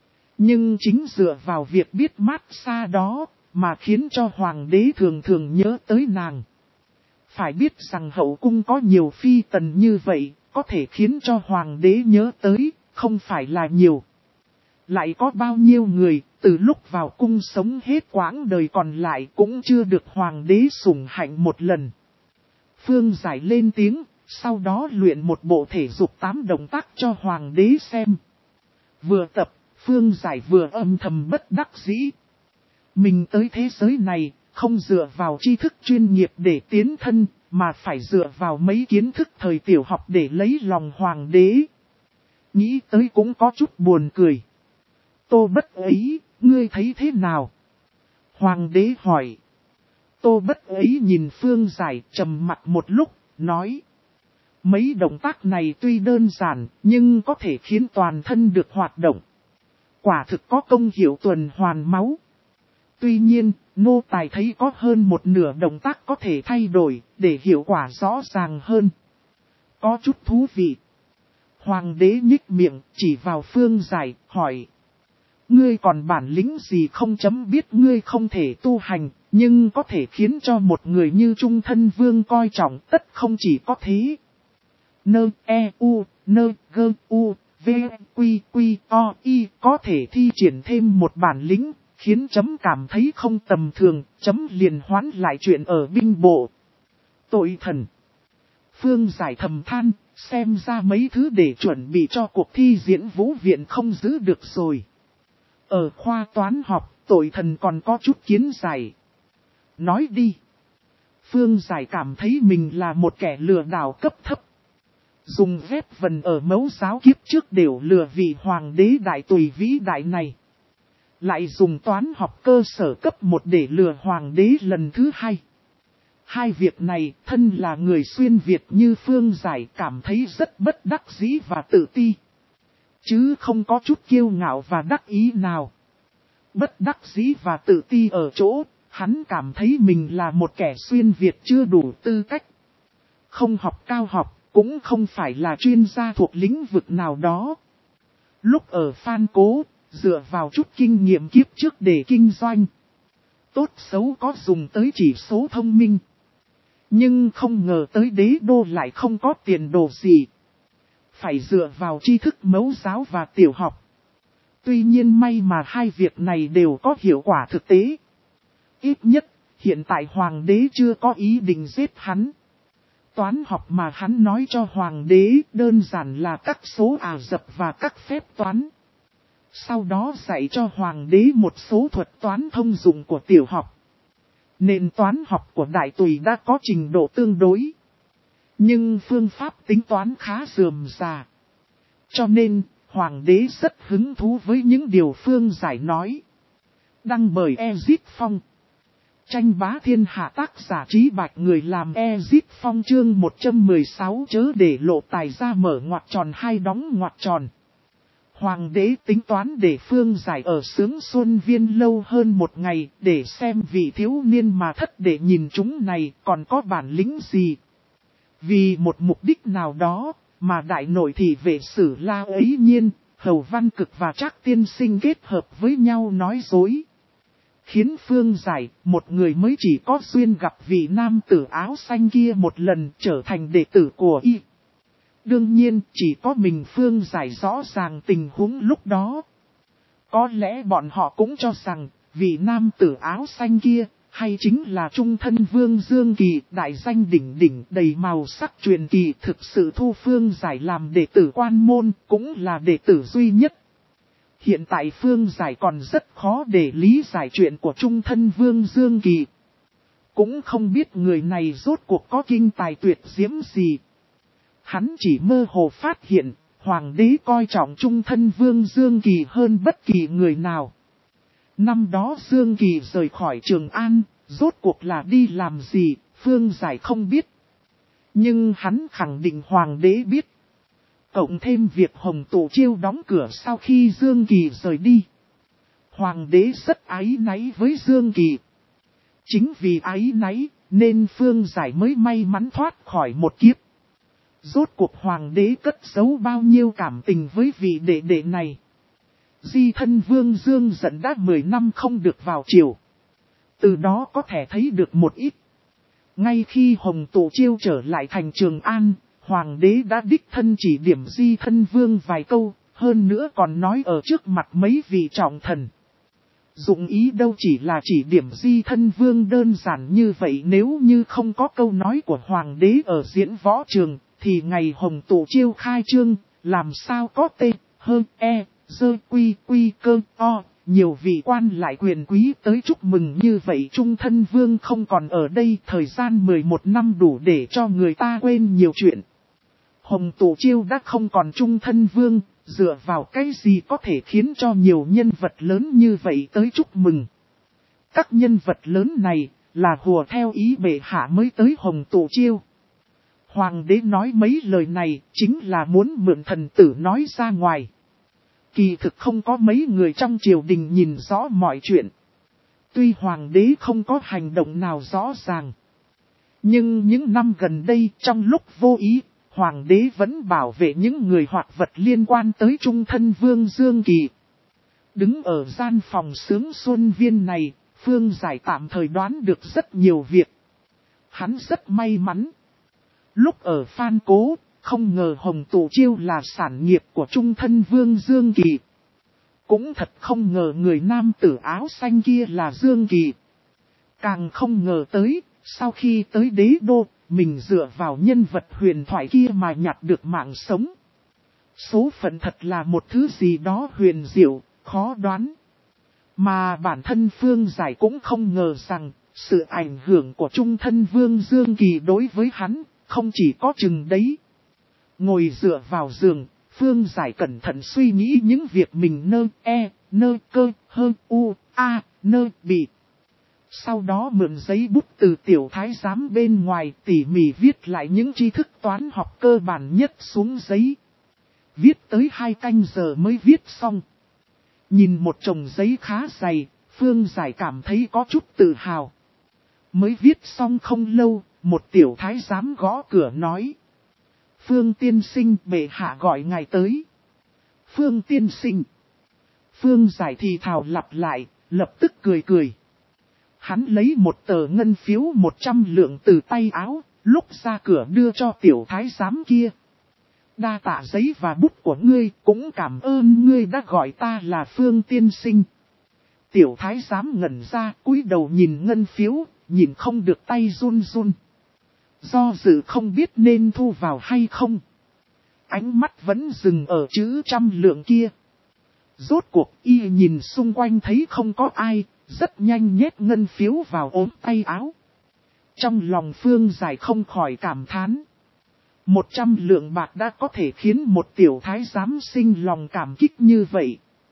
Nhưng chính dựa vào việc biết mát xa đó mà khiến cho hoàng đế thường thường nhớ tới nàng. Phải biết rằng hậu cung có nhiều phi tần như vậy, có thể khiến cho hoàng đế nhớ tới, không phải là nhiều. Lại có bao nhiêu người, từ lúc vào cung sống hết quãng đời còn lại cũng chưa được hoàng đế sủng hạnh một lần. Phương Giải lên tiếng, sau đó luyện một bộ thể dục 8 động tác cho hoàng đế xem. Vừa tập, Phương Giải vừa âm thầm bất đắc dĩ. Mình tới thế giới này, không dựa vào tri thức chuyên nghiệp để tiến thân, mà phải dựa vào mấy kiến thức thời tiểu học để lấy lòng hoàng đế. Nghĩ tới cũng có chút buồn cười. Tô Bất ấy, ngươi thấy thế nào? Hoàng đế hỏi. Tô Bất ấy nhìn Phương Giải trầm mặt một lúc, nói. Mấy động tác này tuy đơn giản, nhưng có thể khiến toàn thân được hoạt động. Quả thực có công hiệu tuần hoàn máu. Tuy nhiên, nô tài thấy có hơn một nửa động tác có thể thay đổi, để hiệu quả rõ ràng hơn. Có chút thú vị. Hoàng đế nhích miệng, chỉ vào Phương Giải, hỏi. Ngươi còn bản lĩnh gì không chấm biết ngươi không thể tu hành, nhưng có thể khiến cho một người như Trung Thân Vương coi trọng tất không chỉ có thế. Nơ e u, nơ gơ u, v quy quy o y có thể thi triển thêm một bản lĩnh, khiến chấm cảm thấy không tầm thường, chấm liền hoán lại chuyện ở binh bộ. Tội thần. Phương Giải thầm than, xem ra mấy thứ để chuẩn bị cho cuộc thi diễn vũ viện không giữ được rồi. Ở khoa toán học, tội thần còn có chút kiến giải. Nói đi. Phương Giải cảm thấy mình là một kẻ lừa đảo cấp thấp. Dùng vết vần ở mẫu giáo kiếp trước đều lừa vị hoàng đế đại tùy vĩ đại này. Lại dùng toán học cơ sở cấp 1 để lừa hoàng đế lần thứ 2. Hai việc này, thân là người xuyên Việt như Phương Giải cảm thấy rất bất đắc dĩ và tự ti. Chứ không có chút kiêu ngạo và đắc ý nào. Bất đắc dĩ và tự ti ở chỗ, hắn cảm thấy mình là một kẻ xuyên Việt chưa đủ tư cách. Không học cao học, cũng không phải là chuyên gia thuộc lĩnh vực nào đó. Lúc ở Phan Cố, dựa vào chút kinh nghiệm kiếp trước để kinh doanh. Tốt xấu có dùng tới chỉ số thông minh. Nhưng không ngờ tới đế đô lại không có tiền đồ gì. Phải dựa vào tri thức mẫu giáo và tiểu học. Tuy nhiên may mà hai việc này đều có hiệu quả thực tế. Ít nhất, hiện tại hoàng đế chưa có ý định giết hắn. Toán học mà hắn nói cho hoàng đế đơn giản là các số Ả Rập và các phép toán. Sau đó dạy cho hoàng đế một số thuật toán thông dụng của tiểu học. Nền toán học của đại tùy đã có trình độ tương đối. Nhưng phương pháp tính toán khá rườm rà. Cho nên, hoàng đế rất hứng thú với những điều Phương Giải nói. Đăng bởi Ezit Phong. Tranh bá thiên hạ tác giả Trí Bạch người làm Ezit Phong chương 116 chớ để lộ tài ra mở ngoặc tròn hai đóng ngoặc tròn. Hoàng đế tính toán để Phương Giải ở Sướng Xuân Viên lâu hơn một ngày để xem vị thiếu niên mà thất để nhìn chúng này còn có bản lĩnh gì. Vì một mục đích nào đó mà đại nội thị vệ Sử La ấy nhiên, Hầu Văn Cực và Trác Tiên Sinh kết hợp với nhau nói dối. Khiến Phương Giải, một người mới chỉ có duyên gặp vị nam tử áo xanh kia một lần trở thành đệ tử của y. Đương nhiên, chỉ có mình Phương Giải rõ ràng tình huống lúc đó. Có lẽ bọn họ cũng cho rằng, vị nam tử áo xanh kia, hay chính là trung thân Vương Dương Kỳ, đại danh đỉnh đỉnh đầy màu sắc truyền kỳ thực sự thu Phương Giải làm đệ tử quan môn, cũng là đệ tử duy nhất. Hiện tại Phương Giải còn rất khó để lý giải chuyện của trung thân Vương Dương Kỳ. Cũng không biết người này rốt cuộc có kinh tài tuyệt diễm gì. Hắn chỉ mơ hồ phát hiện, Hoàng đế coi trọng trung thân Vương Dương Kỳ hơn bất kỳ người nào. Năm đó Dương Kỳ rời khỏi Trường An, rốt cuộc là đi làm gì, Phương Giải không biết. Nhưng hắn khẳng định Hoàng đế biết. Cộng thêm việc Hồng Tụ Chiêu đóng cửa sau khi Dương Kỳ rời đi. Hoàng đế rất áy náy với Dương Kỳ. Chính vì áy náy, nên Phương Giải mới may mắn thoát khỏi một kiếp. Rốt cuộc Hoàng đế cất giấu bao nhiêu cảm tình với vị đệ đệ này. Di thân Vương Dương giận đã 10 năm không được vào triều. Từ đó có thể thấy được một ít. Ngay khi Hồng Tụ Chiêu trở lại thành Trường An, Hoàng đế đã đích thân chỉ điểm Di thân Vương vài câu, hơn nữa còn nói ở trước mặt mấy vị trọng thần. Dụng ý đâu chỉ là chỉ điểm Di thân Vương đơn giản như vậy, nếu như không có câu nói của Hoàng đế ở diễn võ trường, thì ngày Hồng Tụ Chiêu khai trương, làm sao có tê, hơn, e, dơ, quy, cơ, o, nhiều vị quan lại quyền quý tới chúc mừng như vậy. Trung thân Vương không còn ở đây, thời gian 11 năm đủ để cho người ta quên nhiều chuyện. Hồng Tụ Chiêu đã không còn trung thân Vương, dựa vào cái gì có thể khiến cho nhiều nhân vật lớn như vậy tới chúc mừng. Các nhân vật lớn này là hùa theo ý bệ hạ mới tới Hồng Tụ Chiêu. Hoàng đế nói mấy lời này chính là muốn mượn thần tử nói ra ngoài. Kỳ thực không có mấy người trong triều đình nhìn rõ mọi chuyện. Tuy Hoàng đế không có hành động nào rõ ràng. Nhưng những năm gần đây trong lúc vô ý, Hoàng đế vẫn bảo vệ những người hoặc vật liên quan tới trung thân Vương Dương Kỳ. Đứng ở gian phòng Sướng Xuân Viên này, Phương Giải tạm thời đoán được rất nhiều việc. Hắn rất may mắn. Lúc ở Phan Cố, không ngờ Hồng Tụ Chiêu là sản nghiệp của trung thân Vương Dương Kỳ. Cũng thật không ngờ người nam tử áo xanh kia là Dương Kỳ. Càng không ngờ tới, sau khi tới đế đô, mình dựa vào nhân vật huyền thoại kia mà nhặt được mạng sống. Số phận thật là một thứ gì đó huyền diệu, khó đoán. Mà bản thân Phương Giải cũng không ngờ rằng, sự ảnh hưởng của trung thân Vương Dương Kỳ đối với hắn, không chỉ có chừng đấy. Ngồi dựa vào giường, Phương Giải cẩn thận suy nghĩ những việc mình cơ, bị. Sau đó mượn giấy bút từ tiểu thái giám bên ngoài tỉ mỉ viết lại những tri thức toán học cơ bản nhất xuống giấy. Viết tới 2 canh giờ mới viết xong. Nhìn một chồng giấy khá dày, Phương Giải cảm thấy có chút tự hào. Mới viết xong không lâu, một tiểu thái giám gõ cửa nói. Phương tiên sinh, bệ hạ gọi ngài tới. Phương tiên sinh. Phương Giải thì thào lặp lại, lập tức cười. Hắn lấy một tờ ngân phiếu 100 lượng từ tay áo, lúc ra cửa đưa cho tiểu thái giám kia. Đa tạ giấy và bút của ngươi, cũng cảm ơn ngươi đã gọi ta là Phương tiên sinh. Tiểu thái giám ngẩn ra, cúi đầu nhìn ngân phiếu, nhìn không được tay run. Do dự không biết nên thu vào hay không. Ánh mắt vẫn dừng ở chữ 100 lượng kia. Rốt cuộc y nhìn xung quanh thấy không có ai, rất nhanh nhét ngân phiếu vào ốm tay áo. Trong lòng Phương Giải không khỏi cảm thán. 100 lượng bạc đã có thể khiến một tiểu thái giám sinh lòng cảm kích như vậy.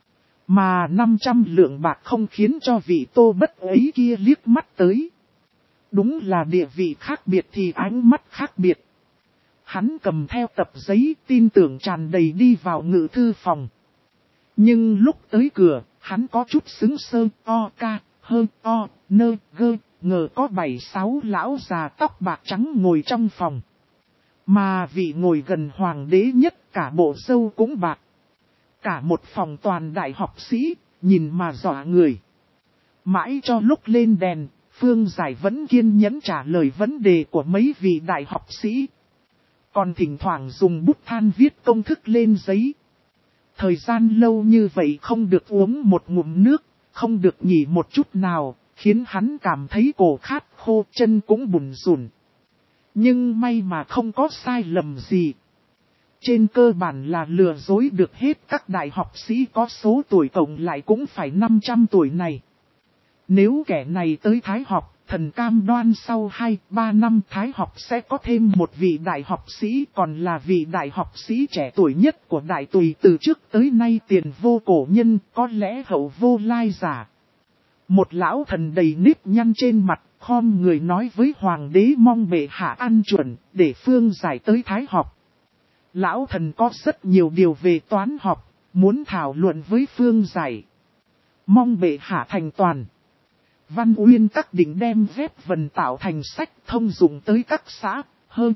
Mà 500 lượng bạc không khiến cho vị Tô Bất ấy kia liếc mắt tới. Đúng là địa vị khác biệt thì ánh mắt khác biệt. Hắn cầm theo tập giấy tin tưởng tràn đầy đi vào ngự thư phòng. Nhưng lúc tới cửa, hắn có chút sững sơ, o ca, hơ, o, nơ, gơ, ngờ có 7-6 lão già tóc bạc trắng ngồi trong phòng. Mà vị ngồi gần hoàng đế nhất cả bộ râu cũng bạc. Cả một phòng toàn đại học sĩ, nhìn mà dọa người. Mãi cho lúc lên đèn, Phương Giải vẫn kiên nhẫn trả lời vấn đề của mấy vị đại học sĩ. Còn thỉnh thoảng dùng bút than viết công thức lên giấy. Thời gian lâu như vậy không được uống một ngụm nước, không được nghỉ một chút nào, khiến hắn cảm thấy cổ khát khô, chân cũng bùn rùn. Nhưng may mà không có sai lầm gì. Trên cơ bản là lừa dối được hết các đại học sĩ có số tuổi cộng lại cũng phải 500 tuổi này. Nếu kẻ này tới Thái học, thần cam đoan sau 2-3 năm Thái học sẽ có thêm một vị đại học sĩ, còn là vị đại học sĩ trẻ tuổi nhất của đại tùy từ trước tới nay tiền vô cổ nhân, có lẽ hậu vô lai giả. Một lão thần đầy nếp nhăn trên mặt, khom người nói với hoàng đế mong bệ hạ ăn chuẩn, để Phương Giải tới Thái học. Lão thần có rất nhiều điều về toán học, muốn thảo luận với Phương Giải. Mong bệ hạ thành toàn. Văn Uyên các định đem ghép vần tạo thành sách thông dụng tới các xã, hơn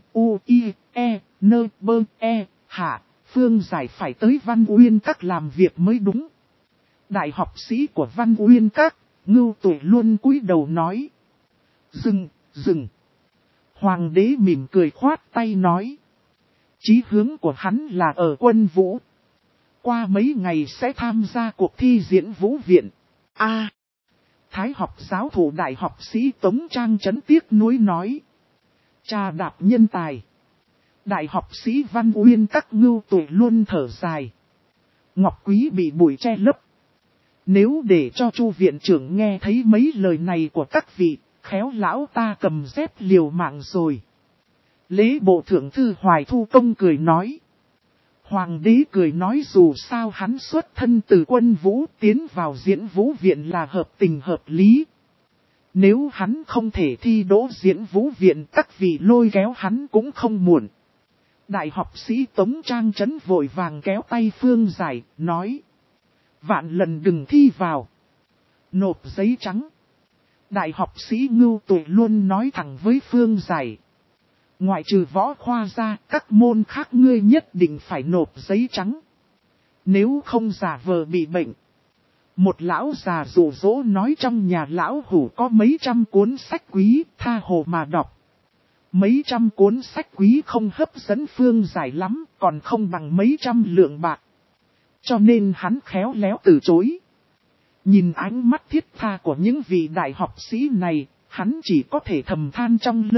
hạ, Phương Giải phải tới Văn Uyên các làm việc mới đúng. Đại học sĩ của Văn Uyên các, Ngưu Tuệ luôn cúi đầu nói. Dừng. Hoàng đế mỉm cười khoát tay nói. Chí hướng của hắn là ở quân vũ. Qua mấy ngày sẽ tham gia cuộc thi diễn vũ viện. Thái học giáo thủ đại học sĩ Tống Trang Trấn tiếc nuối nói. Trà đạp nhân tài. Đại học sĩ Văn Uyên các Ngưu Tuệ luôn thở dài. Ngọc Quý bị bụi che lấp. Nếu để cho Chu viện trưởng nghe thấy mấy lời này của các vị, khéo lão ta cầm dép liều mạng rồi. Lễ bộ thượng thư Hoài Thu Công cười nói. Hoàng đế cười nói dù sao hắn xuất thân từ quân vũ tiến vào diễn vũ viện là hợp tình hợp lý. Nếu hắn không thể thi đỗ diễn vũ viện các vị lôi kéo hắn cũng không muộn. Đại học sĩ Tống Trang Trấn vội vàng kéo tay Phương Giải, nói. Vạn lần đừng thi vào. Nộp giấy trắng. Đại học sĩ Ngưu Tuệ luôn nói thẳng với Phương Giải. Ngoại trừ võ khoa ra, các môn khác ngươi nhất định phải nộp giấy trắng. Nếu không giả vờ bị bệnh. Một lão già rủ rỗ nói trong nhà lão hủ có mấy trăm cuốn sách quý, tha hồ mà đọc. Mấy trăm cuốn sách quý không hấp dẫn Phương Giải lắm, còn không bằng mấy trăm lượng bạc. Cho nên hắn khéo léo từ chối. Nhìn ánh mắt thiết tha của những vị đại học sĩ này, hắn chỉ có thể thầm than trong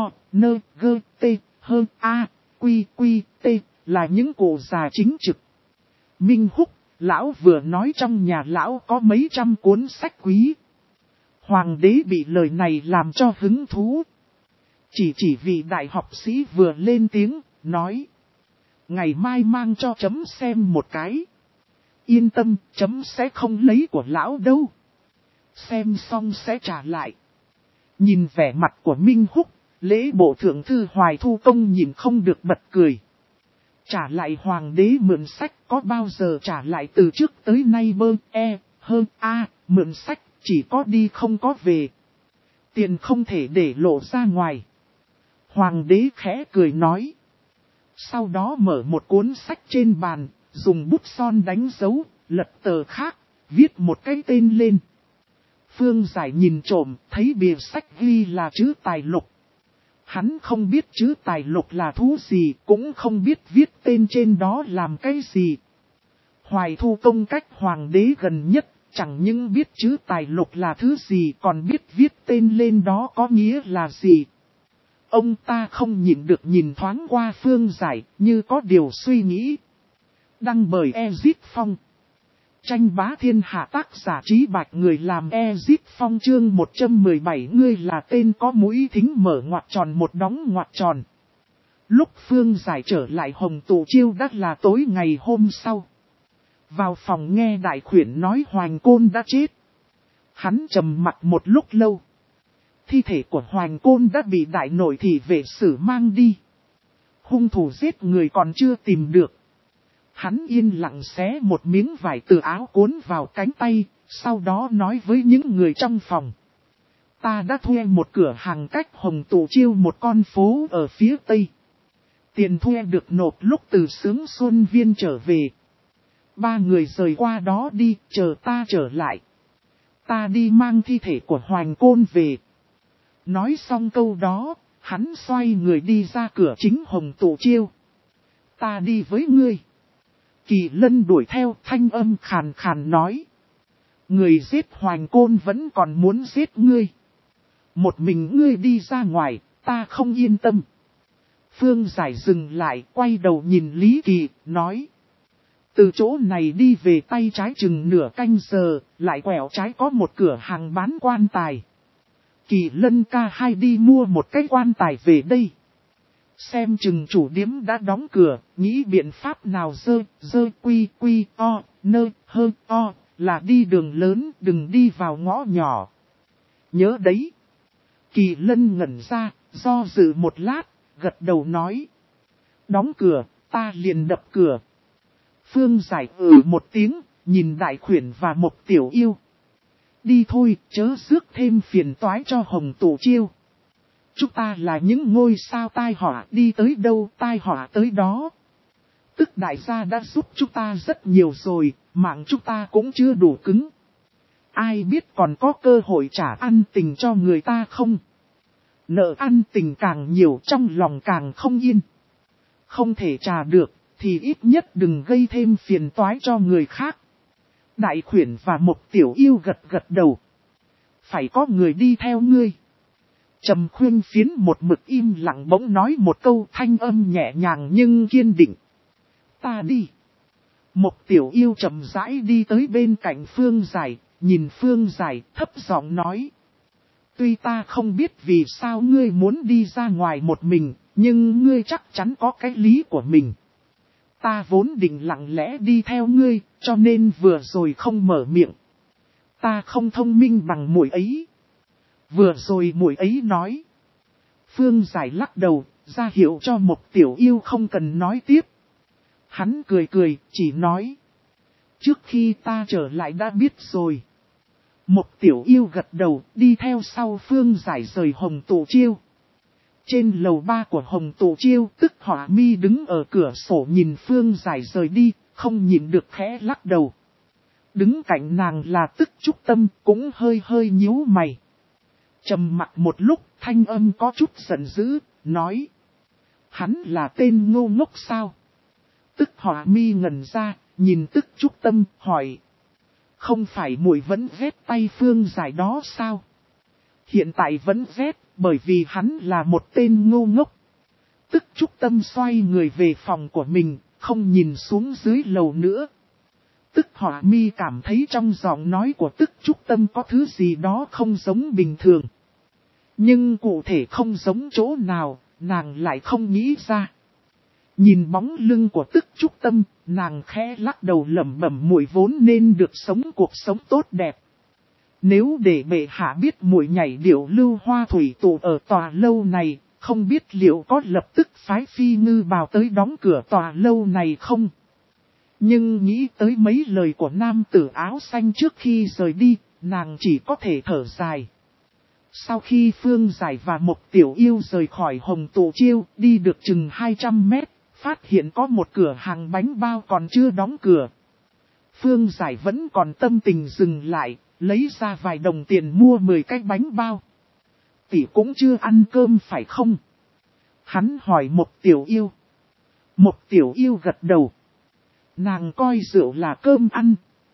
là những cụ già chính trực. Minh Húc, lão vừa nói trong nhà lão có mấy trăm cuốn sách quý. Hoàng đế bị lời này làm cho hứng thú. Chỉ vị đại học sĩ vừa lên tiếng, nói. Ngày mai mang cho chấm xem một cái. Yên tâm, chấm sẽ không lấy của lão đâu. Xem xong sẽ trả lại. Nhìn vẻ mặt của Minh Húc, lễ bộ thượng thư Hoài Thu Công nhìn không được bật cười. Trả lại hoàng đế mượn sách có bao giờ trả lại từ trước tới nay mượn sách chỉ có đi không có về. Tiền không thể để lộ ra ngoài. Hoàng đế khẽ cười nói. Sau đó mở một cuốn sách trên bàn, dùng bút son đánh dấu, lật tờ khác, viết một cái tên lên. Phương Giải nhìn trộm, thấy bìa sách ghi là chữ tài lục. Hắn không biết chữ tài lục là thú gì, cũng không biết viết tên trên đó làm cái gì. Hoài Thu Công cách hoàng đế gần nhất, chẳng những biết chữ tài lục là thứ gì, còn biết viết tên lên đó có nghĩa là gì. Ông ta không nhịn được nhìn thoáng qua Phương Giải, như có điều suy nghĩ. Đăng bởi Ezit Phong. Tranh bá thiên hạ tác giả Trí Bạch người làm Ezit Phong chương 117 ngươi là tên có mũi thính mở ngoặc tròn một đóng ngoặc tròn. Lúc Phương Giải trở lại Hồng Tụ Chiêu đã là tối ngày hôm sau. Vào phòng nghe đại khuyển nói Hoành Côn đã chết. Hắn trầm mặc một lúc lâu. Thi thể của Hoành Côn đã bị đại nội thị vệ sử mang đi. Hung thủ giết người còn chưa tìm được. Hắn yên lặng xé một miếng vải từ áo cuốn vào cánh tay, sau đó nói với những người trong phòng. Ta đã thuê một cửa hàng cách Hồng Tụ Chiêu một con phố ở phía tây. Tiền thuê được nộp lúc từ Sướng Xuân Viên trở về. 3 người rời qua đó đi, chờ ta trở lại. Ta đi mang thi thể của Hoành Côn về. Nói xong câu đó, hắn xoay người đi ra cửa chính Hồng Tụ Chiêu. Ta đi với ngươi. Kỳ Lân đuổi theo, thanh âm khàn khàn nói. Người giết Hoành Côn vẫn còn muốn giết ngươi. Một mình ngươi đi ra ngoài, ta không yên tâm. Phương Giải dừng lại, quay đầu nhìn Lý Kỳ, nói. Từ chỗ này đi về tay trái chừng nửa canh giờ, lại quẹo trái có một cửa hàng bán quan tài. Kỳ Lân ca hai đi mua một cái quan tài về đây. Xem chừng chủ điếm đã đóng cửa, nghĩ biện pháp nào quy o, nơ, hơ o, là đi đường lớn, đừng đi vào ngõ nhỏ. Nhớ đấy. Kỳ Lân ngẩn ra, do dự một lát, gật đầu nói. Đóng cửa, ta liền đập cửa. Phương Giải một tiếng, nhìn đại khuyển và một tiểu yêu. Đi thôi, chớ rước thêm phiền toái cho Hồng Tụ Chiêu. Chúng ta là những ngôi sao tai họa, đi tới đâu tai họa tới đó. Tức đại gia đã giúp chúng ta rất nhiều rồi, mạng chúng ta cũng chưa đủ cứng. Ai biết còn có cơ hội trả ăn tình cho người ta không? Nợ ăn tình càng nhiều trong lòng càng không yên. Không thể trả được, thì ít nhất đừng gây thêm phiền toái cho người khác. Đại khuyển và một tiểu yêu gật gật đầu. Phải có người đi theo ngươi. Trầm Khuyên Phiến một mực im lặng bỗng nói một câu, thanh âm nhẹ nhàng nhưng kiên định. Ta đi. Một tiểu yêu chậm rãi đi tới bên cạnh Phương Giải, nhìn Phương Giải thấp giọng nói. Tuy ta không biết vì sao ngươi muốn đi ra ngoài một mình, nhưng ngươi chắc chắn có cái lý của mình. Ta vốn định lặng lẽ đi theo ngươi, cho nên vừa rồi không mở miệng. Ta không thông minh bằng muội ấy. Vừa rồi muội ấy nói. Phương Giải lắc đầu, ra hiệu cho một tiểu yêu không cần nói tiếp. Hắn cười cười, chỉ nói. Trước khi ta trở lại đã biết rồi. Một tiểu yêu gật đầu, đi theo sau Phương Giải rời Hồng Tụ Chiêu. Trên lầu 3 của Hồng Tụ Chiêu, tức Hỏa Mi đứng ở cửa sổ nhìn Phương Giải rời đi, không nhìn được khẽ lắc đầu. Đứng cạnh nàng là Tức Trúc Tâm, cũng hơi nhíu mày. Trầm mặc một lúc, thanh âm có chút giận dữ, nói. Hắn là tên ngô ngốc sao? Tức Hỏa Mi ngẩn ra, nhìn Tức Trúc Tâm, hỏi. Không phải muội vẫn ghét tay Phương Giải đó sao? Hiện tại vẫn ghét, bởi vì hắn là một tên ngô ngốc. Tức Trúc Tâm xoay người về phòng của mình, không nhìn xuống dưới lầu nữa. Tức Hỏa Mi cảm thấy trong giọng nói của Tức Trúc Tâm có thứ gì đó không giống bình thường. Nhưng cụ thể không giống chỗ nào, nàng lại không nghĩ ra. Nhìn bóng lưng của Tức Trúc Tâm, nàng khẽ lắc đầu lẩm bẩm muội vốn nên được sống cuộc sống tốt đẹp. Nếu để bệ hạ biết muội nhảy điệu lưu hoa thủy tụ ở tòa lâu này, không biết liệu có lập tức phái Phi Ngư Bào tới đóng cửa tòa lâu này không? Nhưng nghĩ tới mấy lời của nam tử áo xanh trước khi rời đi, nàng chỉ có thể thở dài. Sau khi Phương Giải và một tiểu yêu rời khỏi Hồng Tụ Chiêu, đi được chừng 200 mét, phát hiện có một cửa hàng bánh bao còn chưa đóng cửa. Phương Giải vẫn còn tâm tình dừng lại, lấy ra vài đồng tiền mua 10 cái bánh bao. Tỷ cũng chưa ăn cơm phải không? Hắn hỏi một tiểu yêu. Một tiểu yêu gật đầu. Nàng coi rượu là cơm ăn.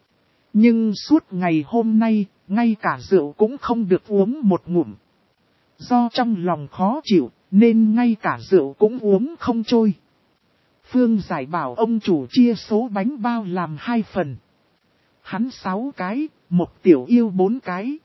Nhưng suốt ngày hôm nay, ngay cả rượu cũng không được uống một ngụm. Do trong lòng khó chịu, nên ngay cả rượu cũng uống không trôi. Phương Giải bảo ông chủ chia số bánh bao làm 2 phần. Hắn 6 cái, một tiểu yêu 4 cái.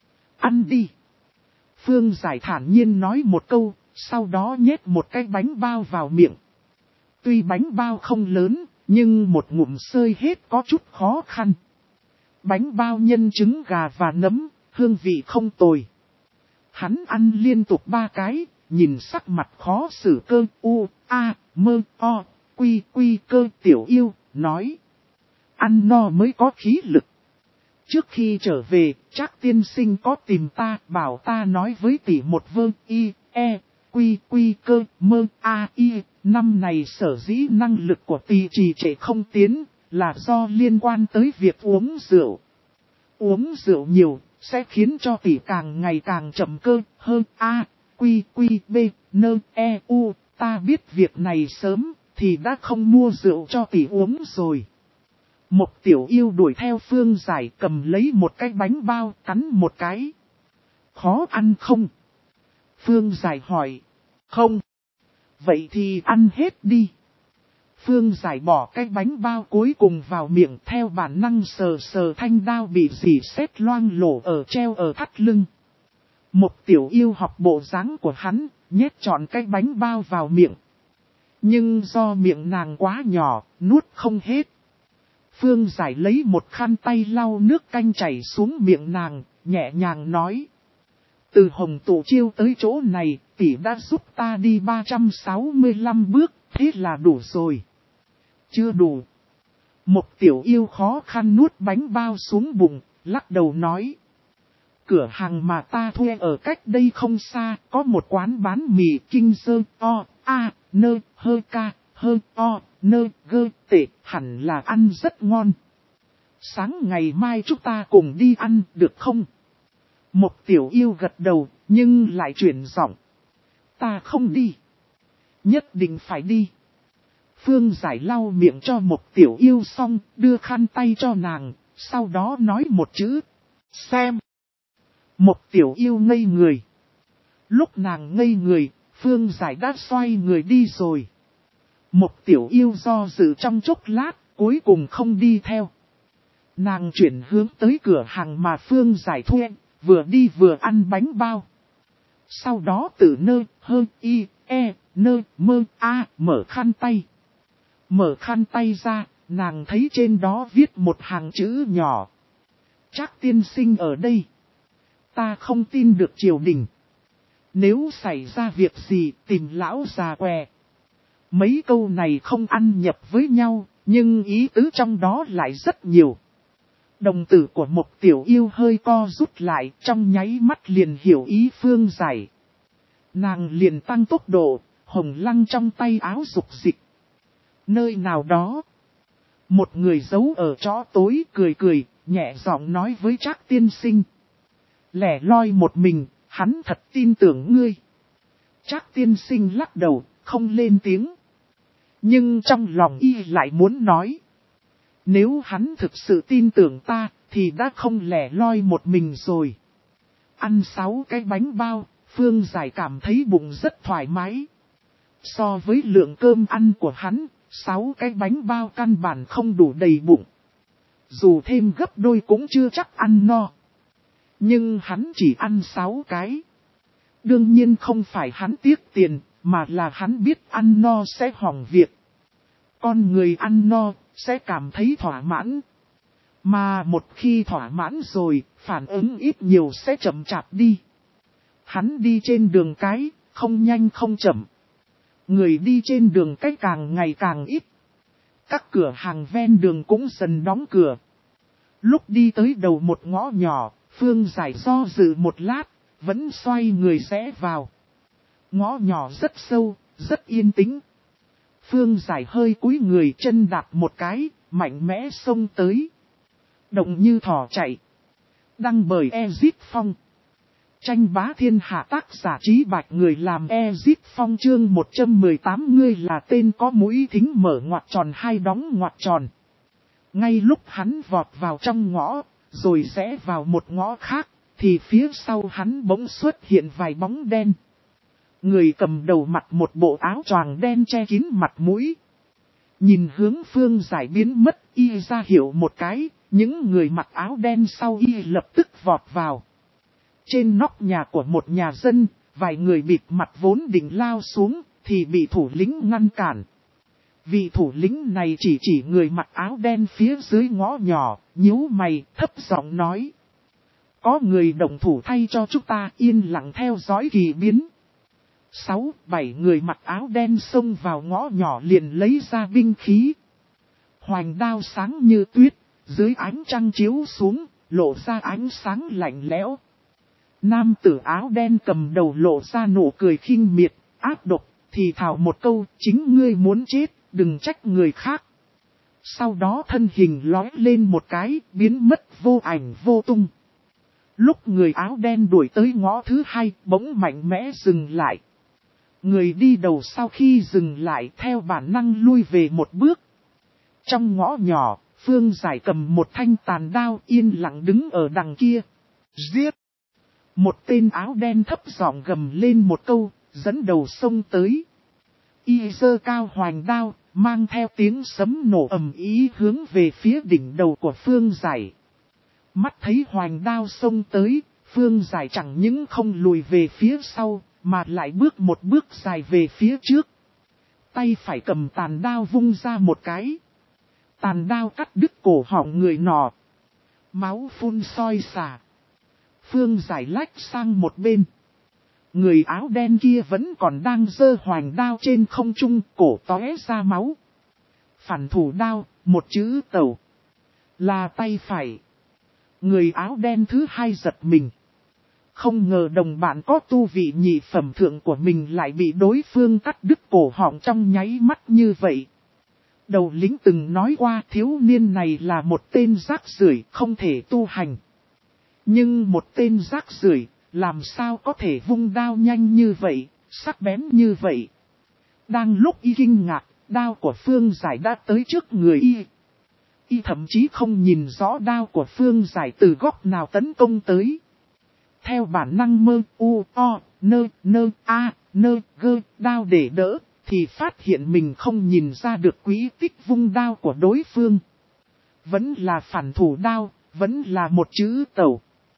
Ăn đi. Phương Giải thản nhiên nói một câu, sau đó nhét một cái bánh bao vào miệng. Tuy bánh bao không lớn, nhưng một ngụm sơi hết có chút khó khăn. Bánh bao nhân trứng gà và nấm, hương vị không tồi. Hắn ăn liên tục 3 cái, nhìn sắc mặt khó xử Cơ u, a, mơ, o, quy quy Cơ Tiểu Yêu, nói. Ăn no mới có khí lực. Trước khi trở về, Trác tiên sinh có tìm ta, bảo ta nói với tỷ một vơ y, e, quy quy Cơ mơ a y. Năm này sở dĩ năng lực của tỷ trì trệ không tiến, là do liên quan tới việc uống rượu. Uống rượu nhiều, sẽ khiến cho tỷ càng ngày càng chậm cơ, hơn a, quy quy b, nơ, e, u. Ta biết việc này sớm, thì đã không mua rượu cho tỷ uống rồi. Một Tiểu Yêu đuổi theo Phương Giải cầm lấy một cái bánh bao cắn một cái. Khó ăn không? Phương Giải hỏi. Không. Vậy thì ăn hết đi. Phương Giải bỏ cái bánh bao cuối cùng vào miệng theo bản năng sờ sờ thanh đao bị rỉ sét loang lổ ở treo ở thắt lưng. Một Tiểu Yêu học bộ dáng của hắn, nhét trọn cái bánh bao vào miệng. Nhưng do miệng nàng quá nhỏ, nuốt không hết. Phương Giải lấy một khăn tay lau nước canh chảy xuống miệng nàng, nhẹ nhàng nói. Từ Hồng Tổ Chiêu tới chỗ này, tỷ đã giúp ta đi 365 bước, thế là đủ rồi. Chưa đủ. Một Tiểu Yêu khó khăn nuốt bánh bao xuống bụng, lắc đầu nói. Cửa hàng mà ta thuê ở cách đây không xa, có một quán bán mì kinh sơ, o, a, nơ, hơ ca, hơ, o, nơ, gơ, tệ, hẳn là ăn rất ngon. Sáng ngày mai chúng ta cùng đi ăn, được không? Một Tiểu Yêu gật đầu, nhưng lại chuyển giọng. Ta không đi. Nhất định phải đi. Phương Giải lau miệng cho một Tiểu Yêu xong, đưa khăn tay cho nàng, sau đó nói một chữ. Xem. Một Tiểu Yêu ngây người. Lúc nàng ngây người, Phương Giải đã xoay người đi rồi. Một Tiểu Yêu do dự trong chốc lát, cuối cùng không đi theo. Nàng chuyển hướng tới cửa hàng mà Phương Giải thuê, vừa đi vừa ăn bánh bao. Sau đó từ nơ, hơ, y, e, nơ, mơ, a, mở khăn tay. Mở khăn tay ra, nàng thấy trên đó viết một hàng chữ nhỏ. Trác tiên sinh ở đây. Ta không tin được triều đình. Nếu xảy ra việc gì tìm lão già què. Mấy câu này không ăn nhập với nhau, nhưng ý tứ trong đó lại rất nhiều. Đồng tử của một Tiểu Yêu hơi co rút lại, trong nháy mắt liền hiểu ý Phương Giải. Nàng liền tăng tốc độ, hồng lăng trong tay áo rục dịch. Nơi nào đó, một người giấu ở chỗ tối cười cười, nhẹ giọng nói với Trác tiên sinh. Lẻ loi một mình, hắn thật tin tưởng ngươi. Trác tiên sinh lắc đầu, không lên tiếng. Nhưng trong lòng y lại muốn nói. Nếu hắn thực sự tin tưởng ta, thì đã không lẻ loi một mình rồi. Ăn 6 cái bánh bao, Phương Giải cảm thấy bụng rất thoải mái. So với lượng cơm ăn của hắn, 6 cái bánh bao căn bản không đủ đầy bụng. Dù thêm gấp đôi cũng chưa chắc ăn no. Nhưng hắn chỉ ăn 6 cái. Đương nhiên không phải hắn tiếc tiền, mà là hắn biết ăn no sẽ hỏng việc. Con người ăn no, sẽ cảm thấy thỏa mãn. Mà một khi thỏa mãn rồi, phản ứng ít nhiều sẽ chậm chạp đi. Hắn đi trên đường cái, không nhanh không chậm. Người đi trên đường cái càng ngày càng ít. Các cửa hàng ven đường cũng dần đóng cửa. Lúc đi tới đầu một ngõ nhỏ, Phương Giải do dự một lát, vẫn xoay người rẽ vào. Ngõ nhỏ rất sâu, rất yên tĩnh. Phương Giải hơi cúi người chân đạp một cái, mạnh mẽ xông tới. Động như thỏ chạy. Đăng bởi Ezit Phong. Tranh bá thiên hạ tác giả Trí Bạch người làm Ezit Phong chương 118 ngươi là tên có mũi thính mở ngoặc tròn hai đóng ngoặc tròn. Ngay lúc hắn vọt vào trong ngõ, rồi rẽ vào một ngõ khác, thì phía sau hắn bỗng xuất hiện vài bóng đen. Người cầm đầu mặc một bộ áo choàng đen che kín mặt mũi. Nhìn hướng Phương Giải biến mất y ra hiệu một cái, những người mặc áo đen sau y lập tức vọt vào. Trên nóc nhà của một nhà dân, vài người bịt mặt vốn định lao xuống, thì bị thủ lĩnh ngăn cản. Vị thủ lĩnh này chỉ người mặc áo đen phía dưới ngõ nhỏ, nhíu mày, thấp giọng nói. Có người động thủ thay cho chúng ta, yên lặng theo dõi kỳ biến. 6-7 người mặc áo đen xông vào ngõ nhỏ liền lấy ra binh khí. Hoành đao sáng như tuyết, dưới ánh trăng chiếu xuống, lộ ra ánh sáng lạnh lẽo. Nam tử áo đen cầm đầu lộ ra nụ cười khinh miệt, ác độc, thì thào một câu, chính ngươi muốn chết, đừng trách người khác. Sau đó thân hình lói lên một cái, biến mất vô ảnh vô tung. Lúc người áo đen đuổi tới ngõ thứ hai, bỗng mạnh mẽ dừng lại. Người đi đầu sau khi dừng lại theo bản năng lui về một bước. Trong ngõ nhỏ, Phương Giải cầm một thanh tàn đao yên lặng đứng ở đằng kia. Giết! Một tên áo đen thấp giọng gầm lên một câu, dẫn đầu xông tới. Y giơ cao hoành đao, mang theo tiếng sấm nổ ầm ĩ hướng về phía đỉnh đầu của Phương Giải. Mắt thấy hoành đao xông tới, Phương Giải chẳng những không lùi về phía sau, mà lại bước một bước dài về phía trước. Tay phải cầm tàn đao vung ra một cái. Tàn đao cắt đứt cổ họng người nọ. Máu phun soi xả. Phương Giải lách sang một bên. Người áo đen kia vẫn còn đang giơ hoành đao trên không trung, cổ tóe ra máu. Phản thủ đao, một chữ tẩu. Là tay phải. Người áo đen thứ hai giật mình. Không ngờ đồng bạn có tu vị nhị phẩm thượng của mình lại bị đối phương cắt đứt cổ họng trong nháy mắt như vậy. Đầu lĩnh từng nói qua thiếu niên này là một tên rác rưởi không thể tu hành. Nhưng một tên rác rưởi làm sao có thể vung đao nhanh như vậy, sắc bén như vậy. Đang lúc y kinh ngạc, đao của Phương Giải đã tới trước người y. Y thậm chí không nhìn rõ đao của Phương Giải từ góc nào tấn công tới. Theo bản năng mơ u o nơ a nơ gơ đao để đỡ, thì phát hiện mình không nhìn ra được quỹ tích vung đao của đối phương. Vẫn là phản thủ đao, vẫn là một chữ tẩu,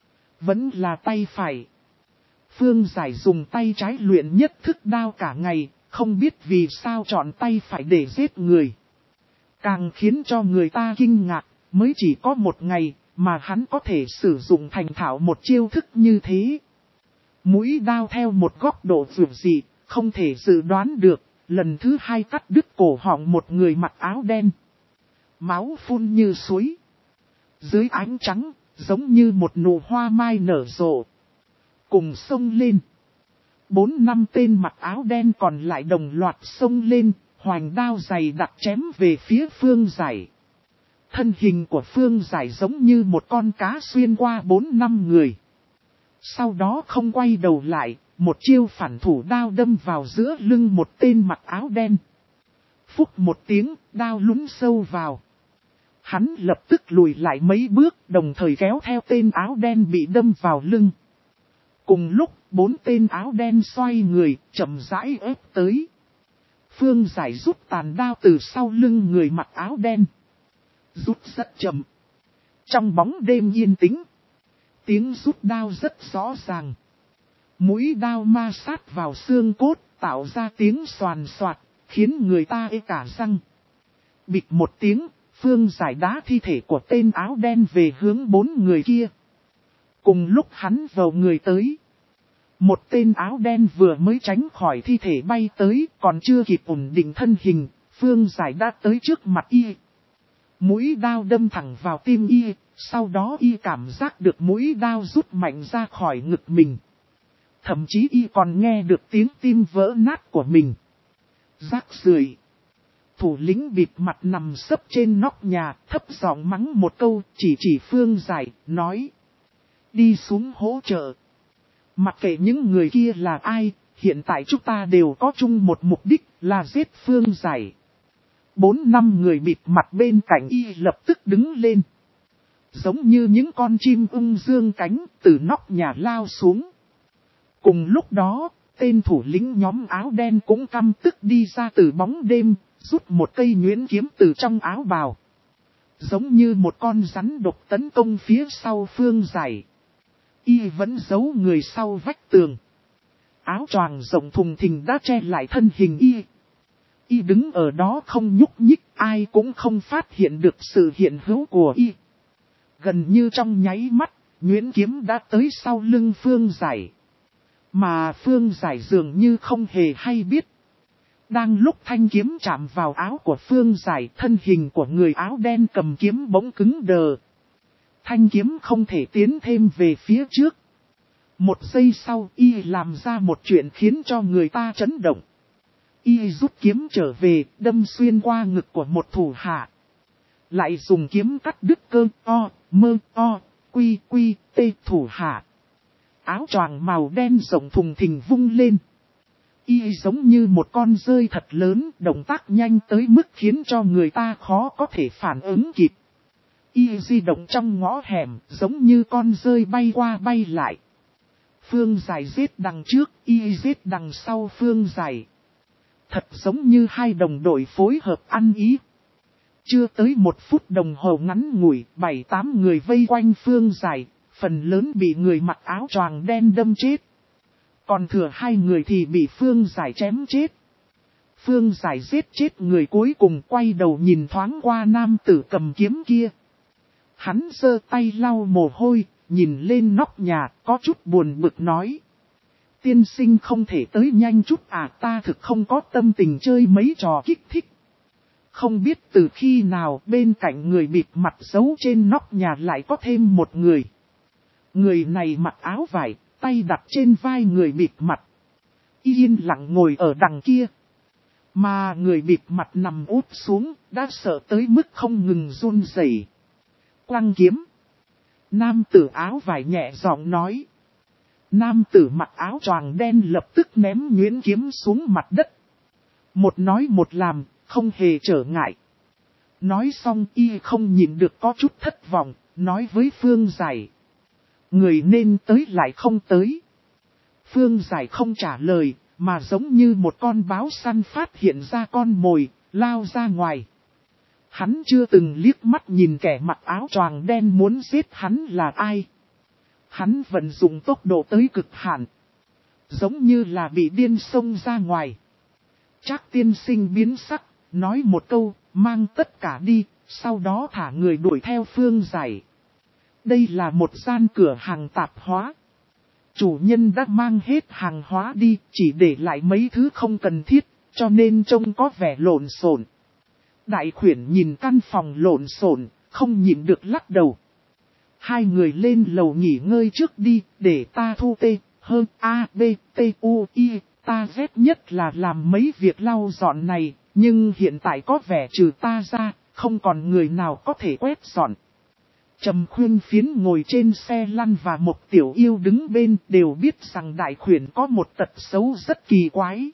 vẫn là tay phải. Phương Giải dùng tay trái luyện nhất thức đao cả ngày, không biết vì sao chọn tay phải để giết người. Càng khiến cho người ta kinh ngạc, mới chỉ có một ngày, mà hắn có thể sử dụng thành thạo một chiêu thức như thế. Mũi đao theo một góc độ vượt dị, không thể dự đoán được, lần thứ hai cắt đứt cổ họng một người mặc áo đen. Máu phun như suối. Dưới ánh trắng, giống như một nụ hoa mai nở rộ. Cùng xông lên. 4-5 tên mặc áo đen còn lại đồng loạt xông lên, hoành đao dày đặc chém về phía Phương Giải. Thân hình của Phương Giải giống như một con cá xuyên qua 4-5 người. Sau đó không quay đầu lại, một chiêu phản thủ đao đâm vào giữa lưng một tên mặc áo đen. Phúc một tiếng, đao lún sâu vào. Hắn lập tức lùi lại mấy bước, đồng thời kéo theo tên áo đen bị đâm vào lưng. Cùng lúc, 4 tên áo đen xoay người, chậm rãi ép tới. Phương Giải rút tàn đao từ sau lưng người mặc áo đen. Rút rất chậm. Trong bóng đêm yên tĩnh, tiếng rút đao rất rõ ràng. Mũi đao ma sát vào xương cốt, tạo ra tiếng xoàn xoạt, khiến người ta ê cả răng. Bịch một tiếng, Phương Giải đá thi thể của tên áo đen về hướng 4 người kia. Cùng lúc hắn vào người tới, một tên áo đen vừa mới tránh khỏi thi thể bay tới, còn chưa kịp ổn định thân hình, Phương Giải đã tới trước mặt y. Mũi đao đâm thẳng vào tim y, sau đó y cảm giác được mũi đao rút mạnh ra khỏi ngực mình. Thậm chí y còn nghe được tiếng tim vỡ nát của mình. Rác rưởi. Thủ lĩnh bịt mặt nằm sấp trên nóc nhà, thấp giọng mắng một câu, chỉ Phương Giải, nói. Đi xuống hỗ trợ. Mặc kệ những người kia là ai, hiện tại chúng ta đều có chung một mục đích là giết Phương Giải. 4-5 người bịt mặt bên cạnh y lập tức đứng lên. Giống như những con chim ung dương cánh từ nóc nhà lao xuống. Cùng lúc đó, tên thủ lĩnh nhóm áo đen cũng căm tức đi ra từ bóng đêm, rút một cây nhuyễn kiếm từ trong áo bào. Giống như một con rắn độc tấn công phía sau Phương Giải. Y vẫn giấu người sau vách tường. Áo choàng rộng thùng thình đã che lại thân hình y. Y đứng ở đó không nhúc nhích, ai cũng không phát hiện được sự hiện hữu của Y. Gần như trong nháy mắt, nhuyễn kiếm đã tới sau lưng Phương Giải. Mà Phương Giải dường như không hề hay biết. Đang lúc thanh kiếm chạm vào áo của Phương Giải, thân hình của người áo đen cầm kiếm bỗng cứng đờ. Thanh kiếm không thể tiến thêm về phía trước. Một giây sau, Y làm ra một chuyện khiến cho người ta chấn động. Y rút kiếm trở về, đâm xuyên qua ngực của một thủ hạ. Lại dùng kiếm cắt đứt cơ quy tê thủ hạ. Áo choàng màu đen rộng thùng thình vung lên. Y giống như một con dơi thật lớn, động tác nhanh tới mức khiến cho người ta khó có thể phản ứng kịp. Y di động trong ngõ hẻm, giống như con dơi bay qua bay lại. Phương Giải giết đằng trước, Y giết đằng sau Phương Giải. Thật giống như hai đồng đội phối hợp ăn ý. Chưa tới 1 phút đồng hồ ngắn ngủi, 7-8 người vây quanh Phương Giải, phần lớn bị người mặc áo choàng đen đâm chết. Còn thừa 2 người thì bị Phương Giải chém chết. Phương Giải giết chết người cuối cùng, quay đầu nhìn thoáng qua nam tử cầm kiếm kia. Hắn giơ tay lau mồ hôi, nhìn lên nóc nhà, có chút buồn bực nói. Tiên sinh không thể tới nhanh chút à, ta thực không có tâm tình chơi mấy trò kích thích. Không biết từ khi nào bên cạnh người bịt mặt giấu trên nóc nhà lại có thêm một người. Người này mặc áo vải, tay đặt trên vai người bịt mặt. Yên lặng ngồi ở đằng kia. Mà người bịt mặt nằm úp xuống, đã sợ tới mức không ngừng run rẩy. Quăng kiếm. Nam tử áo vải nhẹ giọng nói. Nam tử mặc áo choàng đen lập tức ném nhuyễn kiếm xuống mặt đất. Một nói một làm, không hề trở ngại. Nói xong Y không nhìn được có chút thất vọng, nói với Phương Giải. Người nên tới lại không tới. Phương Giải không trả lời, mà giống như một con báo săn phát hiện ra con mồi, lao ra ngoài. Hắn chưa từng liếc mắt nhìn kẻ mặc áo choàng đen muốn giết hắn là ai. Hắn vận dụng tốc độ tới cực hạn. Giống như là bị điên xông ra ngoài. Trác tiên sinh biến sắc, nói một câu, mang tất cả đi, sau đó thả người đuổi theo Phương Giải. Đây là một gian cửa hàng tạp hóa. Chủ nhân đã mang hết hàng hóa đi, chỉ để lại mấy thứ không cần thiết, cho nên trông có vẻ lộn xộn. Đại khuyển nhìn căn phòng lộn xộn, không nhịn được lắc đầu. 2 người lên lầu nghỉ ngơi trước đi, để ta thu A-B-T-U-I, ta ghét nhất là làm mấy việc lau dọn này, nhưng hiện tại có vẻ trừ ta ra, không còn người nào có thể quét dọn. Trầm Khuyên Phiến ngồi trên xe lăn và một tiểu yêu đứng bên đều biết rằng đại khuyển có một tật xấu rất kỳ quái.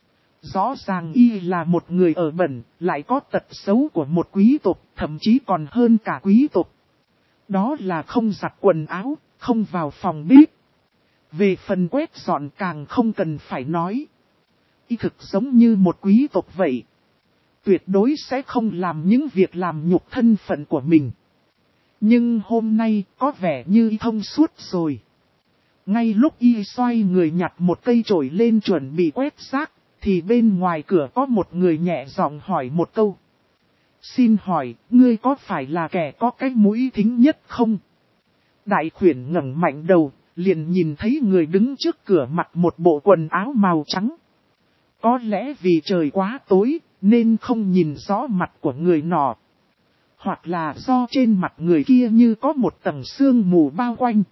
Rõ ràng Y là một người ở bẩn, lại có tật xấu của một quý tộc, thậm chí còn hơn cả quý tộc. Đó là không giặt quần áo, không vào phòng bếp. Về phần quét dọn càng không cần phải nói. Y thực giống như một quý tộc vậy. Tuyệt đối sẽ không làm những việc làm nhục thân phận của mình. Nhưng hôm nay có vẻ như Y thông suốt rồi. Ngay lúc Y xoay người nhặt một cây chổi lên chuẩn bị quét rác, thì bên ngoài cửa có một người nhẹ giọng hỏi một câu. Xin hỏi, ngươi có phải là kẻ có cái mũi thính nhất không? Đại khuyển ngẩng mạnh đầu, liền nhìn thấy người đứng trước cửa mặc một bộ quần áo màu trắng. Có lẽ vì trời quá tối, nên không nhìn rõ mặt của người nọ. Hoặc là do trên mặt người kia như có một tầng sương mù bao quanh.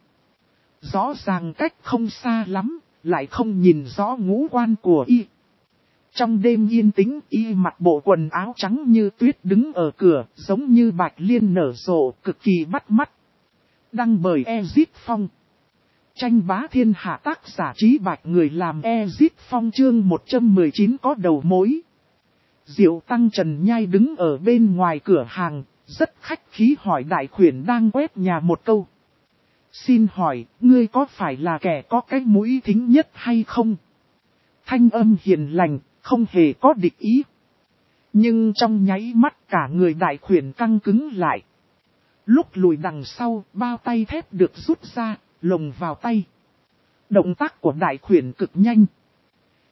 Rõ ràng cách không xa lắm, lại không nhìn rõ ngũ quan của Y. Trong đêm yên tĩnh, Y mặc bộ quần áo trắng như tuyết đứng ở cửa, giống như bạch liên nở rộ, cực kỳ bắt mắt. Đăng bởi Ezit Phong. Tranh bá thiên hạ, tác giả Trí Bạch, người làm Ezit Phong. Chương 119 có đầu mối. Diệu Tăng Trần Nhai đứng ở bên ngoài cửa hàng, rất khách khí hỏi đại khuyển đang quét nhà một câu. Xin hỏi, ngươi có phải là kẻ có cái mũi thính nhất hay không? Thanh âm hiền lành, không hề có địch ý. Nhưng trong nháy mắt cả người đại khuyển căng cứng lại. Lúc lùi đằng sau, bao tay thép được rút ra, lồng vào tay. Động tác của đại khuyển cực nhanh.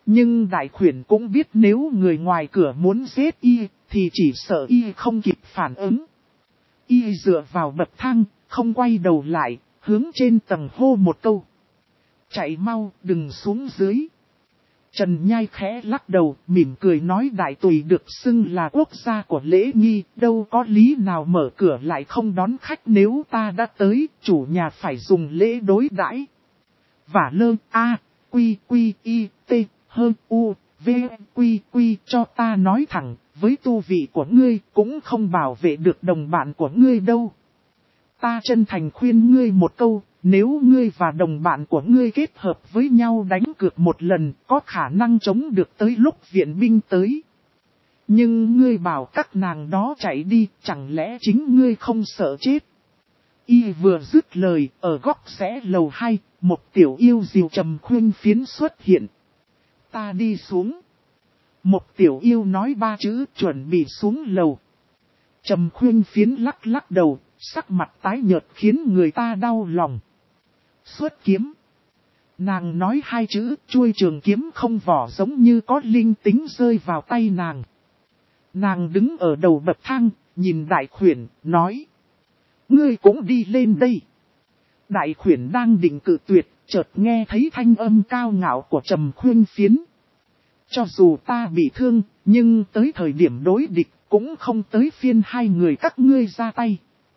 Nhưng đại khuyển cũng biết nếu người ngoài cửa muốn giết y, thì chỉ sợ y không kịp phản ứng. Y dựa vào bậc thang, không quay đầu lại, hướng trên tầng hô một câu. Chạy mau, đừng xuống dưới. Trần Nhai khẽ lắc đầu, mỉm cười nói đại tùy được xưng là quốc gia của lễ nghi, đâu có lý nào mở cửa lại không đón khách nếu ta đã tới, chủ nhà phải dùng lễ đối đãi. Vả lơ, a, quy quy y, t, hơn u, v, quy quy cho ta nói thẳng, với tu vị của ngươi cũng không bảo vệ được đồng bạn của ngươi đâu. Ta chân thành khuyên ngươi một câu, nếu ngươi và đồng bạn của ngươi kết hợp với nhau đánh cược một lần, có khả năng chống được tới lúc viện binh tới. Nhưng ngươi bảo các nàng đó chạy đi, chẳng lẽ chính ngươi không sợ chết? Y vừa dứt lời, ở góc rẽ lầu 2, một tiểu yêu diều trầm khuyên phiến xuất hiện. Ta đi xuống. Một tiểu yêu nói 3 chữ chuẩn bị xuống lầu. Trầm khuyên phiến lắc lắc đầu, sắc mặt tái nhợt khiến người ta đau lòng. Xuất kiếm. Nàng nói 2 chữ, chuôi trường kiếm không vỏ giống như có linh tính rơi vào tay nàng. Nàng đứng ở đầu bậc thang, nhìn đại khuyển, nói. Ngươi cũng đi lên đây. Đại khuyển đang định cự tuyệt, chợt nghe thấy thanh âm cao ngạo của Trầm khuyên phiến. Cho dù ta bị thương, nhưng tới thời điểm đối địch, cũng không tới phiên hai người các ngươi ra tay.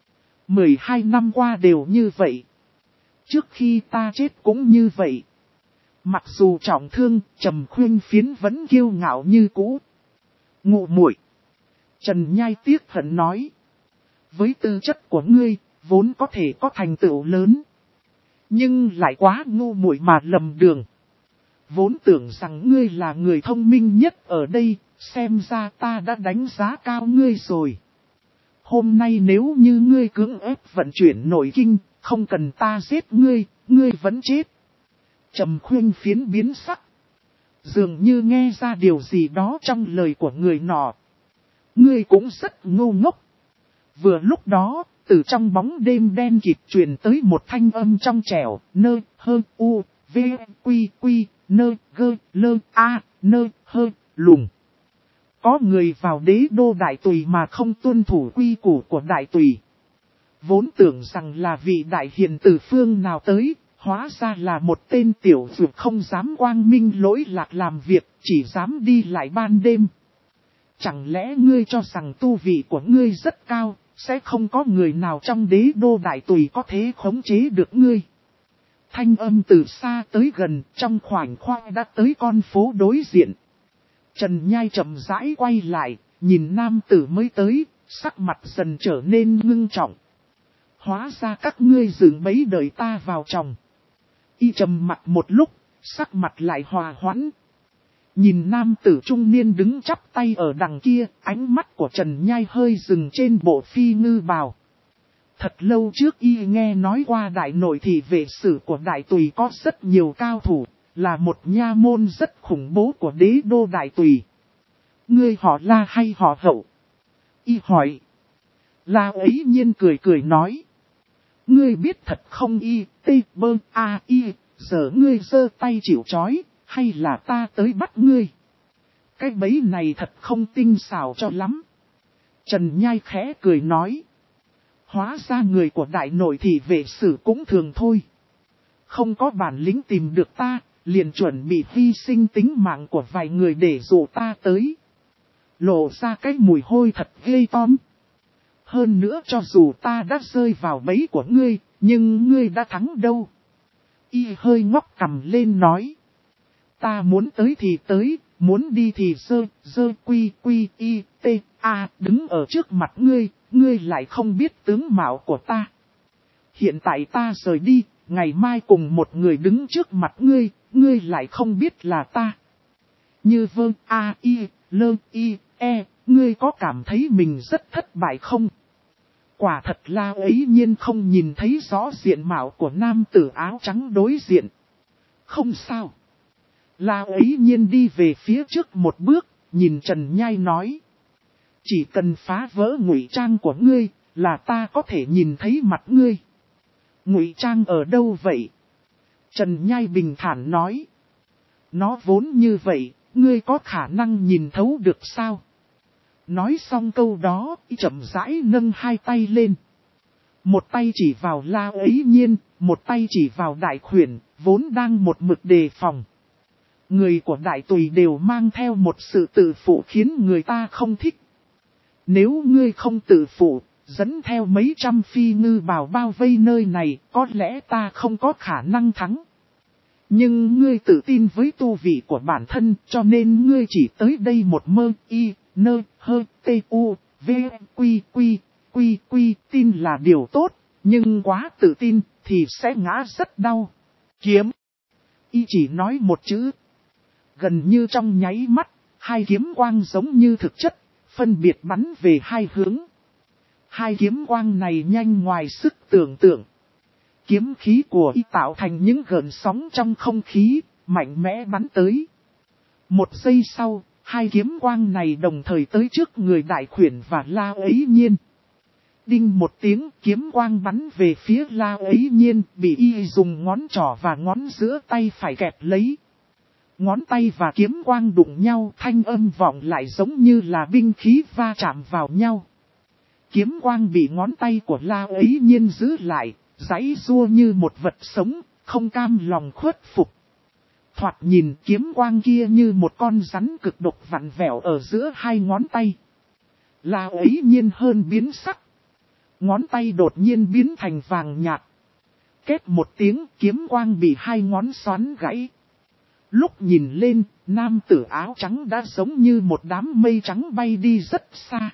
12 năm qua đều như vậy. Trước khi ta chết cũng như vậy. Mặc dù trọng thương, Trầm khuyên phiến vẫn kiêu ngạo như cũ. Ngụ muội. Trần Nhai tiếc hận nói. Với tư chất của ngươi, vốn có thể có thành tựu lớn. Nhưng lại quá ngu muội mà lầm đường. Vốn tưởng rằng ngươi là người thông minh nhất ở đây, xem ra ta đã đánh giá cao ngươi rồi. Hôm nay nếu như ngươi cưỡng ép vận chuyển nội kinh, không cần ta giết ngươi, ngươi vẫn chết. Trầm khuyên phiến biến sắc. Dường như nghe ra điều gì đó trong lời của người nọ. Ngươi cũng rất ngu ngốc. Vừa lúc đó, từ trong bóng đêm đen kịt truyền tới một thanh âm trong trẻo, nơ, hơ, u, v, quy, quy, nơ, gơ, lơ, a, nơ, hơ, lùng. Có người vào đế đô đại tùy mà không tuân thủ quy củ của đại tùy. Vốn tưởng rằng là vị đại hiền từ phương nào tới, hóa ra là một tên tiểu dược không dám quang minh lỗi lạc làm việc, chỉ dám đi lại ban đêm. Chẳng lẽ ngươi cho rằng tu vị của ngươi rất cao, sẽ không có người nào trong đế đô đại tùy có thể khống chế được ngươi? Thanh âm từ xa tới gần, trong khoảnh khắc đã tới con phố đối diện. Trần Nhai chậm rãi quay lại, nhìn nam tử mới tới, sắc mặt dần trở nên ngưng trọng. Hóa ra các ngươi dựng bẫy đợi ta vào chồng. Y trầm mặt một lúc, sắc mặt lại hòa hoãn. Nhìn nam tử trung niên đứng chắp tay ở đằng kia, ánh mắt của Trần Nhai hơi dừng trên bộ phi ngư bào. Thật lâu trước y nghe nói qua đại nội thị vệ sử của đại tùy có rất nhiều cao thủ, là một nha môn rất khủng bố của đế đô đại tùy. Ngươi họ La hay họ Hậu? Y hỏi. La ấy nhiên cười cười nói. Ngươi biết thật không y, tê bơ a y, giờ ngươi giơ tay chịu trói, hay là ta tới bắt ngươi? Cái bẫy này thật không tinh xảo cho lắm. Trần Nhai khẽ cười nói. Hóa ra người của đại nội thị vệ sử cũng thường thôi. Không có bản lĩnh tìm được ta, liền chuẩn bị hy sinh tính mạng của vài người để dụ ta tới. Lộ ra cái mùi hôi thật ghê tóm. Hơn nữa cho dù ta đã rơi vào bẫy của ngươi, nhưng ngươi đã thắng đâu. Y hơi ngóc cằm lên nói. Ta muốn tới thì tới, muốn đi thì dơ quy quy y t a đứng ở trước mặt ngươi, ngươi lại không biết tướng mạo của ta. Hiện tại ta rời đi, ngày mai cùng một người đứng trước mặt ngươi, ngươi lại không biết là ta. Như vơ a y, lơ y, e, ngươi có cảm thấy mình rất thất bại không? Quả thật La ấy nhiên không nhìn thấy rõ diện mạo của nam tử áo trắng đối diện. Không sao. La ấy nhiên đi về phía trước một bước, nhìn Trần Nhai nói. Chỉ cần phá vỡ ngụy trang của ngươi, là ta có thể nhìn thấy mặt ngươi. Ngụy trang ở đâu vậy? Trần Nhai bình thản nói. Nó vốn như vậy, ngươi có khả năng nhìn thấu được sao? Nói xong câu đó, chậm rãi nâng hai tay lên. Một tay chỉ vào La Ấy Nhiên, một tay chỉ vào Đại Khuyển, vốn đang một mực đề phòng. Người của Đại Tùy đều mang theo một sự tự phụ khiến người ta không thích. Nếu ngươi không tự phụ, dẫn theo mấy trăm phi ngư bào bao vây nơi này, có lẽ ta không có khả năng thắng. Nhưng ngươi tự tin với tu vị của bản thân, cho nên ngươi chỉ tới đây một mơ, y, nơ, hơ, tê, u, v, quy, tin là điều tốt, nhưng quá tự tin, thì sẽ ngã rất đau. Kiếm. Y chỉ nói một chữ. Gần như trong nháy mắt, hai kiếm quang giống như thực chất, phân biệt bắn về hai hướng. Hai kiếm quang này nhanh ngoài sức tưởng tượng. Kiếm khí của y tạo thành những gợn sóng trong không khí, mạnh mẽ bắn tới. Một giây sau, hai kiếm quang này đồng thời tới trước người Đại Khuyển và La Ấy Nhiên. Đinh một tiếng, kiếm quang bắn về phía La Ấy Nhiên, bị y dùng ngón trỏ và ngón giữa tay phải kẹp lấy. Ngón tay và kiếm quang đụng nhau, thanh âm vọng lại giống như là binh khí va chạm vào nhau. Kiếm quang bị ngón tay của La Ấy Nhiên giữ lại, giãy giụa như một vật sống, không cam lòng khuất phục. Thoạt nhìn kiếm quang kia như một con rắn cực độc vặn vẹo ở giữa hai ngón tay. La Ấy Nhiên hơn biến sắc. Ngón tay đột nhiên biến thành vàng nhạt. Két một tiếng, kiếm quang bị hai ngón xoắn gãy. Lúc nhìn lên, nam tử áo trắng đã giống như một đám mây trắng bay đi rất xa.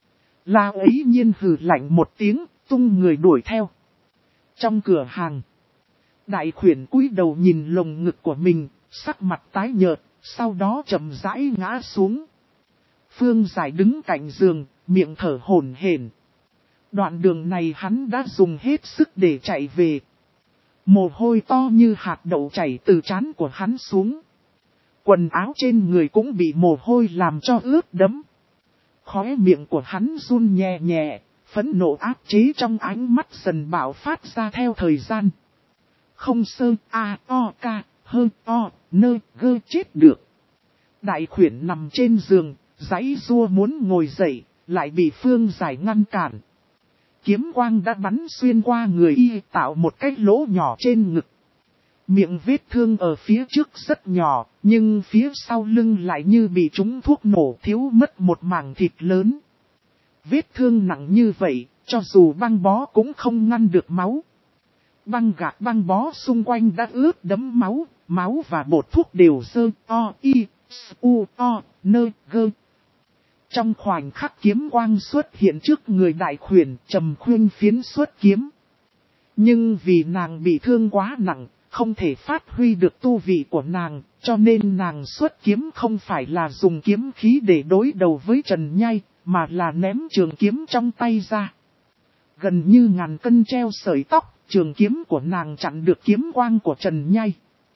La Ấy Nhiên hừ lạnh một tiếng, tung người đuổi theo. Trong cửa hàng, Đại Khuyển cúi đầu nhìn lồng ngực của mình, sắc mặt tái nhợt, sau đó chậm rãi ngã xuống. Phương Giải đứng cạnh giường, miệng thở hổn hển. Đoạn đường này hắn đã dùng hết sức để chạy về. Mồ hôi to như hạt đậu chảy từ trán của hắn xuống. Quần áo trên người cũng bị mồ hôi làm cho ướt đẫm. Khóe miệng của hắn run nhẹ nhẹ, phẫn nộ áp chế trong ánh mắt dần bạo phát ra theo thời gian. Không sơ a o ca hơ o nơ gơ chết được. Đại Khuyển nằm trên giường, giãy giụa muốn ngồi dậy, lại bị Phương Giải ngăn cản. Kiếm quang đã bắn xuyên qua người y, tạo một cái lỗ nhỏ trên ngực. Miệng vết thương ở phía trước rất nhỏ, nhưng phía sau lưng lại như bị trúng thuốc nổ, thiếu mất một mảng thịt lớn. Vết thương nặng như vậy, cho dù băng bó cũng không ngăn được máu. Băng gạc băng bó xung quanh đã ướt đẫm máu, máu và bột thuốc đều sơ o y u o nơ gơ. Trong khoảnh khắc kiếm quang xuất hiện trước người Đại Khuyển, Trầm Khuyên phiến xuất kiếm. Nhưng vì nàng bị thương quá nặng, không thể phát huy được tu vị của nàng, cho nên nàng xuất kiếm không phải là dùng kiếm khí để đối đầu với Trần Nhai, mà là ném trường kiếm trong tay ra. Gần như ngàn cân treo sợi tóc, trường kiếm của nàng chặn được kiếm quang của Trần Nhai.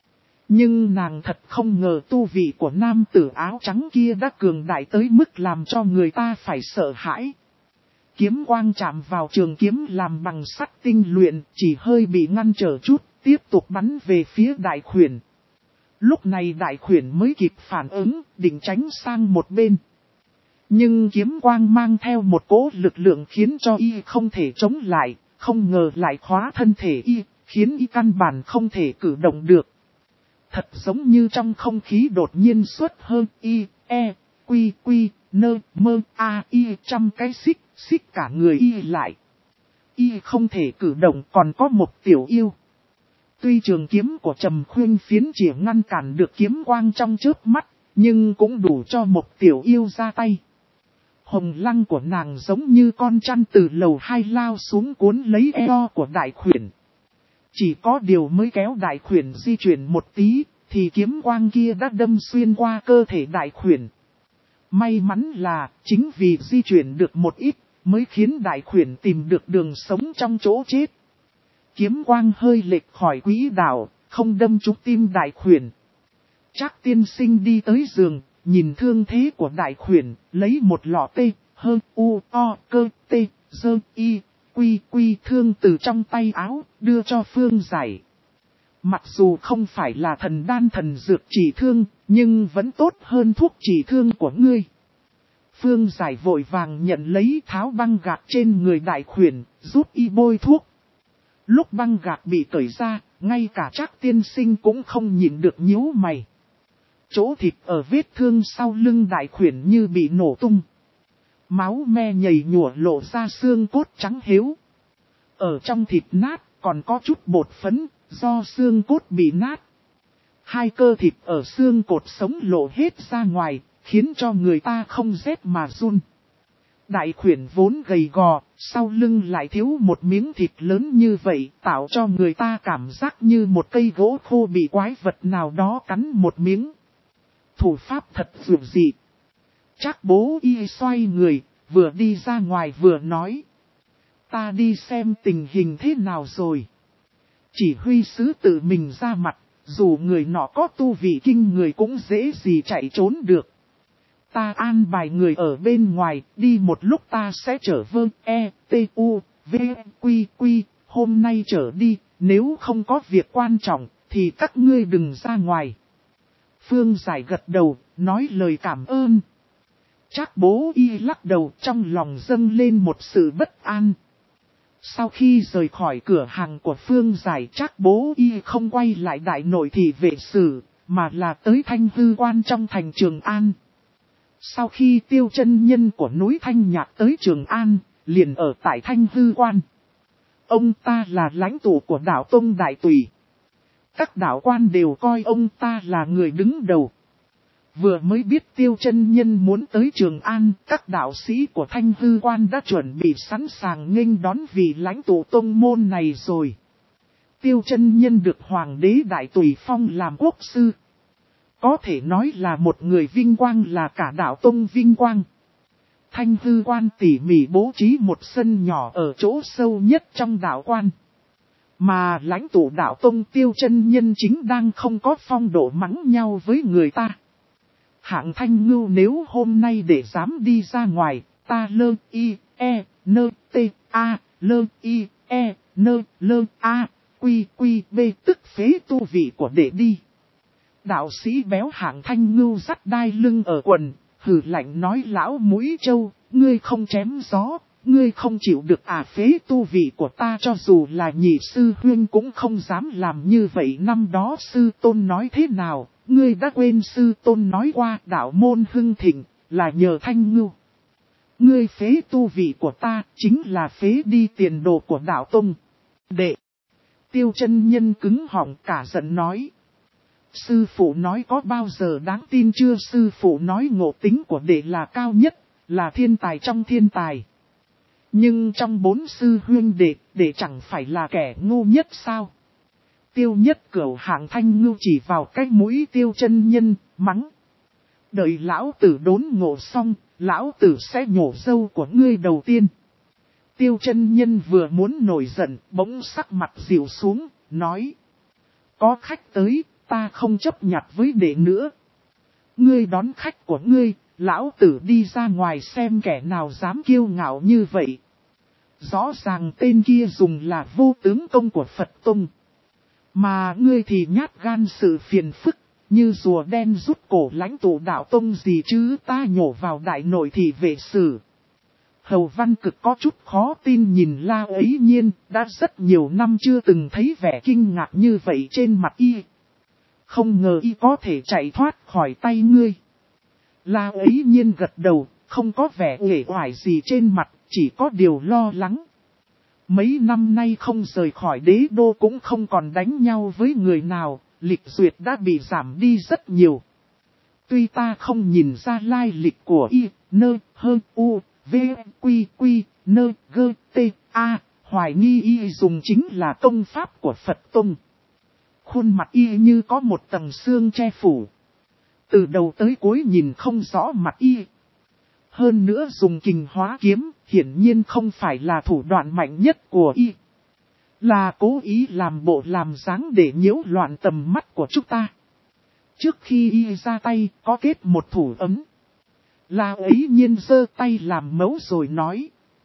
Nhưng nàng thật không ngờ tu vị của nam tử áo trắng kia đã cường đại tới mức làm cho người ta phải sợ hãi. Kiếm quang chạm vào trường kiếm làm bằng sắt tinh luyện, chỉ hơi bị ngăn trở chút, tiếp tục bắn về phía Đại Khuyển. Lúc này Đại Khuyển mới kịp phản ứng, định tránh sang một bên. Nhưng kiếm quang mang theo một cỗ lực lượng khiến cho y không thể chống lại, không ngờ lại khóa thân thể y, khiến y căn bản không thể cử động được. Thật giống như trong không khí đột nhiên xuất hơn y, e, quy, nơ, mơ, a, y trăm cái xích cả người y lại. Y không thể cử động, còn có một tiểu yêu. Tuy trường kiếm của Trầm Khuyên phiến chỉ ngăn cản được kiếm quang trong chớp mắt, nhưng cũng đủ cho một tiểu yêu ra tay. Hồng lăng của nàng giống như con chăn từ lầu 2 lao xuống cuốn lấy eo của Đại Khuyển. Chỉ có điều mới kéo Đại Khuyển di chuyển một tí, thì kiếm quang kia đã đâm xuyên qua cơ thể Đại Khuyển. May mắn là, chính vì di chuyển được một ít, mới khiến Đại Khuyển tìm được đường sống trong chỗ chết. Kiếm quang hơi lệch khỏi quỹ đạo, không đâm trúng tim Đại Khuyển. Trác tiên sinh đi tới giường, nhìn thương thế của Đại Khuyển, lấy một lọ tê, hơ, u, o, cơ, tê, dơ, y, quy thương từ trong tay áo, đưa cho Phương Giải. Mặc dù không phải là thần đan thần dược trị thương, nhưng vẫn tốt hơn thuốc trị thương của ngươi. Phương Giải vội vàng nhận lấy tháo băng gạc trên người đại khuyển, giúp y bôi thuốc. Lúc băng gạc bị cởi ra, ngay cả Trác tiên sinh cũng không nhịn được nhíu mày. Chỗ thịt ở vết thương sau lưng đại khuyển như bị nổ tung. Máu me nhầy nhụa lộ ra xương cốt trắng hiếu. Ở trong thịt nát còn có chút bột phấn, do xương cốt bị nát. Hai cơ thịt ở xương cột sống lộ hết ra ngoài, khiến cho người ta không rét mà run. Đại khuyển vốn gầy gò, sau lưng lại thiếu một miếng thịt lớn như vậy, tạo cho người ta cảm giác như một cây gỗ khô bị quái vật nào đó cắn một miếng. Thủ pháp thật dữ dị. Trác Bố Y xoay người, vừa đi ra ngoài vừa nói. Ta đi xem tình hình thế nào rồi. Chỉ huy sứ tự mình ra mặt, dù người nọ có tu vị kinh người cũng dễ gì chạy trốn được. Ta an bài người ở bên ngoài, đi một lúc ta sẽ trở vơ T-U-V-Quy-Quy, hôm nay trở đi, nếu không có việc quan trọng, thì các ngươi đừng ra ngoài. Phương Giải gật đầu, nói lời cảm ơn. Trác Bố Y lắc đầu, trong lòng dâng lên một sự bất an. Sau khi rời khỏi cửa hàng của Phương Giải, Trác Bố Y không quay lại đại nội thị vệ sử, mà là tới Thanh Hư Quan trong thành Trường An. Sau khi Tiêu chân nhân của núi Thanh Nhạc tới Trường An, liền ở tại Thanh Hư Quan. Ông ta là lãnh tụ của đạo Tông Đại Tùy. Các đạo quan đều coi ông ta là người đứng đầu. Vừa mới biết Tiêu chân nhân muốn tới Trường An, các đạo sĩ của Thanh Hư Quan đã chuẩn bị sẵn sàng nghênh đón vị lãnh tụ tông môn này rồi. Tiêu chân nhân được Hoàng đế Đại Tùy phong làm quốc sư. Có thể nói là một người vinh quang, là cả đạo tông vinh quang. Thanh Hư Quan tỉ mỉ bố trí một sân nhỏ ở chỗ sâu nhất trong đạo quan. Mà lãnh tụ đạo tông Tiêu chân nhân chính đang không có phong độ mắng nhau với người ta. Hạng Thanh Ngưu nếu hôm nay để dám đi ra ngoài, ta lơ y e nơ t a lơ y e nơ lơ a quy quy b tức phế tu vị của đệ đi. Đạo sĩ béo Hạng Thanh Ngưu dắt đai lưng ở quần, hừ lạnh nói lão mũi trâu, ngươi không chém gió, ngươi không chịu được phế tu vị của ta, cho dù là nhị sư huynh cũng không dám làm như vậy. Năm đó sư tôn nói thế nào, ngươi đã quên sư tôn nói qua đạo môn hưng thịnh, là nhờ Thanh Ngưu. Ngươi phế tu vị của ta, chính là phế đi tiền đồ của đạo tông. Đệ! Tiêu chân nhân cứng họng cả giận nói. Sư phụ nói có bao giờ đáng tin chưa? Sư phụ nói ngộ tính của đệ là cao nhất, là thiên tài trong thiên tài. Nhưng trong 4 sư huynh đệ chẳng phải là kẻ ngu nhất sao? Tiêu Nhất Cửu Hạng Thanh Ngưu chỉ vào cái mũi Tiêu chân nhân, mắng. Đợi lão tử đốn ngộ xong, lão tử sẽ nhổ râu của ngươi đầu tiên. Tiêu chân nhân vừa muốn nổi giận, bỗng sắc mặt dịu xuống, nói. Có khách tới, ta không chấp nhặt với đệ nữa. Ngươi đón khách của ngươi, lão tử đi ra ngoài xem kẻ nào dám kiêu ngạo như vậy. Rõ ràng tên kia dùng là vô tướng công của Phật Tông. Mà ngươi thì nhát gan sự phiền phức, như rùa đen rút cổ lãnh tụ đạo tông gì chứ, ta nhổ vào đại nội thị vệ sử. Hầu Văn Cực có chút khó tin nhìn La Ấy Nhiên, đã rất nhiều năm chưa từng thấy vẻ kinh ngạc như vậy trên mặt y. Không ngờ y có thể chạy thoát khỏi tay ngươi. La Ấy Nhiên gật đầu, không có vẻ uể oải gì trên mặt, chỉ có điều lo lắng. Mấy năm nay không rời khỏi đế đô cũng không còn đánh nhau với người nào, lịch duyệt đã bị giảm đi rất nhiều. Tuy ta không nhìn ra lai lịch của y, nơ, hơ, u, v, quy, quy, nơ, gơ, t, a, hoài nghi y dùng chính là công pháp của Phật Tông. Khuôn mặt y như có một tầng xương che phủ. Từ đầu tới cuối nhìn không rõ mặt y. Hơn nữa dùng kình hóa kiếm, hiển nhiên không phải là thủ đoạn mạnh nhất của y. Là cố ý làm bộ làm dáng để nhiễu loạn tầm mắt của chúng ta. Trước khi y ra tay, có kết một thủ ấm. La Ấy Nhiên giơ tay làm mẫu rồi nói.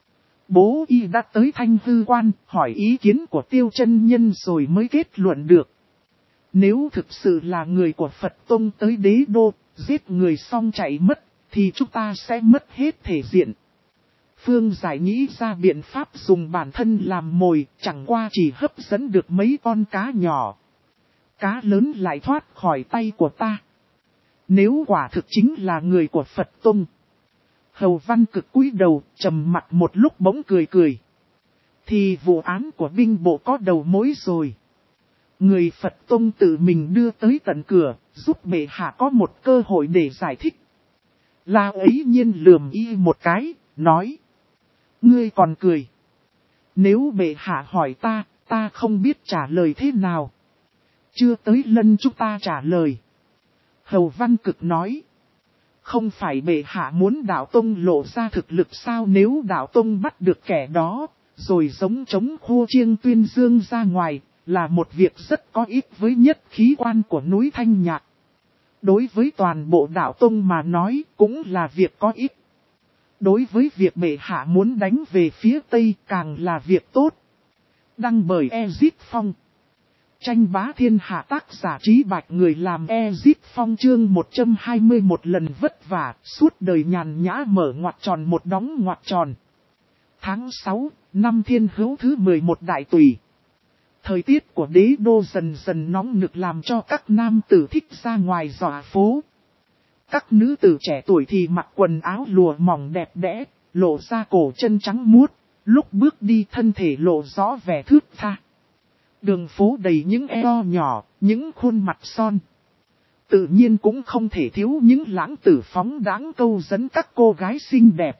Bố y đã tới Thanh Hư Quan, hỏi ý kiến của Tiêu chân nhân rồi mới kết luận được. Nếu thực sự là người của Phật Tông tới đế đô, giết người xong chạy mất, thì chúng ta sẽ mất hết thể diện. Phương Giải nghĩ ra biện pháp dùng bản thân làm mồi, chẳng qua chỉ hấp dẫn được mấy con cá nhỏ. Cá lớn lại thoát khỏi tay của ta. Nếu quả thực chính là người của Phật Tông. Hầu Văn Cực cúi đầu, trầm mặt một lúc bỗng cười cười. Thì vụ án của binh bộ có đầu mối rồi. Người Phật Tông tự mình đưa tới tận cửa, giúp bệ hạ có một cơ hội để giải thích. La ấy nhiên lườm y một cái, nói. Ngươi còn cười. Nếu bệ hạ hỏi ta, ta không biết trả lời thế nào. Chưa tới lân chúng ta trả lời. Hầu Văn Cực nói. Không phải bệ hạ muốn đạo tông lộ ra thực lực sao, nếu đạo tông bắt được kẻ đó, rồi giống chống khô chiêng tuyên dương ra ngoài, là một việc rất có ích với nhất khí quan của núi Thanh Nhạc. Đối với toàn bộ đạo tông mà nói cũng là việc có ích. Đối với việc bệ hạ muốn đánh về phía Tây càng là việc tốt. Đăng bởi Ezit Phong. Tranh bá thiên hạ, tác giả Trí Bạch, người làm Ezit Phong. Chương 121 lần vất vả, suốt đời nhàn nhã mở ngoặc tròn một đóng ngoặc tròn. Tháng 6, năm Thiên Hữu thứ 11 đại tùy. Thời tiết của đế đô dần dần nóng nực làm cho các nam tử thích ra ngoài dạo phố. Các nữ tử trẻ tuổi thì mặc quần áo lụa mỏng đẹp đẽ, lộ ra cổ chân trắng muốt, lúc bước đi thân thể lộ rõ vẻ thướt tha. Đường phố đầy những eo nhỏ, những khuôn mặt son. Tự nhiên cũng không thể thiếu những lãng tử phóng đãng câu dẫn các cô gái xinh đẹp.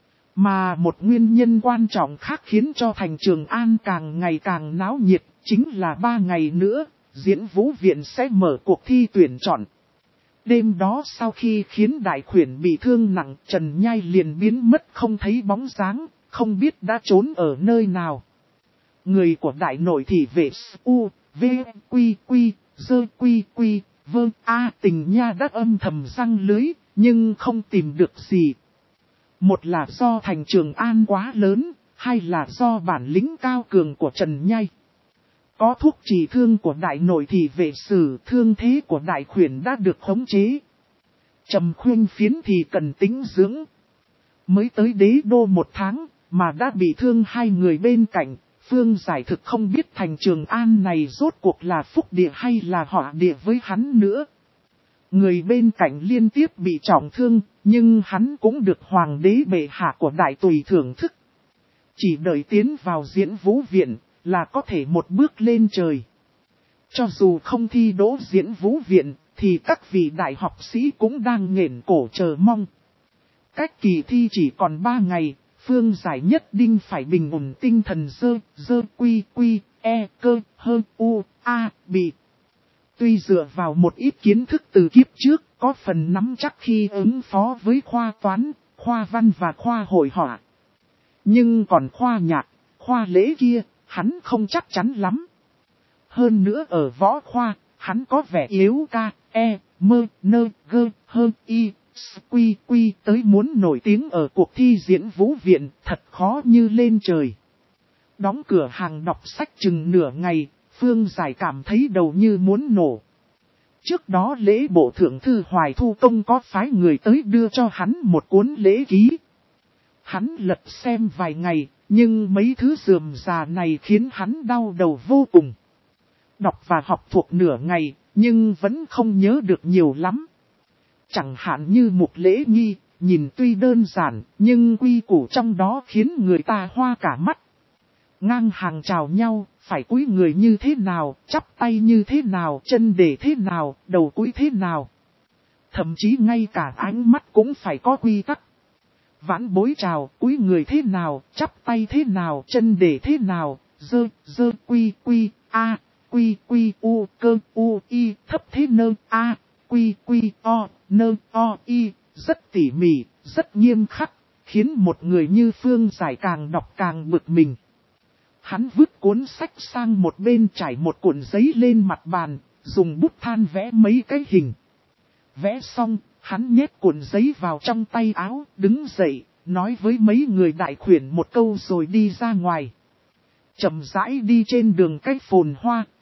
Mà một nguyên nhân quan trọng khác khiến cho thành Trường An càng ngày càng náo nhiệt, chính là 3 ngày nữa, Diễn Vũ Viện sẽ mở cuộc thi tuyển chọn. Đêm đó sau khi khiến đại khuyển bị thương nặng, Trần Nhai liền biến mất không thấy bóng dáng, không biết đã trốn ở nơi nào. Người của đại nội thị vệ U, V, Quy, Quy, Dơ, Quy, Quy, Vơ, A Tình Nha đã âm thầm răng lưới, nhưng không tìm được gì. Một là do thành Trường An quá lớn, hai là do bản lĩnh cao cường của Trần Nhai. Có thuốc trị thương của đại nội thị vệ sử, thương thế của đại khuyển đã được khống chế. Trầm Khuyên Phiến thì cần tĩnh dưỡng. Mới tới đế đô 1 tháng, mà đã bị thương 2 người bên cạnh, Phương Giải thực không biết thành Trường An này rốt cuộc là phúc địa hay là họa địa với hắn nữa. Người bên cạnh liên tiếp bị trọng thương, nhưng hắn cũng được hoàng đế bệ hạ của đại tùy thưởng thức. Chỉ đợi tiến vào Diễn Vũ Viện, là có thể một bước lên trời. Cho dù không thi đỗ Diễn Vũ Viện, thì các vị đại học sĩ cũng đang nghển cổ chờ mong. Cách kỳ thi chỉ còn 3 ngày, Phương Giải nhất định phải bình ổn tinh thần dơ quy quy, e cơ hơ u a bị. Tuy dựa vào một ít kiến thức từ kiếp trước, có phần nắm chắc khi ứng phó với khoa toán, khoa văn và khoa hội họa. Nhưng còn khoa nhạc, khoa lễ kia, hắn không chắc chắn lắm. Hơn nữa ở võ khoa, hắn có vẻ yếu ca, e, mơ, nơ, gơ, hơ, y, quy quy tới muốn nổi tiếng ở cuộc thi Diễn Vũ Viện, thật khó như lên trời. Đóng cửa hàng đọc sách chừng nửa ngày, Phương Giải cảm thấy đầu như muốn nổ. Trước đó lễ bộ thượng thư Hoài Thu Công có phái người tới đưa cho hắn một cuốn lễ ký. Hắn lật xem vài ngày, nhưng mấy thứ rườm rà này khiến hắn đau đầu vô cùng. Đọc và học thuộc nửa ngày, nhưng vẫn không nhớ được nhiều lắm. Chẳng hạn như mục lễ nghi, nhìn tuy đơn giản, nhưng quy củ trong đó khiến người ta hoa cả mắt. Ngang hàng chào nhau, phải cúi người như thế nào, chắp tay như thế nào, chân để thế nào, đầu cúi thế nào. Thậm chí ngay cả ánh mắt cũng phải có quy tắc. Vãn bối chào, cúi người thế nào, chắp tay thế nào, chân để thế nào, dơ quy quy, a, quy quy u, cơ u, y, thấp thế nơ, a, quy quy o, nơ o, y, rất tỉ mỉ, rất nghiêm khắc, khiến một người như Phương Giải càng đọc càng bực mình. Hắn vứt cuốn sách sang một bên, trải một cuộn giấy lên mặt bàn, dùng bút than vẽ mấy cái hình. Vẽ xong, hắn nhét cuộn giấy vào trong tay áo, đứng dậy, nói với mấy người đại khuyển một câu rồi đi ra ngoài. Chậm rãi đi trên đường cách phồn hoa,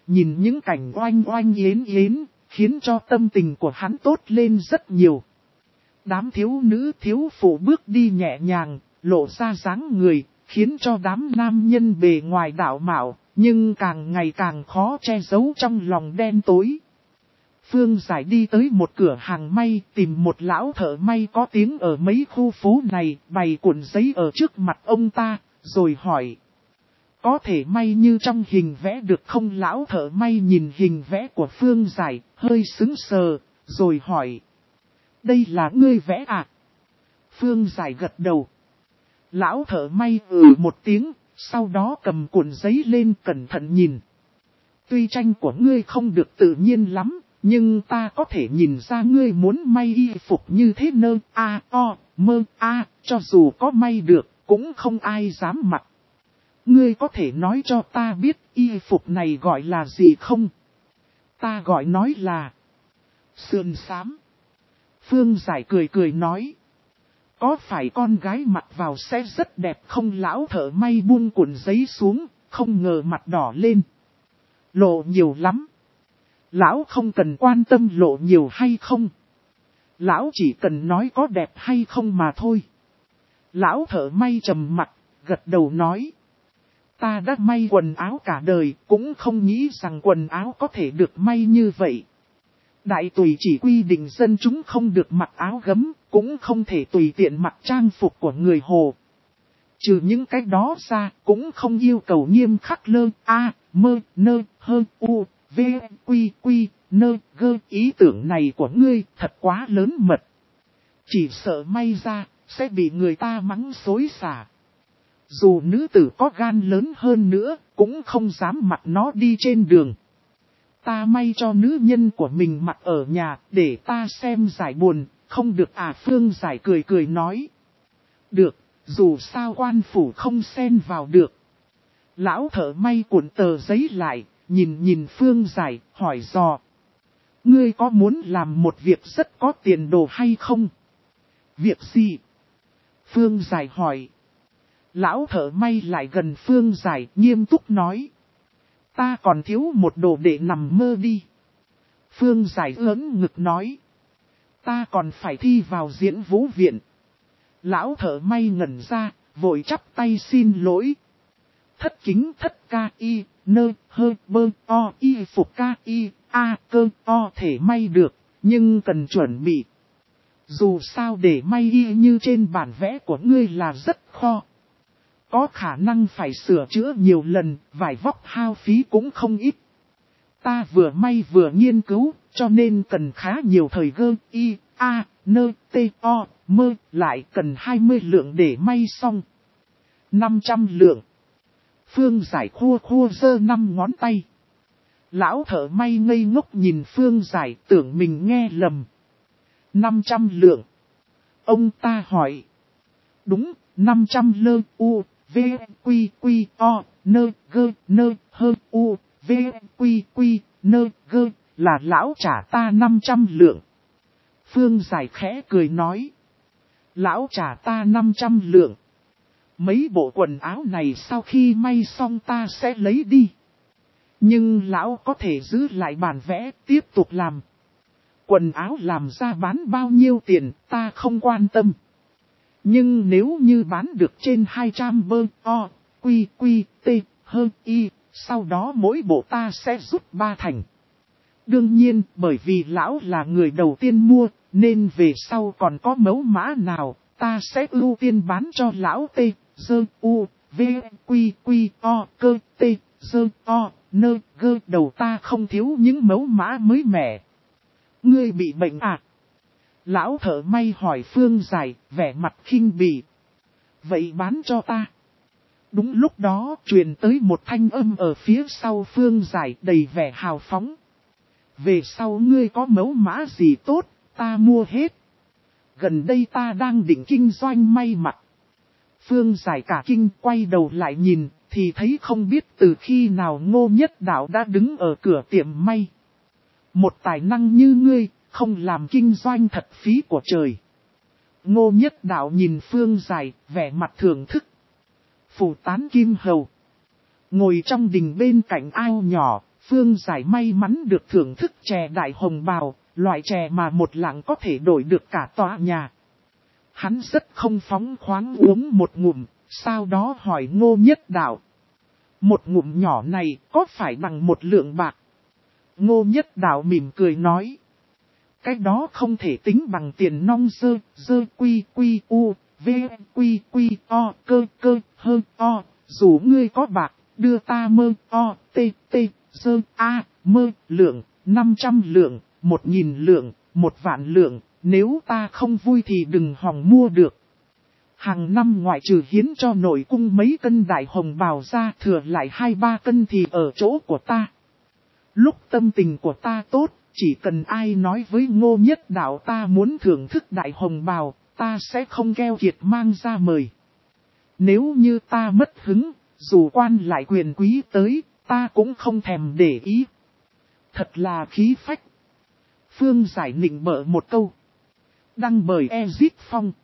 nhìn những cảnh oanh oanh yến yến, khiến cho tâm tình của hắn tốt lên rất nhiều. Đám thiếu nữ thiếu phụ bước đi nhẹ nhàng, lộ ra dáng người, khiến cho đám nam nhân bề ngoài đạo mạo, nhưng càng ngày càng khó che giấu trong lòng đen tối. Phương Giải đi tới một cửa hàng may, tìm một lão thợ may có tiếng ở mấy khu phố này, bày cuộn giấy ở trước mặt ông ta, rồi hỏi. Có thể may như trong hình vẽ được không? Lão thợ may nhìn hình vẽ của Phương Giải, hơi sững sờ, rồi hỏi. Đây là ngươi vẽ à? Phương Giải gật đầu. Lão thợ may một tiếng, sau đó cầm cuộn giấy lên cẩn thận nhìn. Tuy tranh của ngươi không được tự nhiên lắm, nhưng ta có thể nhìn ra ngươi muốn may y phục như thế nơ cho dù có may được, cũng không ai dám mặc. Ngươi có thể nói cho ta biết y phục này gọi là gì không? Ta gọi nói là sườn xám. Phương Giải cười cười nói. Có phải con gái mặc vào sẽ rất đẹp không? Lão thợ may buông cuộn giấy xuống, không ngờ mặt đỏ lên. Lộ nhiều lắm. Lão không cần quan tâm lộ nhiều hay không. Lão chỉ cần nói có đẹp hay không mà thôi. Lão thợ may trầm mặt, gật đầu nói. Ta đã may quần áo cả đời, cũng không nghĩ rằng quần áo có thể được may như vậy. Đại tùy chỉ quy định dân chúng không được mặc áo gấm, cũng không thể tùy tiện mặc trang phục của người Hồ. Trừ những cái đó ra, cũng không yêu cầu nghiêm khắc ý tưởng này của ngươi thật quá lớn mật. Chỉ sợ may ra, sẽ bị người ta mắng xối xả. Dù nữ tử có gan lớn hơn nữa, cũng không dám mặc nó đi trên đường. Ta may cho nữ nhân của mình mặc ở nhà, để ta xem giải buồn, không được à? Phương Giải cười cười nói. Được, dù sao quan phủ không xen vào được. Lão thợ may cuộn tờ giấy lại, nhìn Phương Giải, hỏi dò. Ngươi có muốn làm một việc rất có tiền đồ hay không? Việc gì? Phương Giải hỏi. Lão thợ may lại gần Phương Giải, nghiêm túc nói. Ta còn thiếu một đồ để nằm mơ đi. Phương Giải ớn ngực nói. Ta còn phải thi vào diễn vũ viện. Lão thợ may ngẩn ra, vội chắp tay xin lỗi. Thất kính thất ca y, nơ, hơ, bơ, o, y phục ca y, a, cơ, o thể may được, nhưng cần chuẩn bị. Dù sao để may y như trên bản vẽ của ngươi là rất khó. Có khả năng phải sửa chữa nhiều lần, vải vóc hao phí cũng không ít. Ta vừa may vừa nghiên cứu, cho nên cần khá nhiều thời gơ, y, a, nơ, t, o, mơ, lại cần 20 lượng để may xong. 500 lượng. Phương Giải khua giơ 5 ngón tay. Lão thợ may ngây ngốc nhìn Phương Giải, tưởng mình nghe lầm. 500 lượng. Ông ta hỏi. Đúng, 500 lơ u, v, quy, o, nơ, hơ, u, v, quy, nơ, là lão trả ta 500 lượng. Phương Giải khẽ cười nói. Lão trả ta 500 lượng. Mấy bộ quần áo này sau khi may xong ta sẽ lấy đi. Nhưng lão có thể giữ lại bản vẽ tiếp tục làm. Quần áo làm ra bán bao nhiêu tiền ta không quan tâm. Nhưng nếu như bán được trên 200 bơ, o, quy, t, hơ, y, sau đó mỗi bộ ta sẽ rút 3 thành. Đương nhiên, bởi vì lão là người đầu tiên mua, nên về sau còn có mẫu mã nào, ta sẽ ưu tiên bán cho lão t, dơ, u, v, quy, o, cơ, t, dơ, o, nơ, gơ. Đầu ta không thiếu những mẫu mã mới mẻ. Ngươi bị bệnh à? Lão thợ may hỏi Phương Giải, vẻ mặt khinh bỉ. Vậy bán cho ta. Đúng lúc đó, truyền tới một thanh âm ở phía sau Phương Giải đầy vẻ hào phóng. Về sau ngươi có mẫu mã gì tốt, ta mua hết. Gần đây ta đang định kinh doanh may mặc. Phương Giải cả kinh quay đầu lại nhìn, thì thấy không biết từ khi nào Ngô Nhất Đạo đã đứng ở cửa tiệm may. Một tài năng như ngươi, không làm kinh doanh thật phí của trời. Ngô Nhất Đạo nhìn Phương Giải, vẻ mặt thưởng thức. Phủ tán kim hầu. Ngồi trong đình bên cạnh ao nhỏ, Phương Giải may mắn được thưởng thức chè đại hồng bào, loại chè mà một lạng có thể đổi được cả tòa nhà. Hắn rất không phóng khoáng uống một ngụm, sau đó hỏi Ngô Nhất Đạo. Một ngụm nhỏ này có phải bằng 1 lượng bạc? Ngô Nhất Đạo mỉm cười nói. Cái đó không thể tính bằng tiền nong dơ quy quy u, v quy quy o cơ hơ o, dù ngươi có bạc, đưa ta mơ o t dơ a mơ lượng, 500 lượng, 1000 lượng, 1.000.000 lượng, nếu ta không vui thì đừng hòng mua được. Hàng năm ngoại trừ hiến cho nội cung mấy cân đại hồng bào ra, thừa lại 2-3 cân thì ở chỗ của ta. Lúc tâm tình của ta tốt, chỉ cần ai nói với Ngô Nhất Đạo ta muốn thưởng thức đại hồng bào, ta sẽ không keo kiệt mang ra mời. Nếu như ta mất hứng, dù quan lại quyền quý tới, ta cũng không thèm để ý. Thật là khí phách. Phương Giải nịnh bợ một câu. Đăng bởi Ezit Phong.